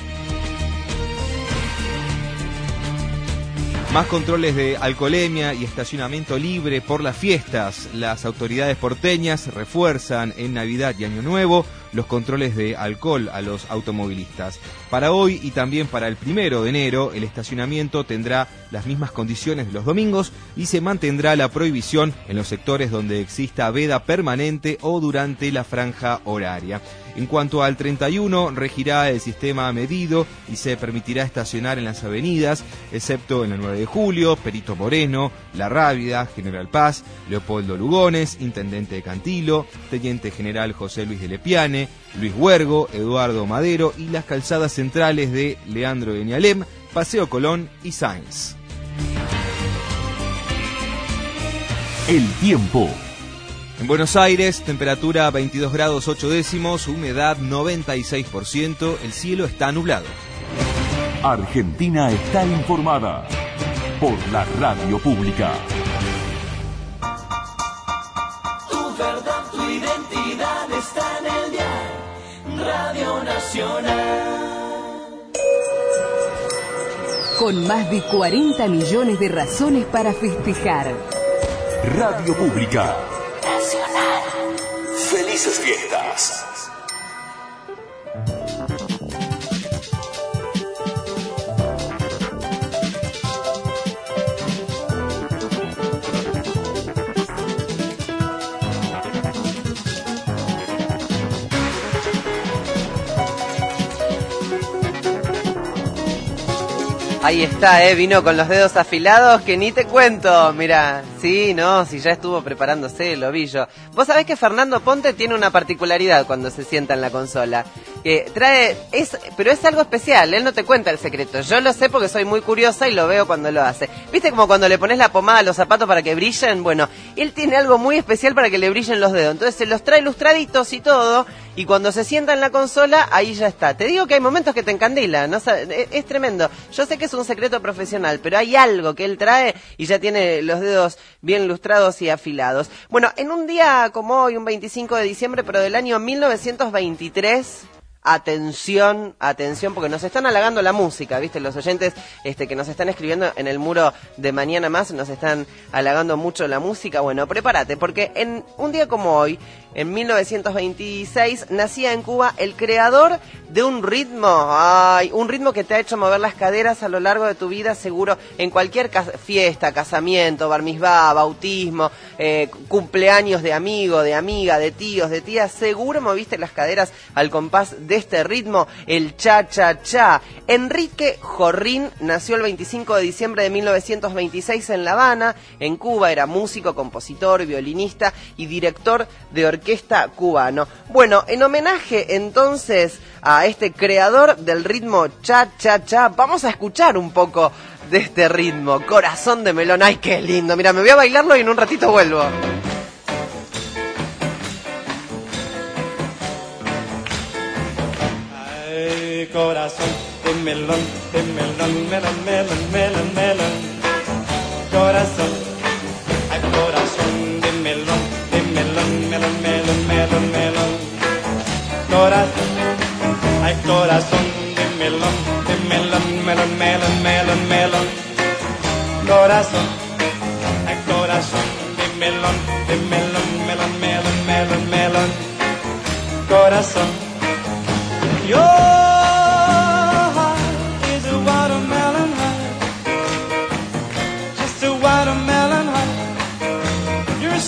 Speaker 5: Más controles de alcoholemia y estacionamiento libre por las fiestas. Las autoridades porteñas refuerzan en Navidad y Año Nuevo los controles de alcohol a los automovilistas. Para hoy y también para el primero de enero, el estacionamiento tendrá las mismas condiciones de los domingos y se mantendrá la prohibición en los sectores donde exista veda permanente o durante la franja horaria. En cuanto al treinta y uno, regirá el sistema medido y se permitirá estacionar en las avenidas, excepto en la nueve de julio, Perito Moreno, La Rábida, General Paz, Leopoldo Lugones, Intendente de Cantilo, Teniente General José Luis de Lepiane, Luis Huergo, Eduardo Madero y las calzadas centrales de Leandro de Nialem, Paseo Colón y Sáenz.
Speaker 1: El tiempo.
Speaker 5: En Buenos Aires, temperatura veintidós grados ocho décimos, humedad noventa y seis por ciento, el cielo está nublado.
Speaker 1: Argentina está informada por la radio pública.
Speaker 10: Tu verdad, tu identidad está en el dial Radio Nacional.
Speaker 3: Con más de cuarenta millones de razones para festejar.
Speaker 1: Radio Pública.
Speaker 3: Nacional.
Speaker 1: Felices fiestas.
Speaker 4: Ahí está, eh, vino con los dedos afilados que ni te cuento. Mira, sí, no, si ya estuvo preparándose el ovillo. Vos sabés que Fernando Ponte tiene una particularidad cuando se sienta en la consola. Que trae, es, pero es algo especial, él no te cuenta el secreto. Yo lo sé porque soy muy curiosa y lo veo cuando lo hace. ¿Viste como cuando le pones la pomada a los zapatos para que brillen? Bueno, él tiene algo muy especial para que le brillen los dedos. Entonces se los trae ilustraditos y todo. Y cuando se sienta en la consola, ahí ya está. Te digo que hay momentos que te encandilan, ¿no? Es, es tremendo. Yo sé que es un secreto profesional, pero hay algo que él trae y ya tiene los dedos bien lustrados y afilados. Bueno, en un día como hoy, un veinticinco de diciembre, pero del año mil novecientos veintitrés... Atención, atención, porque nos están halagando la música, ¿viste? Los oyentes este, que nos están escribiendo en el muro de Mañana Más nos están halagando mucho la música. Bueno, prepárate, porque en un día como hoy, en mil novecientos veintiséis, nacía en Cuba el creador de un ritmo, ay, un ritmo que te ha hecho mover las caderas a lo largo de tu vida, seguro, en cualquier ca- fiesta, casamiento, bar mitzvah, bautismo, eh, cumpleaños de amigo, de amiga, de tíos, de tías, seguro moviste las caderas al compás de este ritmo, el cha-cha-cha. Enrique Jorrín nació el veinticinco de diciembre de mil novecientos veintiséis en La Habana, en Cuba. Era músico, compositor, violinista y director de orquesta cubano. Bueno, en homenaje entonces a este creador del ritmo cha-cha-cha, vamos a escuchar un poco de este ritmo, Corazón de Melón. ¡Ay, qué lindo! Mira, me voy a bailarlo y en un ratito vuelvo.
Speaker 10: Corazón de melón, de melón, melón, melón, melón, melón. Corazón, ay, corazón de melón, de melón, melón, melón, melón, melón. Corazón, ay, corazón de melón, de melón, melón, melón, melón, melón. Corazón, ay, corazón de melón, de melón, melón, melón, melón, melón. Corazón, yo.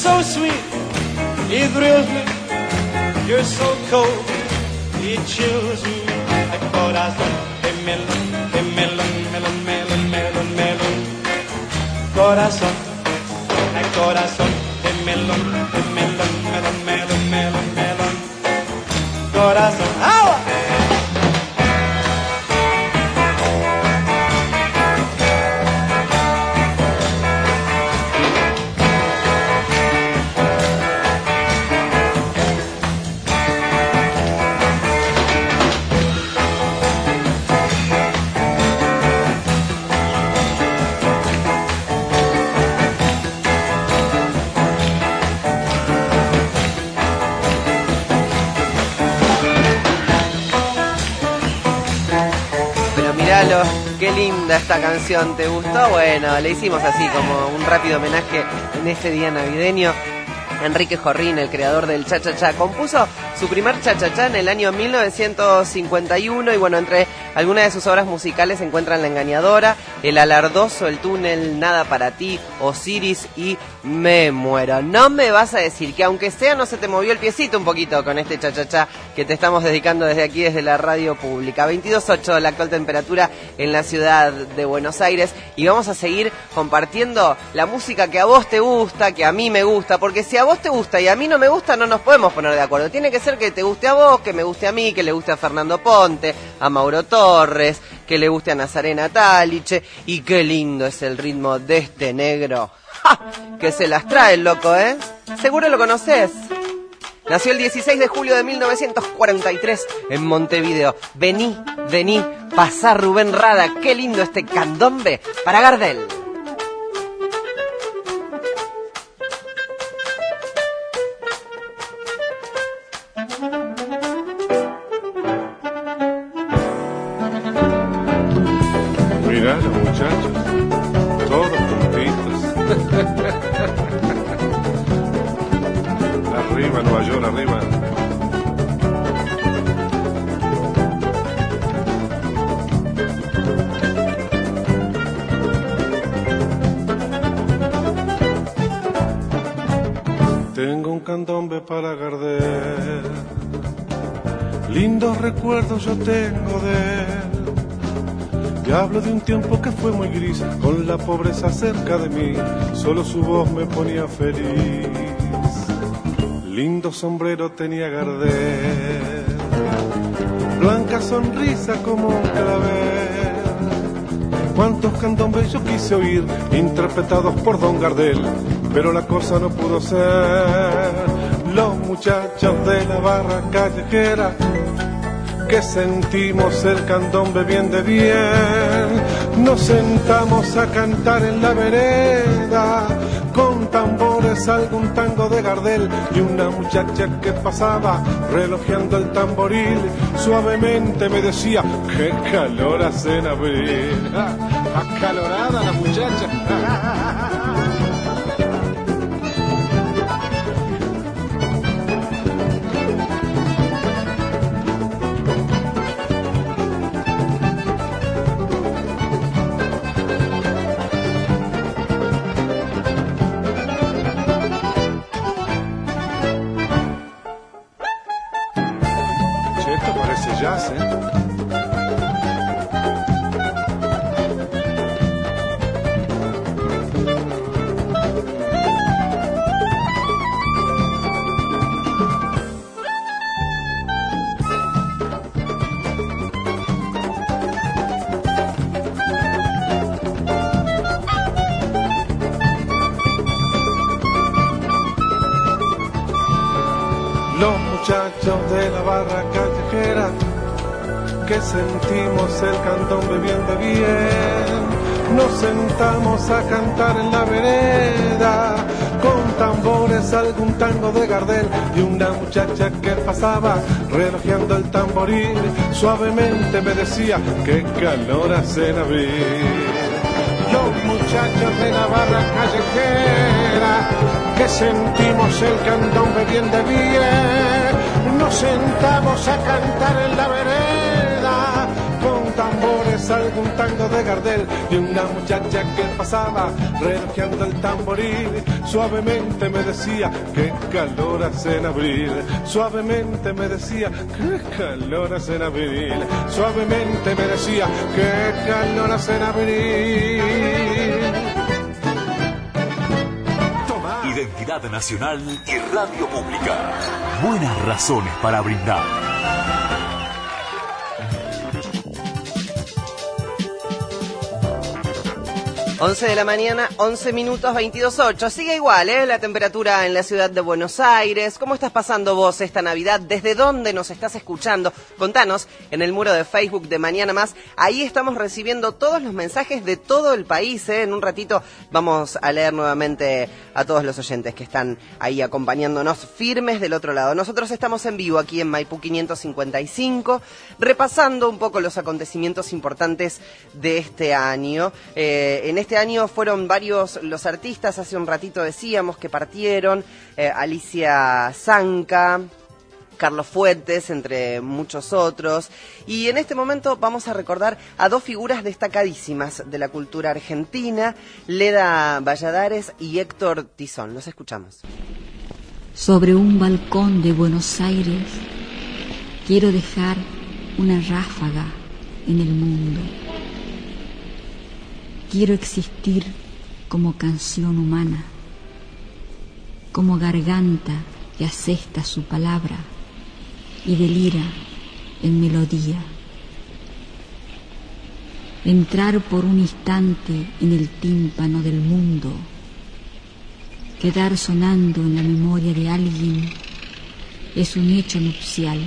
Speaker 10: so sweet, it thrills me. You're so cold, it chills me. Ay, corazón de melón, de melón, melón, melón, melón, melón. Corazón, ay, corazón de melón, de melón, melón, melón, melón, melón. Corazón, agua.
Speaker 4: Qué linda esta canción, ¿te gustó? Bueno, le hicimos así como un rápido homenaje en este día navideño. Enrique Jorrín, el creador del cha-cha-cha, compuso su primer cha-cha-cha en el año mil novecientos cincuenta y uno y bueno, entre algunas de sus obras musicales se encuentran La Engañadora, El Alardoso, El Túnel, Nada para ti, Osiris y Me Muero. No me vas a decir que aunque sea no se te movió el piecito un poquito con este cha-cha-cha que te estamos dedicando desde aquí, desde la radio pública. veintidós ocho la actual temperatura en la ciudad de Buenos Aires y vamos a seguir compartiendo la música que a vos te gusta, que a mí me gusta, porque si a vos te gusta y a mí no me gusta no nos podemos poner de acuerdo. Tiene que ser que te guste a vos, que me guste a mí, que le guste a Fernando Ponte, a Mauro Torres, que le guste a Nazarena Taliche, y qué lindo es el ritmo de este negro. ¡Ja! Que se las trae el loco, ¿eh? Seguro lo conoces. Nació el dieciséis de julio de mil novecientos cuarenta y tres en Montevideo. Vení, vení, pasá Rubén Rada, qué lindo este candombe para Gardel.
Speaker 7: Mirá los muchachos, todos juntitos. Arriba, Nueva York, arriba. Tengo un candombe para Gardel, lindos recuerdos yo tengo de él. Te hablo de un tiempo que fue muy gris, con la pobreza cerca de mí, solo su voz me ponía feliz. Lindo sombrero tenía Gardel, blanca sonrisa como un clavel. Cuántos candombes yo quise oír, interpretados por Don Gardel, pero la cosa no pudo ser. Los muchachos de la barra callejera, que sentimos el candombe bien de bien, nos sentamos a cantar en la vereda, con tambores algún tango de Gardel, y una muchacha que pasaba relojeando el tamboril, suavemente me decía, qué calor hace en abril. Acalorada la muchacha. Jazz, ¿eh? Los muchachos de la barra callejera, que sentimos el candombe bien de bien, nos sentamos a cantar en la vereda, con tambores algún tango de Gardel, y una muchacha que pasaba relojeando el tamboril, suavemente me decía, qué calor hace en abril. Los muchachos de la barra callejera, que sentimos el candombe bien de bien, nos sentamos a cantar en la vereda, con tambores es algún tango de Gardel y una muchacha que pasaba relojeando el tamboril. Suavemente me decía, qué calor hace en abril. Suavemente me decía, qué calor hace en abril. Suavemente me decía, qué calor hace en abril.
Speaker 1: Identidad nacional y radio pública. Buenas razones para brindar.
Speaker 4: once de la mañana, once minutos, veintidós ocho. Sigue igual, ¿eh? La temperatura en la ciudad de Buenos Aires. ¿Cómo estás pasando vos esta Navidad? ¿Desde dónde nos estás escuchando? Contanos en el muro de Facebook de Mañana Más. Ahí estamos recibiendo todos los mensajes de todo el país, ¿eh? En un ratito vamos a leer nuevamente a todos los oyentes que están ahí acompañándonos firmes del otro lado. Nosotros estamos en vivo aquí en Maipú quinientos cincuenta y cinco, repasando un poco los acontecimientos importantes de este año. Eh, en este Este año fueron varios los artistas, hace un ratito decíamos que partieron, eh, Alicia Zanca, Carlos Fuentes, entre muchos otros. Y en este momento vamos a recordar a dos figuras destacadísimas de la cultura argentina, Leda Valladares y Héctor Tizón. Los escuchamos.
Speaker 9: Sobre un balcón de Buenos Aires quiero dejar una ráfaga en el mundo. Quiero existir como canción humana, como garganta que asesta su palabra y delira en melodía. Entrar por un instante en el tímpano del mundo, quedar sonando en la memoria de alguien, es un hecho nupcial.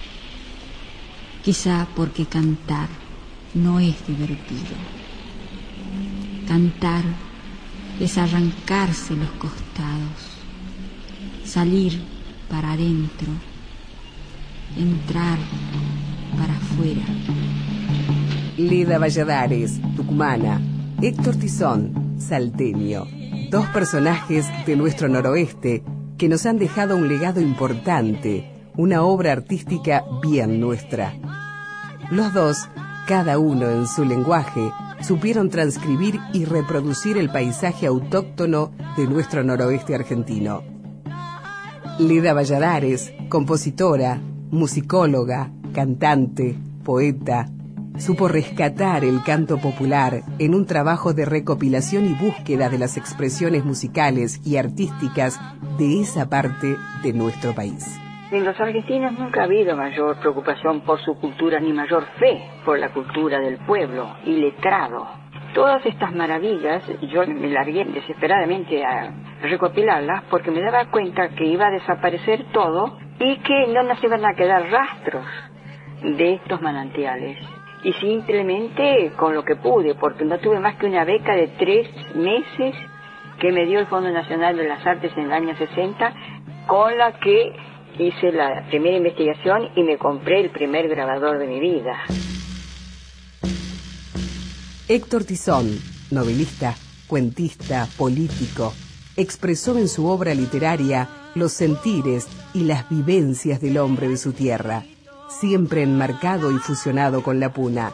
Speaker 9: Quizá porque cantar no es divertido. Cantar es arrancarse los costados, salir para adentro, entrar para afuera.
Speaker 12: Leda Valladares, tucumana. Héctor Tizón, salteño. Dos personajes de nuestro noroeste que nos han dejado un legado importante, una obra artística bien nuestra. Los dos, cada uno en su lenguaje, supieron transcribir y reproducir el paisaje autóctono de nuestro noroeste argentino. Leda Valladares, compositora, musicóloga, cantante, poeta, supo rescatar el canto popular en un trabajo de recopilación y búsqueda de las expresiones musicales y artísticas de esa parte de nuestro país.
Speaker 17: En los argentinos nunca ha habido mayor preocupación por su cultura ni mayor fe por la cultura del pueblo y letrado. Todas estas maravillas yo me largué desesperadamente a recopilarlas porque me daba cuenta que iba a desaparecer todo y que no nos iban a quedar rastros de estos manantiales. Y simplemente con lo que pude, porque no tuve más que una beca de tres meses que me dio el Fondo Nacional de las Artes en el año sesenta, con la que hice la primera investigación y me compré el primer grabador de mi vida.
Speaker 12: Héctor Tizón, novelista, cuentista, político, expresó en su obra literaria los sentires y las vivencias del hombre de su tierra, siempre enmarcado y fusionado con la puna.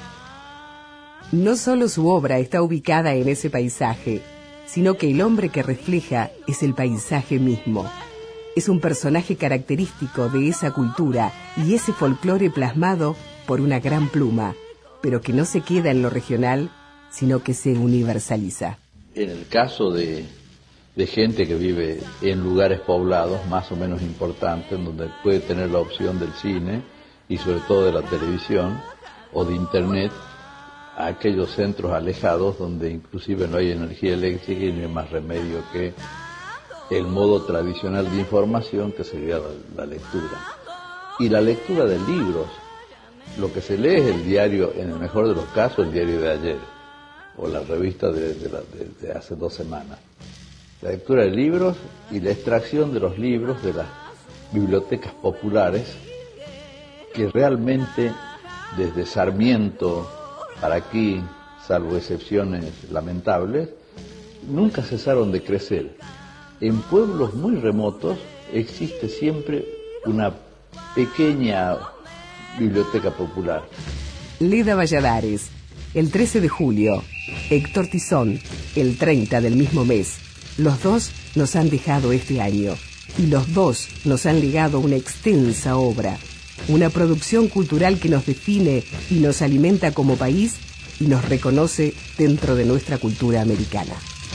Speaker 12: No solo su obra está ubicada en ese paisaje, sino que el hombre que refleja es el paisaje mismo. Es un personaje característico de esa cultura y ese folclore plasmado por una gran pluma, pero que no se queda en lo regional, sino que se universaliza.
Speaker 19: En el caso de, de gente que vive en lugares poblados más o menos importantes, donde puede tener la opción del cine y sobre todo de la televisión o de internet, a aquellos centros alejados donde inclusive no hay energía eléctrica y no hay más remedio que el modo tradicional de información, que sería la, la lectura. Y la lectura de libros. Lo que se lee es el diario, en el mejor de los casos, el diario de ayer, o la revista de, de, la, de, de hace dos semanas. La lectura de libros y la extracción de los libros de las bibliotecas populares, que realmente desde Sarmiento para aquí, salvo excepciones lamentables, nunca cesaron de crecer. En pueblos muy remotos existe siempre una pequeña biblioteca popular.
Speaker 12: Leda Valladares, el trece de julio. Héctor Tizón, el treinta del mismo mes. Los dos nos han dejado este año. Y los dos nos han legado una extensa obra. Una producción cultural que nos define y nos alimenta como país y nos reconoce dentro de nuestra cultura americana.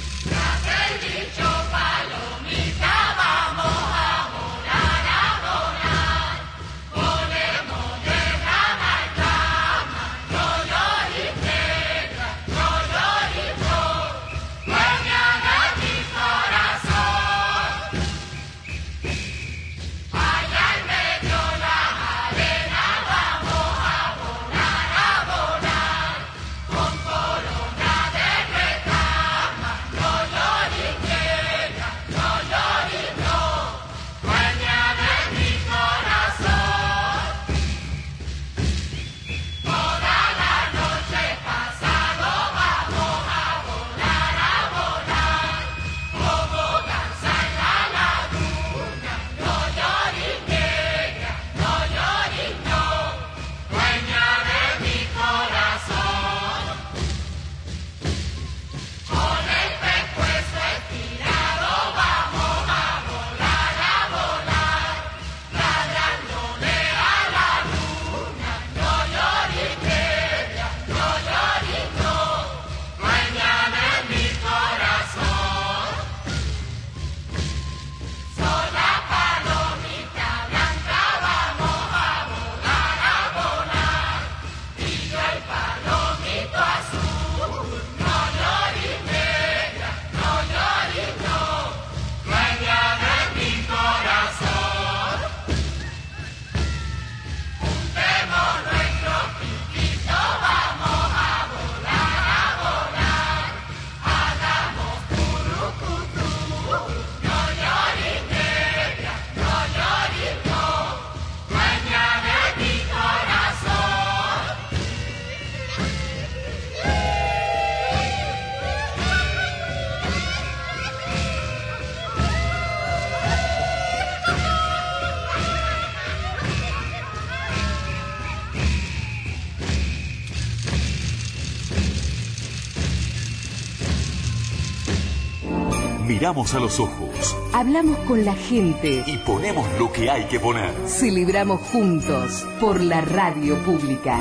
Speaker 1: Miramos a los ojos.
Speaker 12: Hablamos con la gente.
Speaker 1: Y ponemos lo que hay que poner.
Speaker 12: Celebramos juntos por la radio pública.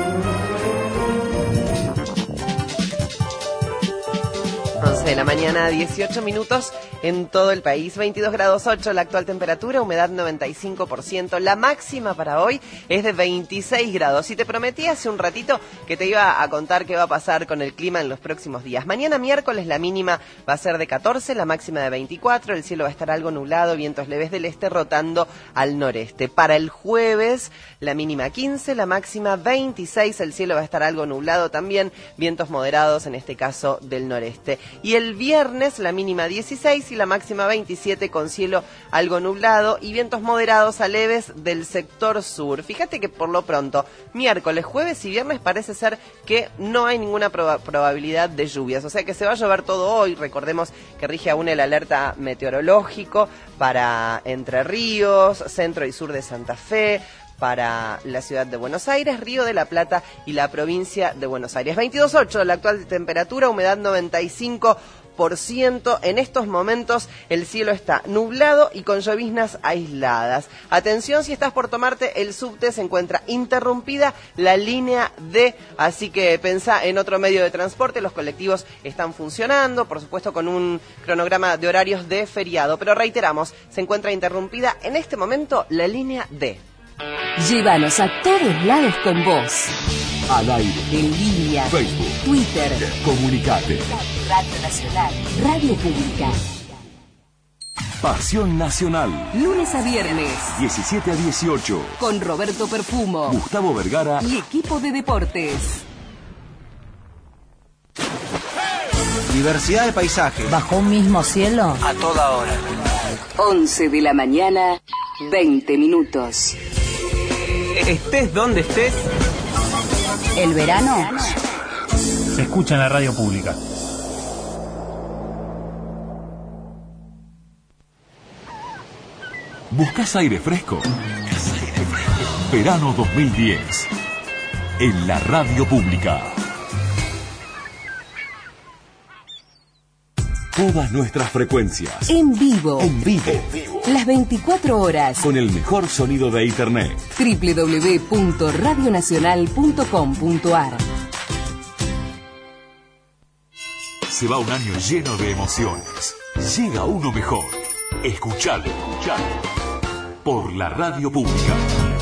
Speaker 4: once de la mañana, dieciocho minutos en todo el país, veintidós grados ocho la actual temperatura, humedad noventa y cinco por ciento, la máxima para hoy es de veintiséis grados y te prometí hace un ratito que te iba a contar qué va a pasar con el clima en los próximos días. Mañana miércoles la mínima va a ser de catorce, la máxima de veinticuatro, el cielo va a estar algo nublado, vientos leves del este rotando al noreste. Para el jueves la mínima quince, la máxima veintiséis, el cielo va a estar algo nublado también, vientos moderados en este caso del noreste. Y el viernes la mínima dieciséis y la máxima veintisiete con cielo algo nublado y vientos moderados a leves del sector sur. Fíjate que por lo pronto, miércoles, jueves y viernes parece ser que no hay ninguna proba- probabilidad de lluvias. O sea que se va a llover todo hoy. Recordemos que rige aún el alerta meteorológico para Entre Ríos, centro y sur de Santa Fe, para la ciudad de Buenos Aires, Río de la Plata y la provincia de Buenos Aires. veintidós grados ocho la actual temperatura, humedad noventa y cinco por ciento. En estos momentos el cielo está nublado y con lloviznas aisladas. Atención, si estás por tomarte el subte, se encuentra interrumpida la línea D, así que pensá en otro medio de transporte. Los colectivos están funcionando, por supuesto con un cronograma de horarios de feriado, pero reiteramos, se encuentra interrumpida en este momento la línea D.
Speaker 12: Llévanos a todos lados con vos.
Speaker 1: Al aire.
Speaker 12: En línea.
Speaker 1: Facebook.
Speaker 12: Twitter.
Speaker 1: Comunicate.
Speaker 12: Radio Nacional. Radio Pública.
Speaker 1: Pasión Nacional.
Speaker 12: Lunes a viernes.
Speaker 1: diecisiete a dieciocho.
Speaker 12: Con Roberto Perfumo.
Speaker 1: Gustavo Vergara.
Speaker 12: Y equipo de deportes.
Speaker 8: Diversidad de paisajes.
Speaker 3: Bajo un mismo cielo.
Speaker 8: A toda hora.
Speaker 12: once de la mañana, veinte minutos.
Speaker 8: Estés donde estés.
Speaker 3: El verano
Speaker 18: se escucha en la radio pública.
Speaker 1: ¿Buscas aire fresco? Verano dos mil diez. en la radio pública. Todas nuestras frecuencias.
Speaker 12: En vivo.
Speaker 1: En vivo. En vivo.
Speaker 12: Las veinticuatro horas.
Speaker 1: Con el mejor sonido de Internet.
Speaker 12: doble u doble u doble u punto radio nacional punto com punto a r.
Speaker 1: Se va un año lleno de emociones. Llega uno mejor. Escuchalo. Escuchalo. Por la radio pública.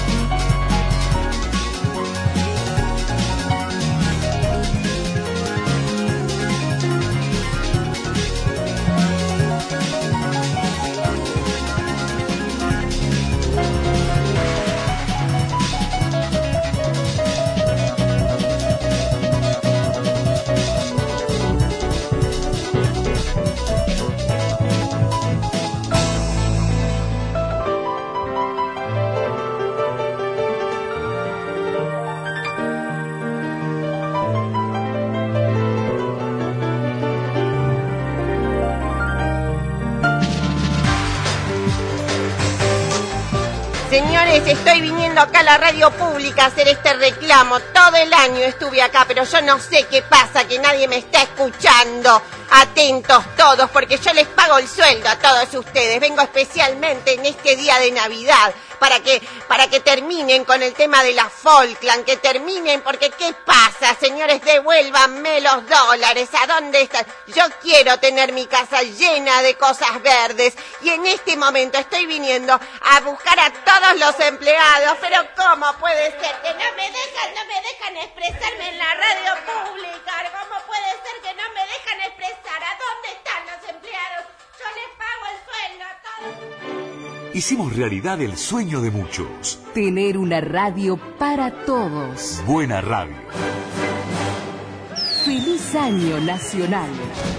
Speaker 20: Señores, estoy viniendo acá a la radio pública a hacer este reclamo. Todo el año estuve acá, pero yo no sé qué pasa, que nadie me está escuchando. Atentos todos, porque yo les pago el sueldo a todos ustedes. Vengo especialmente en este día de Navidad para que para que terminen con el tema de la Falkland, que terminen, porque ¿qué pasa? Señores, devuélvanme los dólares. ¿A dónde están? Yo quiero tener mi casa llena de cosas verdes y en este momento estoy viniendo a buscar a todos los empleados, pero ¿cómo puede ser que no me dejan, no me dejan expresarme en la radio pública? ¿Cómo puede ser que no me dejan expresar? ¿A dónde están los empleados? Yo les pago el sueldo a todos.
Speaker 1: Hicimos realidad el sueño de muchos.
Speaker 12: Tener una radio para todos.
Speaker 1: Buena radio.
Speaker 12: Feliz Año Nacional.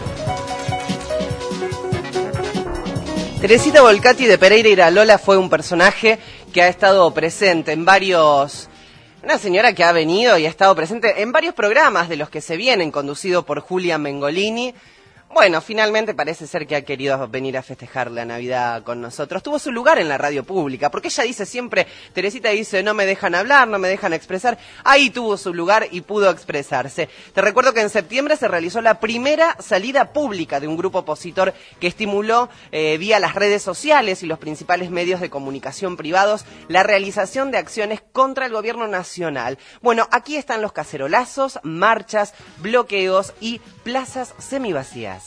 Speaker 4: Teresita Volcati de Pereira Iralola fue un personaje que ha estado presente en varios... Una señora que ha venido y ha estado presente en varios programas de los que se vienen, conducido por Julia Mengolini. Bueno, finalmente parece ser que ha querido venir a festejar la Navidad con nosotros. Tuvo su lugar en la radio pública, porque ella dice siempre, Teresita dice, no me dejan hablar, no me dejan expresar. Ahí tuvo su lugar y pudo expresarse. Te recuerdo que en septiembre se realizó la primera salida pública de un grupo opositor que estimuló eh, vía las redes sociales y los principales medios de comunicación privados la realización de acciones contra el gobierno nacional. Bueno, aquí están los cacerolazos, marchas, bloqueos y plazas semivacías.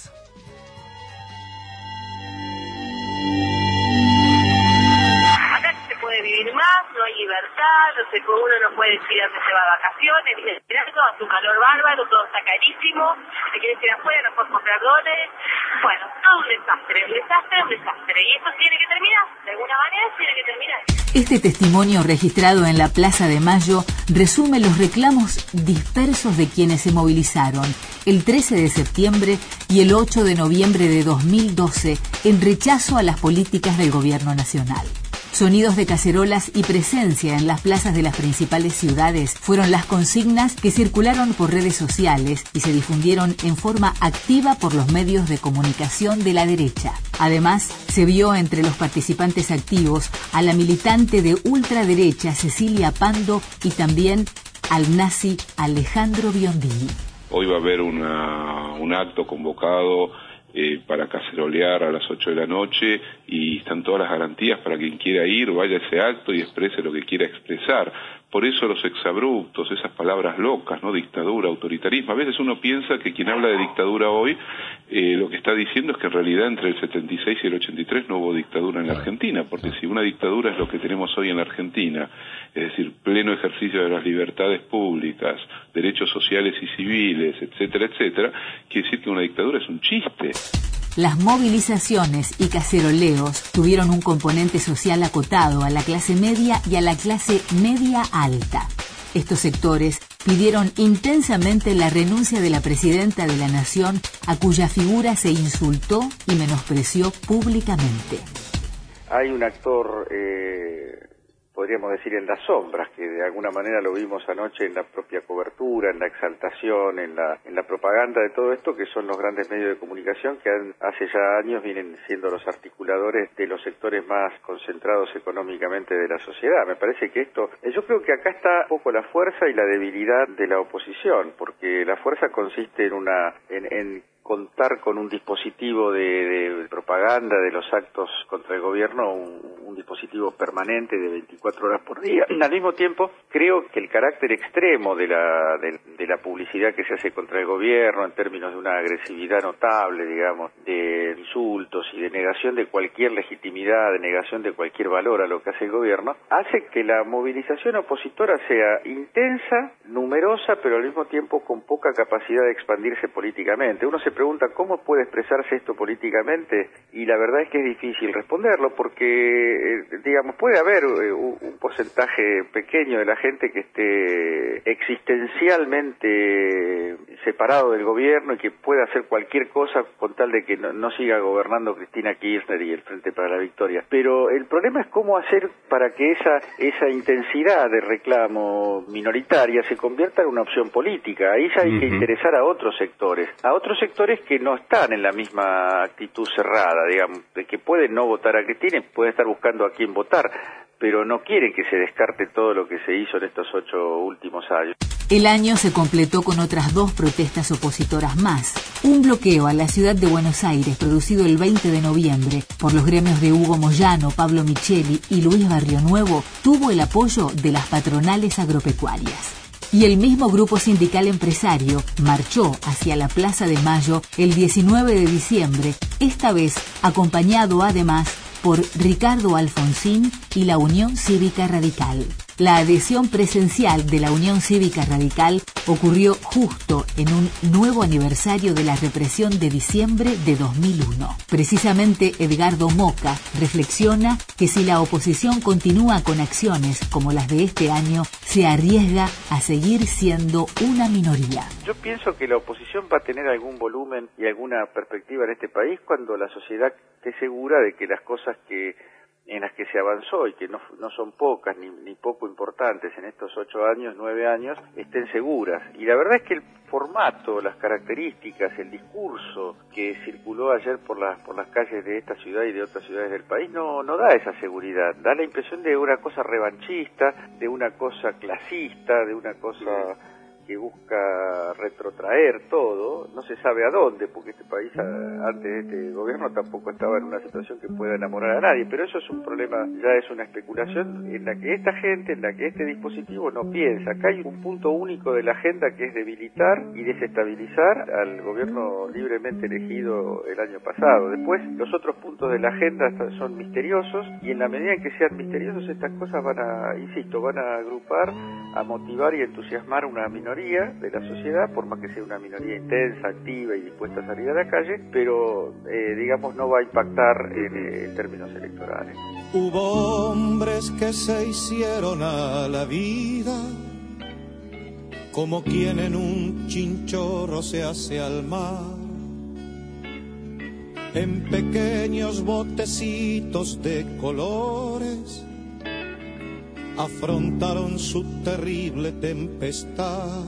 Speaker 15: Acá se puede vivir más, no hay libertad, no sé, uno no puede decir a dónde se va a vacaciones, ni algo, hace un calor bárbaro, todo está carísimo, se quiere ir afuera, no puede comprar dólares. Bueno, todo un desastre, un desastre, un desastre. Y esto tiene que terminar, de alguna manera tiene que terminar.
Speaker 3: Este testimonio registrado en la Plaza de Mayo resume los reclamos dispersos de quienes se movilizaron el trece de septiembre y el ocho de noviembre de dos mil doce en rechazo a las políticas del gobierno nacional. Sonidos de cacerolas y presencia en las plazas de las principales ciudades fueron las consignas que circularon por redes sociales y se difundieron en forma activa por los medios de comunicación de la derecha. Además, se vio entre los participantes activos a la militante de ultraderecha Cecilia Pando y también al nazi Alejandro Biondelli.
Speaker 21: Hoy va a haber una, un acto convocado Eh, para cacerolear a las ocho de la noche y están todas las garantías para quien quiera ir, vaya a ese acto y exprese lo que quiera expresar. Por eso los exabruptos, esas palabras locas, ¿no? Dictadura, autoritarismo. A veces uno piensa que quien habla de dictadura hoy, eh, lo que está diciendo es que en realidad entre el setenta y seis y el ochenta y tres no hubo dictadura en la Argentina, porque si una dictadura es lo que tenemos hoy en la Argentina, es decir, pleno ejercicio de las libertades públicas, derechos sociales y civiles, etcétera, etcétera, quiere decir que una dictadura es un chiste.
Speaker 3: Las movilizaciones y caceroleos tuvieron un componente social acotado a la clase media y a la clase media alta. Estos sectores pidieron intensamente la renuncia de la presidenta de la Nación, a cuya figura se insultó y menospreció públicamente.
Speaker 22: Hay un actor eh,
Speaker 6: podríamos decir, en las sombras, que de alguna manera lo vimos anoche en la propia cobertura, en la exaltación, en la, en la propaganda de todo esto, que son los grandes medios de comunicación que han, hace ya años vienen siendo los articuladores de los sectores más concentrados económicamente de la sociedad. Me parece que esto, yo creo que acá está un poco la fuerza y la debilidad de la oposición, porque la fuerza consiste en una, en, en contar con un dispositivo de, de propaganda de los actos contra el gobierno, un, un dispositivo permanente de veinticuatro horas por día. Al mismo tiempo, creo que el carácter extremo de la, de, de la publicidad que se hace contra el gobierno, en términos de una agresividad notable, digamos, de insultos y de negación de cualquier legitimidad, de negación de cualquier valor a lo que hace el gobierno, hace que la movilización opositora sea intensa, numerosa, pero al mismo tiempo con poca capacidad de expandirse políticamente. Uno se pregunta cómo puede expresarse esto políticamente, y la verdad es que es difícil responderlo, porque, eh, digamos, puede haber eh, un, un porcentaje pequeño de la gente que esté existencialmente separado del gobierno y que pueda hacer cualquier cosa con tal de que no, no siga gobernando Cristina Kirchner y el Frente para la Victoria. Pero el problema es cómo hacer para que esa, esa intensidad de reclamo minoritaria se convierta en una opción política. Ahí ya hay uh-huh. que interesar a otros sectores, a otros sectores que no están en la misma actitud cerrada, digamos, de que pueden no votar a Cristina y pueden estar buscando a quién votar, pero no quieren que se descarte todo lo que se hizo en estos ocho últimos años.
Speaker 3: El año se completó con otras dos protestas opositoras más. Un bloqueo a la ciudad de Buenos Aires, producido el veinte de noviembre por los gremios de Hugo Moyano, Pablo Micheli y Luis Barrionuevo, tuvo el apoyo de las patronales agropecuarias. Y el mismo grupo sindical empresario marchó hacia la Plaza de Mayo el diecinueve de diciembre, esta vez acompañado además por Ricardo Alfonsín y la Unión Cívica Radical. La adhesión presencial de la Unión Cívica Radical ocurrió justo en un nuevo aniversario de la represión de diciembre de dos mil uno. Precisamente Edgardo Moca reflexiona que si la oposición continúa con acciones como las de este año, se arriesga a seguir siendo una minoría.
Speaker 6: Yo pienso que la oposición va a tener algún volumen y alguna perspectiva en este país cuando la sociedad esté segura de que las cosas que en las que se avanzó y que no, no son pocas ni, ni poco importantes en estos ocho años, nueve años, estén seguras. Y la verdad es que el formato, las características, el discurso que circuló ayer por las por las calles de esta ciudad y de otras ciudades del país no no da esa seguridad. Da la impresión de una cosa revanchista, de una cosa clasista, de una cosa que busca retrotraer todo, no se sabe a dónde, porque este país a, antes de este gobierno tampoco estaba en una situación que pueda enamorar a nadie, pero eso es un problema, ya es una especulación en la que esta gente, en la que este dispositivo no piensa. Acá hay un punto único de la agenda que es debilitar y desestabilizar al gobierno libremente elegido el año pasado. Después, los otros puntos de la agenda son misteriosos, y en la medida en que sean misteriosos, estas cosas van a, insisto, van a agrupar, a motivar y entusiasmar una minoría de la sociedad, por más que sea una minoría intensa, activa y dispuesta a salir a la calle, pero eh, digamos no va a impactar en, eh, en términos electorales.
Speaker 10: Hubo hombres que se hicieron a la vida como quien en un chinchorro se hace al mar, en pequeños botecitos de colores afrontaron su terrible tempestad.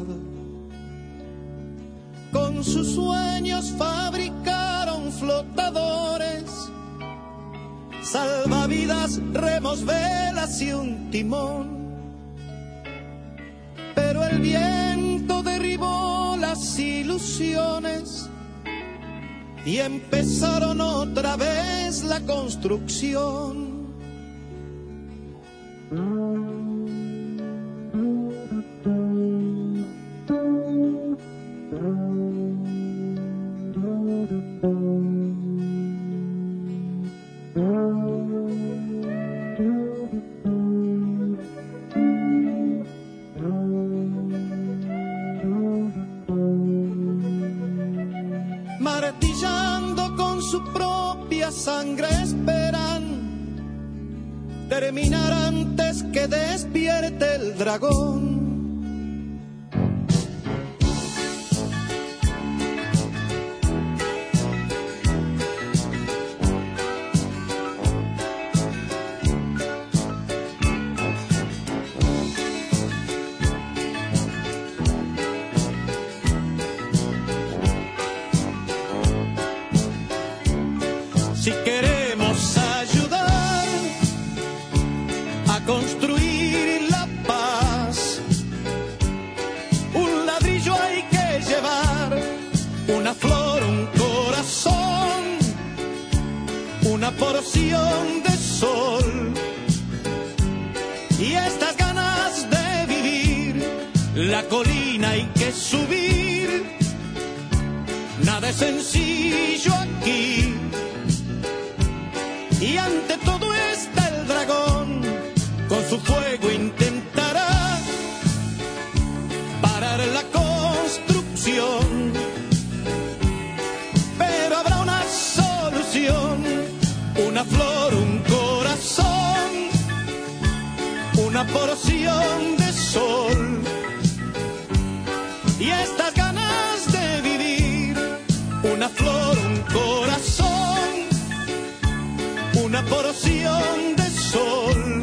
Speaker 10: Con sus sueños fabricaron flotadores, salvavidas, remos, velas y un timón. Pero el viento derribó las ilusiones y empezaron otra vez la construcción. Martillando con su propia sangre esperan terminar antes que despierte el dragón.
Speaker 2: porción de sol y estas ganas de vivir. La colina hay que subir, nada es sencillo aquí. Y ante todo está el dragón, con su fuego intentará parar la construcción. Pero habrá una solución, una flor, un corazón, una porción de sol y estas ganas de vivir. Una flor, un corazón, una porción de sol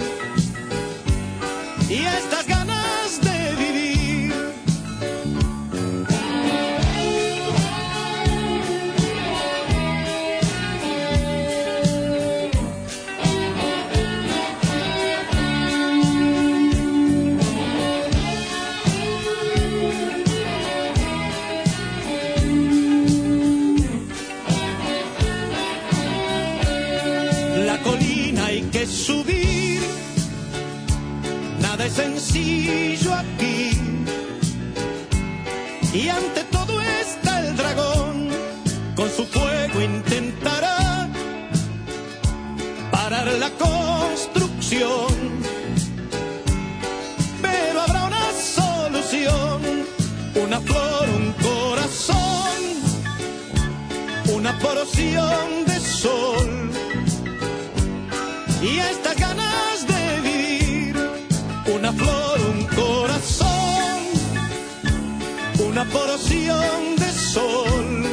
Speaker 2: y estas ganas de vivir. Que subir, nada es sencillo aquí. Y ante todo está el dragón, con su fuego intentará parar la construcción. Pero habrá una solución, una flor, un corazón, una porción de sol y estas ganas de vivir. Una flor, un corazón, una porción de sol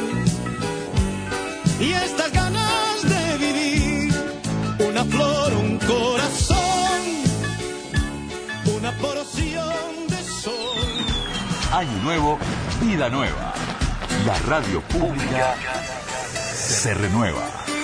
Speaker 2: y estas ganas de vivir. Una flor, un corazón, una porción de sol.
Speaker 1: Año nuevo, vida nueva. La radio pública se renueva.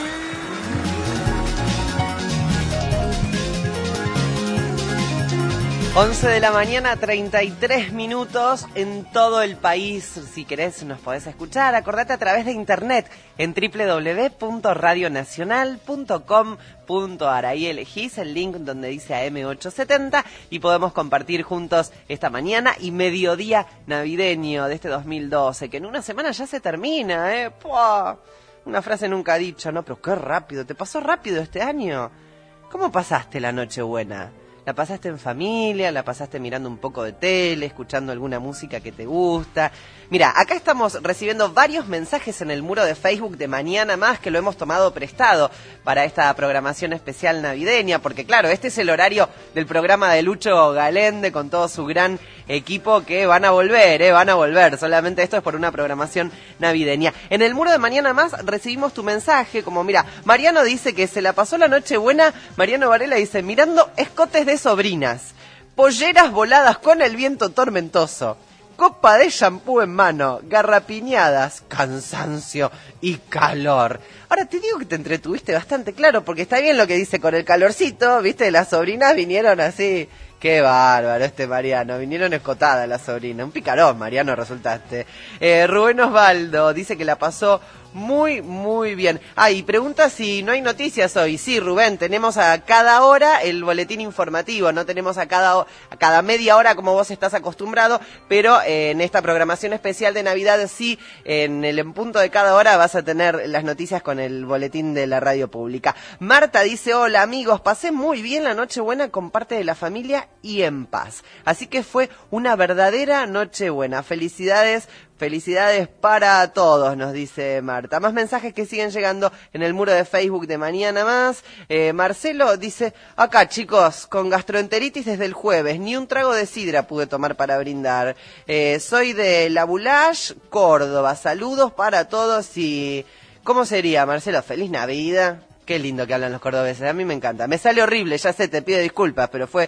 Speaker 4: once de la mañana, treinta y tres minutos en todo el país. Si querés nos podés escuchar, acordate a través de internet en doble u doble u doble u punto radio nacional punto com punto a r. Ahí elegís el link donde dice A M ochocientos setenta y podemos compartir juntos esta mañana y mediodía navideño de este dos mil doce, que en una semana ya se termina, ¿eh? ¡Puah! Una frase nunca dicha, ¿no? Pero qué rápido, ¿te pasó rápido este año? ¿Cómo pasaste la Nochebuena? ¿La pasaste en familia? ¿La pasaste mirando un poco de tele, escuchando alguna música que te gusta? Mira, acá estamos recibiendo varios mensajes en el muro de Facebook de Mañana Más, que lo hemos tomado prestado para esta programación especial navideña, porque claro, este es el horario del programa de Lucho Galende con todo su gran equipo que van a volver, eh, van a volver. Solamente esto es por una programación navideña. En el muro de Mañana Más recibimos tu mensaje, como mira, Mariano dice que se la pasó la noche buena. Mariano Varela dice, mirando escotes de sobrinas, polleras voladas con el viento tormentoso, copa de shampoo en mano, garrapiñadas, cansancio y calor. Ahora te digo que te entretuviste bastante, claro, porque está bien lo que dice con el calorcito, viste, las sobrinas vinieron así. Qué bárbaro este Mariano, vinieron escotadas las sobrinas, un picarón Mariano resultaste. Eh, Rubén Osvaldo dice que la pasó muy, muy bien. Ah, y pregunta si no hay noticias hoy. Sí, Rubén, tenemos a cada hora el boletín informativo, no tenemos a cada, a cada media hora como vos estás acostumbrado, pero eh, en esta programación especial de Navidad sí, en el en punto de cada hora vas a tener las noticias con el boletín de la radio pública. Marta dice, hola amigos, pasé muy bien la Nochebuena con parte de la familia y en paz. Así que fue una verdadera Nochebuena. Felicidades. Felicidades para todos, nos dice Marta. Más mensajes que siguen llegando en el muro de Facebook de Mañana Más. Eh, Marcelo dice, acá chicos, con gastroenteritis desde el jueves, ni un trago de sidra pude tomar para brindar. Eh, soy de La Boulage, Córdoba. Saludos para todos y... ¿Cómo sería, Marcelo? ¿Feliz Navidad? Qué lindo que hablan los cordobeses, a mí me encanta. Me sale horrible, ya sé, te pido disculpas, pero fue,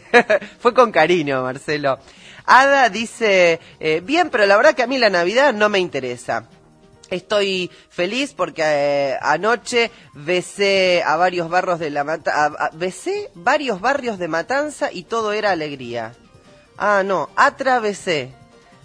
Speaker 4: fue con cariño, Marcelo. Ada dice, eh, bien, pero la verdad que a mí la Navidad no me interesa. Estoy feliz porque eh, anoche besé a varios barrios de la Mata- a, a, besé varios barrios de Matanza y todo era alegría. Ah, no, atravesé.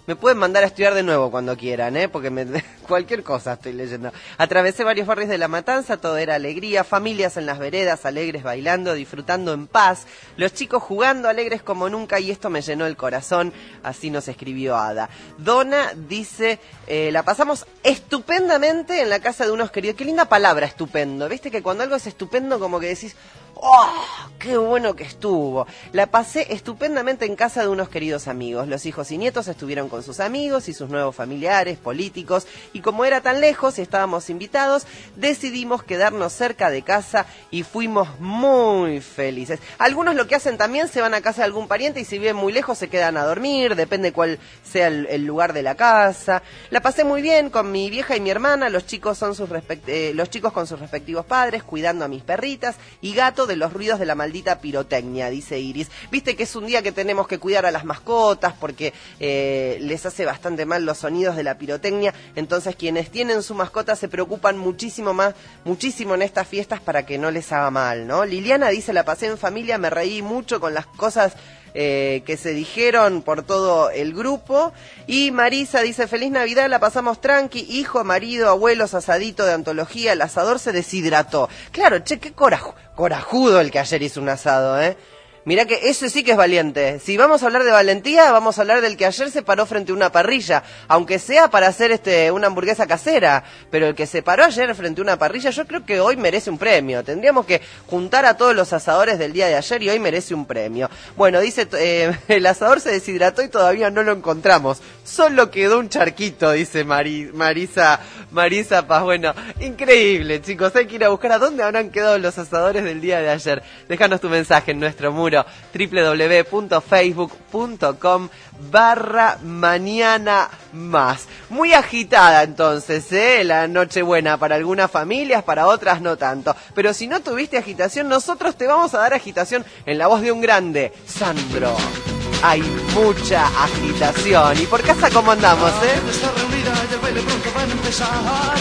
Speaker 4: Me pueden mandar a estudiar de nuevo cuando quieran, ¿eh? Porque me, cualquier cosa estoy leyendo. Atravesé varios barrios de La Matanza, todo era alegría, familias en las veredas, alegres bailando, disfrutando en paz, los chicos jugando alegres como nunca y esto me llenó el corazón, así nos escribió Ada. Donna dice, eh, la pasamos estupendamente en la casa de unos queridos. Qué linda palabra, estupendo. Viste que cuando algo es estupendo como que decís, ¡oh, qué bueno que estuvo! La pasé estupendamente en casa de unos queridos amigos. Los hijos y nietos estuvieron con sus amigos y sus nuevos familiares, políticos, y como era tan lejos y estábamos invitados, decidimos quedarnos cerca de casa y fuimos muy felices. Algunos lo que hacen también, se van a casa de algún pariente y si viven muy lejos se quedan a dormir, depende cuál sea el, el lugar de la casa. La pasé muy bien con mi vieja y mi hermana, los chicos, son sus respect- eh, los chicos con sus respectivos padres, cuidando a mis perritas y gato de los ruidos de la maldita pirotecnia, dice Iris. Viste que es un día que tenemos que cuidar a las mascotas porque eh, les hace bastante mal los sonidos de la pirotecnia, entonces quienes tienen su mascota se preocupan muchísimo más, muchísimo en estas fiestas para que no les haga mal, ¿no? Liliana dice, la pasé en familia, me reí mucho con las cosas Eh, que se dijeron por todo el grupo. Y Marisa dice, feliz Navidad, la pasamos tranqui, hijo, marido, abuelos, asadito de antología, el asador se deshidrató. Claro, che, qué coraju corajudo el que ayer hizo un asado, ¿eh? Mirá que ese sí que es valiente. Si vamos a hablar de valentía, vamos a hablar del que ayer se paró frente a una parrilla, aunque sea para hacer este una hamburguesa casera, pero el que se paró ayer frente a una parrilla, yo creo que hoy merece un premio. Tendríamos que juntar a todos los asadores del día de ayer y hoy merece un premio. Bueno, dice, eh, el asador se deshidrató y todavía no lo encontramos. Solo quedó un charquito, dice Mari, Marisa, Marisa Paz. Bueno, increíble, chicos. Hay que ir a buscar a dónde habrán quedado los asadores del día de ayer. Déjanos tu mensaje en nuestro muro doble u doble u doble u punto facebook punto com barra mañana más. Muy agitada entonces, ¿eh? La Nochebuena para algunas familias, para otras no tanto. Pero si no tuviste agitación, nosotros te vamos a dar agitación en la voz de un grande, Sandro. Hay mucha agitación. ¿Y por casa cómo andamos, eh?
Speaker 2: Está reunida y el baile pronto va a empezar.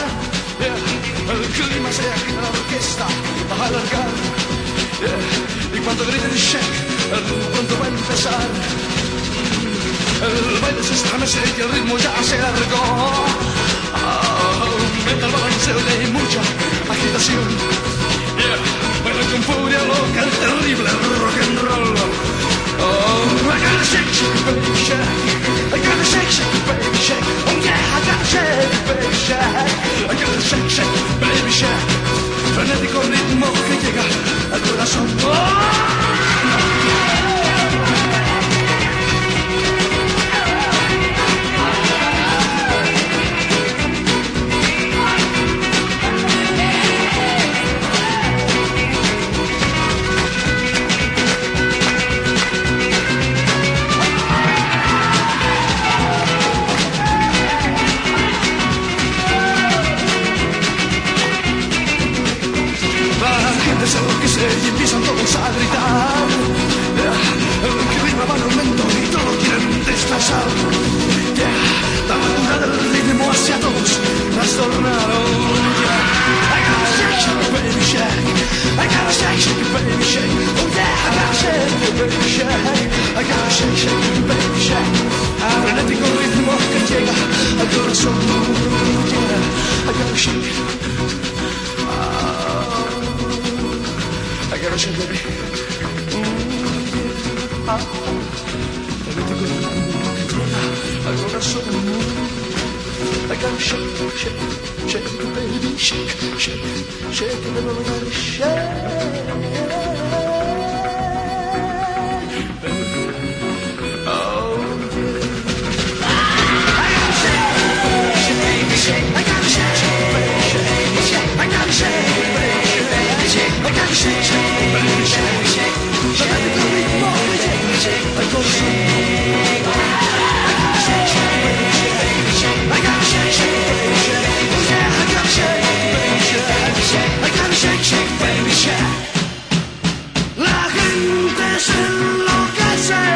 Speaker 2: El clima se agita, la orquesta va a alargar. Y cuando griten shake, el ritmo pronto va a empezar. El baile se estremece y el ritmo ya se largó. Aumenta el balanceo y hay mucha agitación. Yeah. Baila con furia loca el terrible rock and roll. Oh, I gotta shake, shake, baby, shake. I gotta shake, shake, baby, shake. Oh yeah, I gotta shake, baby, shake. I gotta shake, shake, baby, shake. Frenético ritmo que llega al corazón. ¡Oh! Se enloquece y empiezan todos a gritar. El clima va en aumento y todos quieren destrozar. La altura del ritmo hacia todos trastornaron. I gotta shake, shake, baby, shake. I gotta shake, shake, baby, shake. Oh yeah, I gotta shake, baby, shake. I gotta shake, shake, baby, shake. Frenético ritmo que llega al corazón. Yeah, I gotta shake. I gotta shake, baby. Mm-hmm. Ah. Al corazón. I gotta shake, shake, shake, baby, shake, shake, shake, and then I gotta shake. Oh, yeah. I gotta shake, baby, shake. I gotta shake, baby, shake. I gotta shake, baby, shake. I gotta shake, shake, baby, shake, shake. But I think I'll be more shake, shake. I gotta shake, I gotta shake, shake, baby, shake. I gotta shake, shake, baby, shake. Oh yeah, I gotta shake, baby, shake. I gotta shake, shake, baby, shake. La gente se enloquece,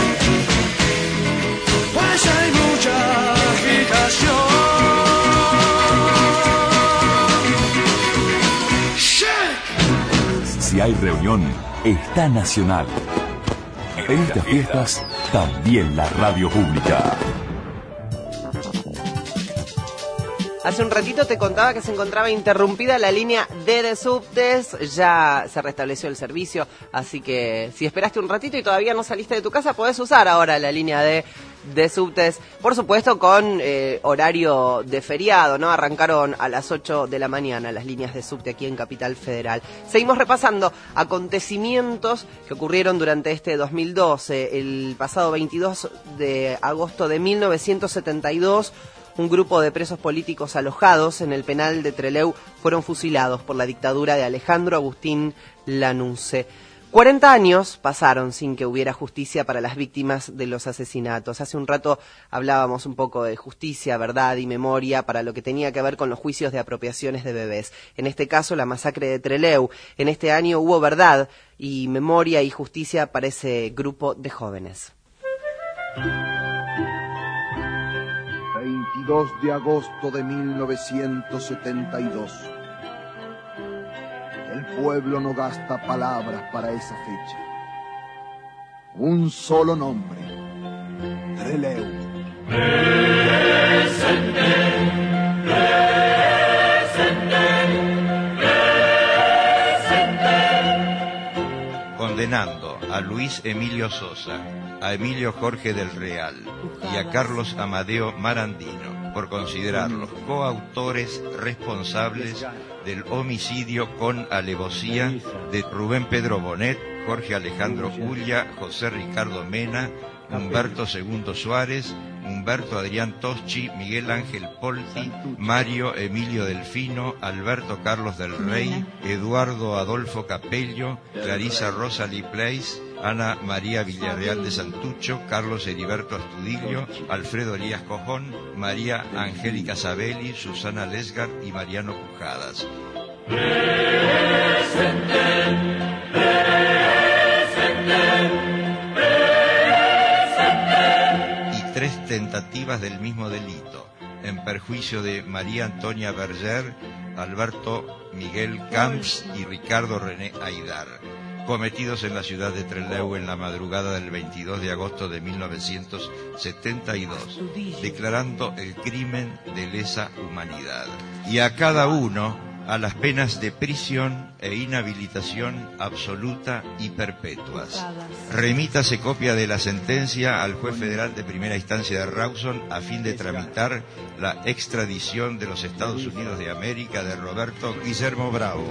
Speaker 2: pues hay mucha agitación.
Speaker 1: Si hay reunión, está Nacional. En estas fiestas, también la radio pública.
Speaker 4: Hace un ratito te contaba que se encontraba interrumpida la línea D de subtes, ya se restableció el servicio, así que si esperaste un ratito y todavía no saliste de tu casa, podés usar ahora la línea D de subtes, por supuesto con eh, horario de feriado, ¿no? Arrancaron a las ocho de la mañana las líneas de subte aquí en Capital Federal. Seguimos repasando acontecimientos que ocurrieron durante este dos mil doce. El pasado veintidós de agosto de mil novecientos setenta y dos, un grupo de presos políticos alojados en el penal de Trelew fueron fusilados por la dictadura de Alejandro Agustín Lanusse. cuarenta años pasaron sin que hubiera justicia para las víctimas de los asesinatos. Hace un rato hablábamos un poco de justicia, verdad y memoria para lo que tenía que ver con los juicios de apropiaciones de bebés. En este caso, la masacre de Trelew. En este año hubo verdad y memoria y justicia para ese grupo de jóvenes.
Speaker 11: veintidós de agosto de mil novecientos setenta y dos. El pueblo no gasta palabras para esa fecha. Un solo nombre: Trelew.
Speaker 2: Presente, presente, presente.
Speaker 5: Condenando a Luis Emilio Sosa, a Emilio Jorge del Real y a Carlos Amadeo Marandino por considerarlos coautores responsables del homicidio con alevosía de Rubén Pedro Bonet, Jorge Alejandro Ulla, José Ricardo Mena, Humberto Segundo Suárez, Humberto Adrián Toschi, Miguel Ángel Polti, Mario Emilio Delfino, Alberto Carlos del Rey, Eduardo Adolfo Capello, Clarisa Rosalie Place, Ana María Villarreal de Santucho, Carlos Heriberto Astudillo, Alfredo Elías Cojón, María Angélica Sabelli, Susana Lesgar y Mariano Pujadas.
Speaker 2: Presente, presente, presente.
Speaker 5: Y tres tentativas del mismo delito, en perjuicio de María Antonia Berger, Alberto Miguel Camps y Ricardo René Aidar, cometidos en la ciudad de Trelew en la madrugada del veintidós de agosto de mil novecientos setenta y dos, declarando el crimen de lesa humanidad. Y a cada uno a las penas de prisión e inhabilitación absoluta y perpetuas. Remítase copia de la sentencia al juez federal de primera instancia de Rawson a fin de tramitar la extradición de los Estados Unidos de América de Roberto Guillermo Bravo.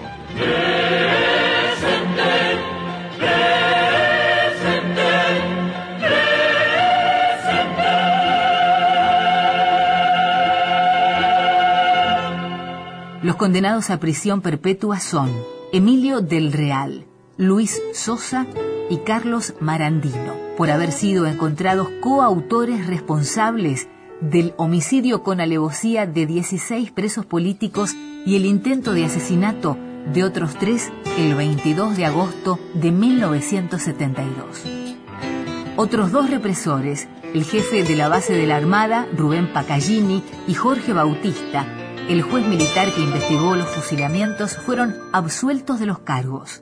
Speaker 3: Los condenados a prisión perpetua son Emilio del Real, Luis Sosa y Carlos Marandino, por haber sido encontrados coautores responsables del homicidio con alevosía de dieciséis presos políticos y el intento de asesinato de otros tres el veintidós de agosto de mil novecientos setenta y dos. Otros dos represores, el jefe de la base de la Armada, Rubén Pacallini, y Jorge Bautista, el juez militar que investigó los fusilamientos, fueron absueltos de los cargos.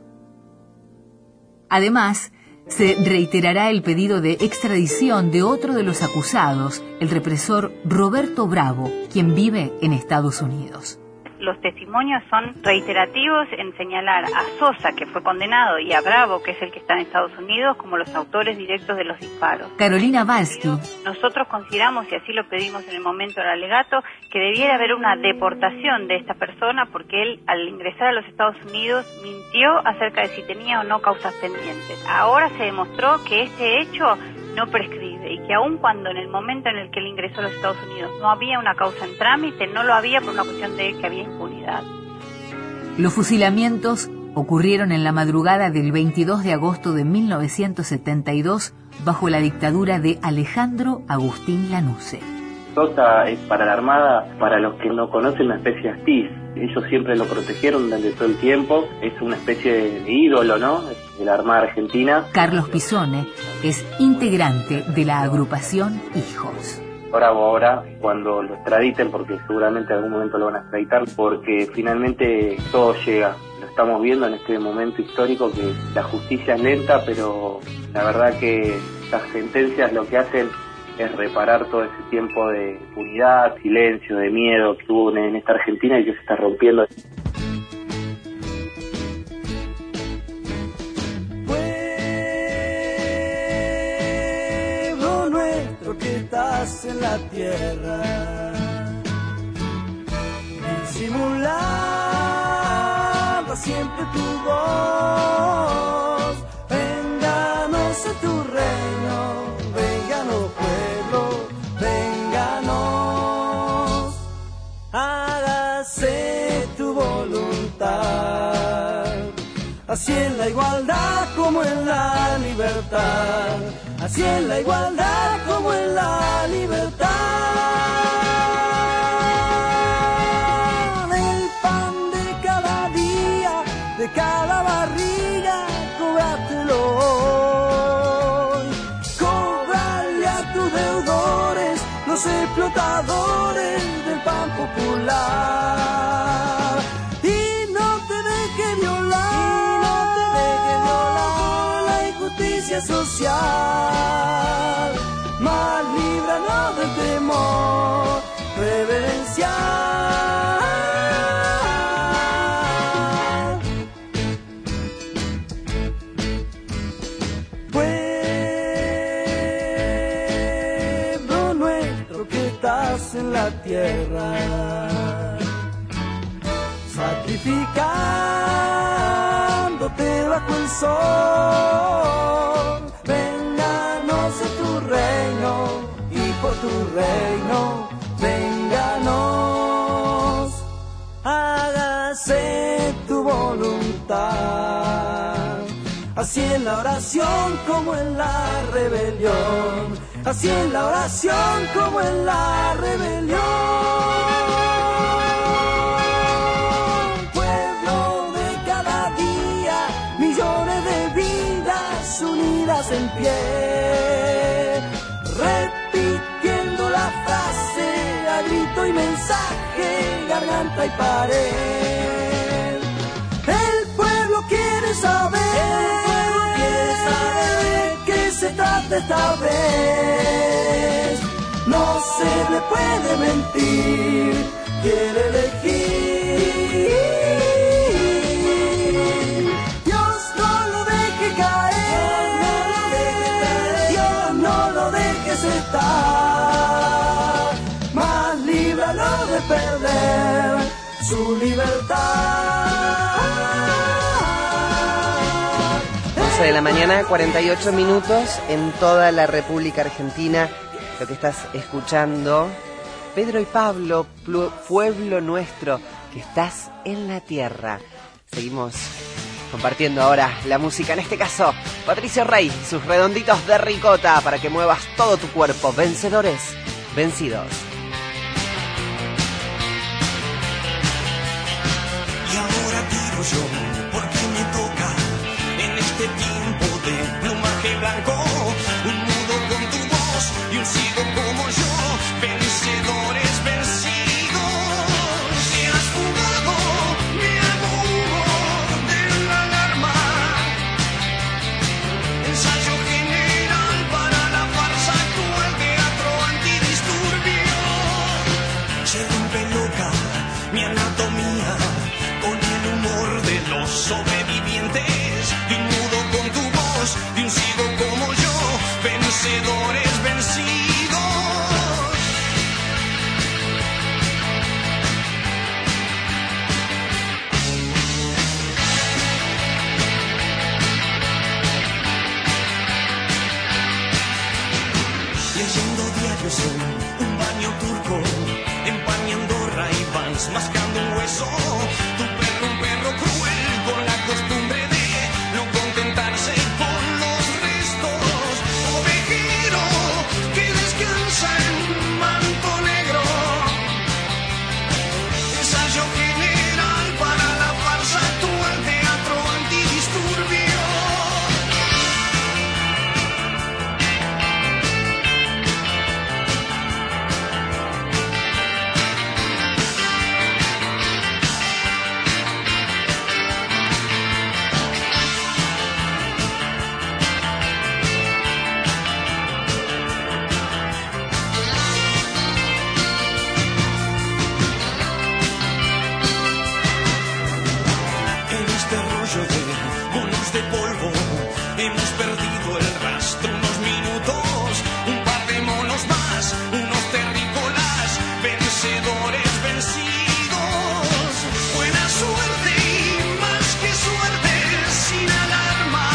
Speaker 3: Además, se reiterará el pedido de extradición de otro de los acusados, el represor Roberto Bravo, quien vive en Estados Unidos.
Speaker 22: Los testimonios son reiterativos en señalar a Sosa, que fue condenado, y a Bravo, que es el que está en Estados Unidos, como los autores directos de los disparos.
Speaker 3: Carolina Valsky.
Speaker 22: Nosotros consideramos, y así lo pedimos en el momento del alegato, que debiera haber una deportación de esta persona porque él, al ingresar a los Estados Unidos, mintió acerca de si tenía o no causas pendientes. Ahora se demostró que este hecho no prescribe y que aun cuando en el momento en el que él ingresó a los Estados Unidos no había una causa en trámite, no lo había por una cuestión de que había impunidad.
Speaker 3: Los fusilamientos ocurrieron en la madrugada del veintidós de agosto de mil novecientos setenta y dos bajo la dictadura de Alejandro Agustín Lanusse.
Speaker 23: Sosa es para la Armada, para los que no conocen, una especie de astiz. Ellos siempre lo protegieron durante todo el tiempo. Es una especie de ídolo, ¿no?, de la Armada Argentina.
Speaker 3: Carlos Pisone es integrante de la agrupación Hijos.
Speaker 23: Ahora o ahora, cuando lo extraditen, porque seguramente en algún momento lo van a extraditar, porque finalmente todo llega. Lo estamos viendo en este momento histórico que la justicia es lenta, pero la verdad que las sentencias lo que hacen es reparar todo ese tiempo de impunidad, silencio, de miedo que hubo en esta Argentina y que se está rompiendo.
Speaker 2: Pueblo nuestro que estás en la tierra, disimulando siempre tu voz, vénganos a tu reino, vénganos pueblo, vénganos, hágase tu voluntad, así en la igualdad como en la libertad, así en la igualdad como en la libertad. El pan de cada día, de cada barriga, cóbratelo hoy. Cóbrale a tus deudores, los explotadores del pan popular. Y no te dejes violar, y no te dejes violar la injusticia social. Más líbranos del temor reverencial. Pueblo nuestro que estás en la tierra, sacrificándote bajo el sol, vénganos a tu reino y por tu reino, vénganos, hágase tu voluntad, así en la oración como en la rebelión, así en la oración como en la rebelión. Pueblo de cada día, millones de vidas unidas en pie, repitiendo la frase a grito y mensaje, garganta y pared. El pueblo quiere saber, el pueblo quiere saber de qué se trata esta vez. No se le puede mentir, quiere elegir. Dios no lo deje caer, Dios no lo dejes estar, más líbralo de perder su libertad.
Speaker 4: once de la mañana, cuarenta y ocho minutos en toda la República Argentina. Lo que estás escuchando, Pedro y Pablo, pueblo nuestro, que estás en la tierra. Seguimos compartiendo ahora la música, en este caso, Patricio Rey, sus redonditos de ricota, para que muevas todo tu cuerpo. Vencedores, vencidos.
Speaker 2: Y ahora digo yo, porque me toca en este tiempo de plumaje blanco, un nudo con tu voz y un sigo como yo, vencedores vencidos. Si has jugado, me hago humo de la alarma, ensayo general para la farsa actual, teatro antidisturbio. Se rompe loca mi anatomía con el humor de los sobrevivientes, de un nudo con tu voz, de un sigo como yo, vencedores vencidos. Leyendo diarios en un baño turco, empañando Ray-Bans, mascando un hueso. Tu perro, un perro cruel, con la costumbre de no contentarse con los restos. Ovejero que descansa en un manto negro, ensayo general para la farsa actual, teatro antidisturbio. más, unos terrícolas vencedores vencidos. Buena suerte y más que suerte, sin alarma.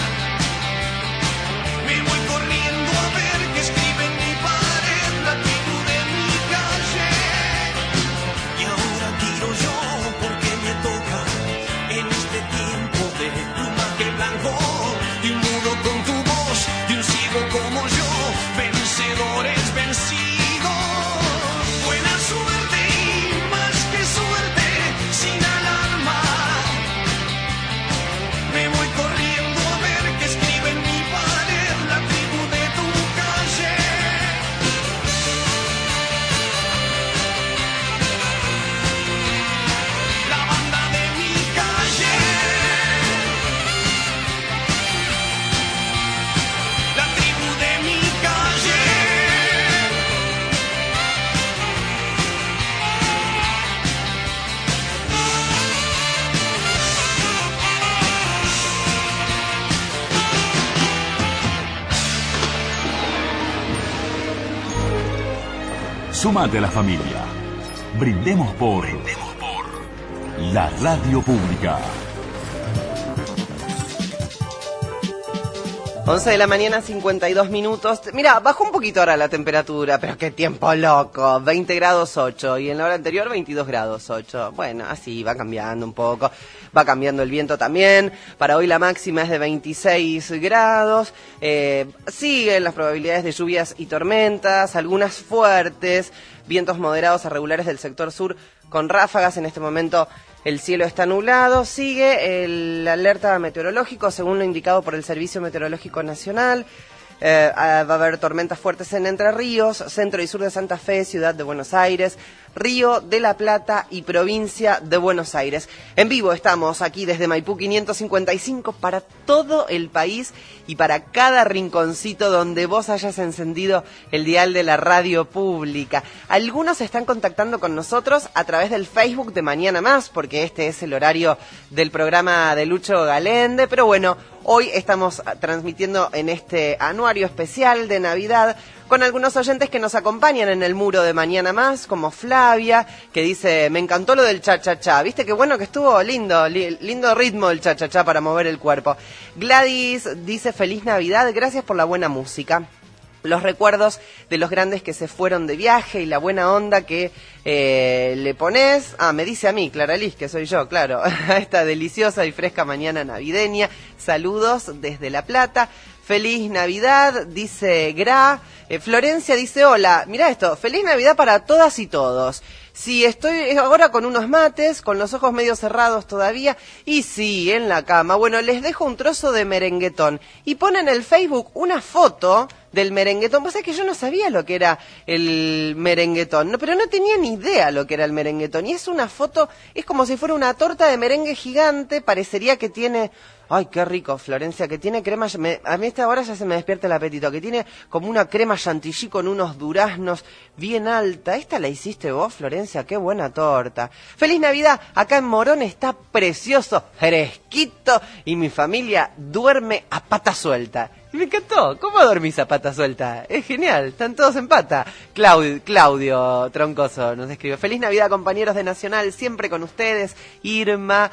Speaker 2: Me voy corriendo a ver qué escribe en mi pared la tribu de mi calle. Y ahora tiro yo porque me toca en este tiempo de plumaje blanco. Y un mudo con tu voz y un ciego como yo, vencedores vencidos. Buena suerte y más que suerte, sin alarma. Me voy corriendo a ver qué escribe en mi pared la tribu de tu calle. La banda de mi calle. La tribu de mi calle.
Speaker 1: Súmate a la familia. Brindemos por, Brindemos por la radio pública.
Speaker 4: once de la mañana, cincuenta y dos minutos. Mira, bajó un poquito ahora la temperatura, pero qué tiempo loco. veinte grados ocho y en la hora anterior veintidós grados ocho. Bueno, así va cambiando un poco. Va cambiando el viento también. Para hoy la máxima es de veintiséis grados. Eh, siguen las probabilidades de lluvias y tormentas, algunas fuertes, vientos moderados a regulares del sector sur con ráfagas. En este momento el cielo está nublado. Sigue el alerta meteorológico según lo indicado por el Servicio Meteorológico Nacional. Eh, va a haber tormentas fuertes en Entre Ríos, centro y sur de Santa Fe, ciudad de Buenos Aires, Río de la Plata y provincia de Buenos Aires. En vivo estamos aquí desde Maipú quinientos cincuenta y cinco para todo el país y para cada rinconcito donde vos hayas encendido el dial de la radio pública. Algunos se están contactando con nosotros a través del Facebook de Mañana Más, porque este es el horario del programa de Lucho Galende, pero bueno, hoy estamos transmitiendo en este anuario especial de Navidad con algunos oyentes que nos acompañan en el muro de Mañana Más, como Flavia, que dice, me encantó lo del cha-cha-cha. ¿Viste qué bueno que estuvo? Lindo, li- lindo ritmo el cha-cha-cha para mover el cuerpo. Gladys dice, feliz Navidad, gracias por la buena música. Los recuerdos de los grandes que se fueron de viaje y la buena onda que eh, le pones. Ah, me dice a mí, Clara Liz, que soy yo, claro, a esta deliciosa y fresca mañana navideña. Saludos desde La Plata. Feliz Navidad, dice Gra. Eh, Florencia dice, hola, mirá esto, feliz Navidad para todas y todos. Sí, estoy ahora con unos mates, con los ojos medio cerrados todavía, y sí, en la cama. Bueno, les dejo un trozo de merenguetón. Y ponen en el Facebook una foto del merenguetón. Pues es que yo no sabía lo que era el merenguetón, no, pero no tenía ni idea lo que era el merenguetón. Y es una foto, es como si fuera una torta de merengue gigante, parecería que tiene... Ay, qué rico, Florencia, que tiene crema... Me, a mí a esta hora ya se me despierta el apetito, que tiene como una crema chantilly con unos duraznos bien alta. ¿Esta la hiciste vos, Florencia? Qué buena torta. ¡Feliz Navidad! Acá en Morón está precioso, fresquito, y mi familia duerme a pata suelta. Me encantó. ¿Cómo dormís a pata suelta? Es genial, están todos en pata. Claudio, Claudio Troncoso nos escribe. Feliz Navidad, compañeros de Nacional, siempre con ustedes. Irma...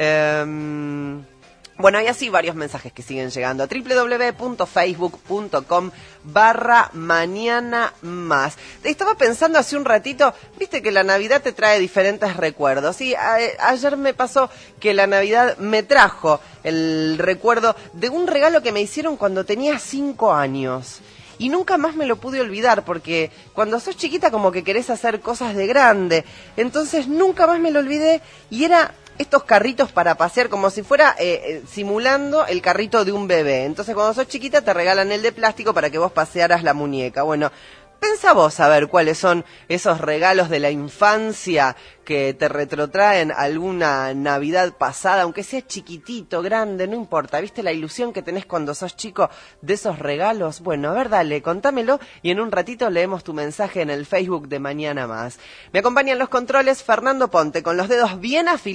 Speaker 4: Eh, Bueno, hay así varios mensajes que siguen llegando a doble u doble u doble u punto facebook punto com barra mañana más. Estaba pensando hace un ratito, viste que la Navidad te trae diferentes recuerdos. Y a, ayer me pasó que la Navidad me trajo el recuerdo de un regalo que me hicieron cuando tenía cinco años. Y nunca más me lo pude olvidar, porque cuando sos chiquita como que querés hacer cosas de grande. Entonces nunca más me lo olvidé y era... estos carritos para pasear, como si fuera eh, simulando el carrito de un bebé. Entonces cuando sos chiquita te regalan el de plástico para que vos pasearas la muñeca. Bueno, pensá vos a ver cuáles son esos regalos de la infancia que te retrotraen alguna Navidad pasada, aunque sea chiquitito, grande, no importa. ¿Viste la ilusión que tenés cuando sos chico de esos regalos? Bueno, a ver, dale, contámelo y en un ratito leemos tu mensaje en el Facebook de Mañana Más. Me acompañan los controles Fernando Ponte, con los dedos bien afilados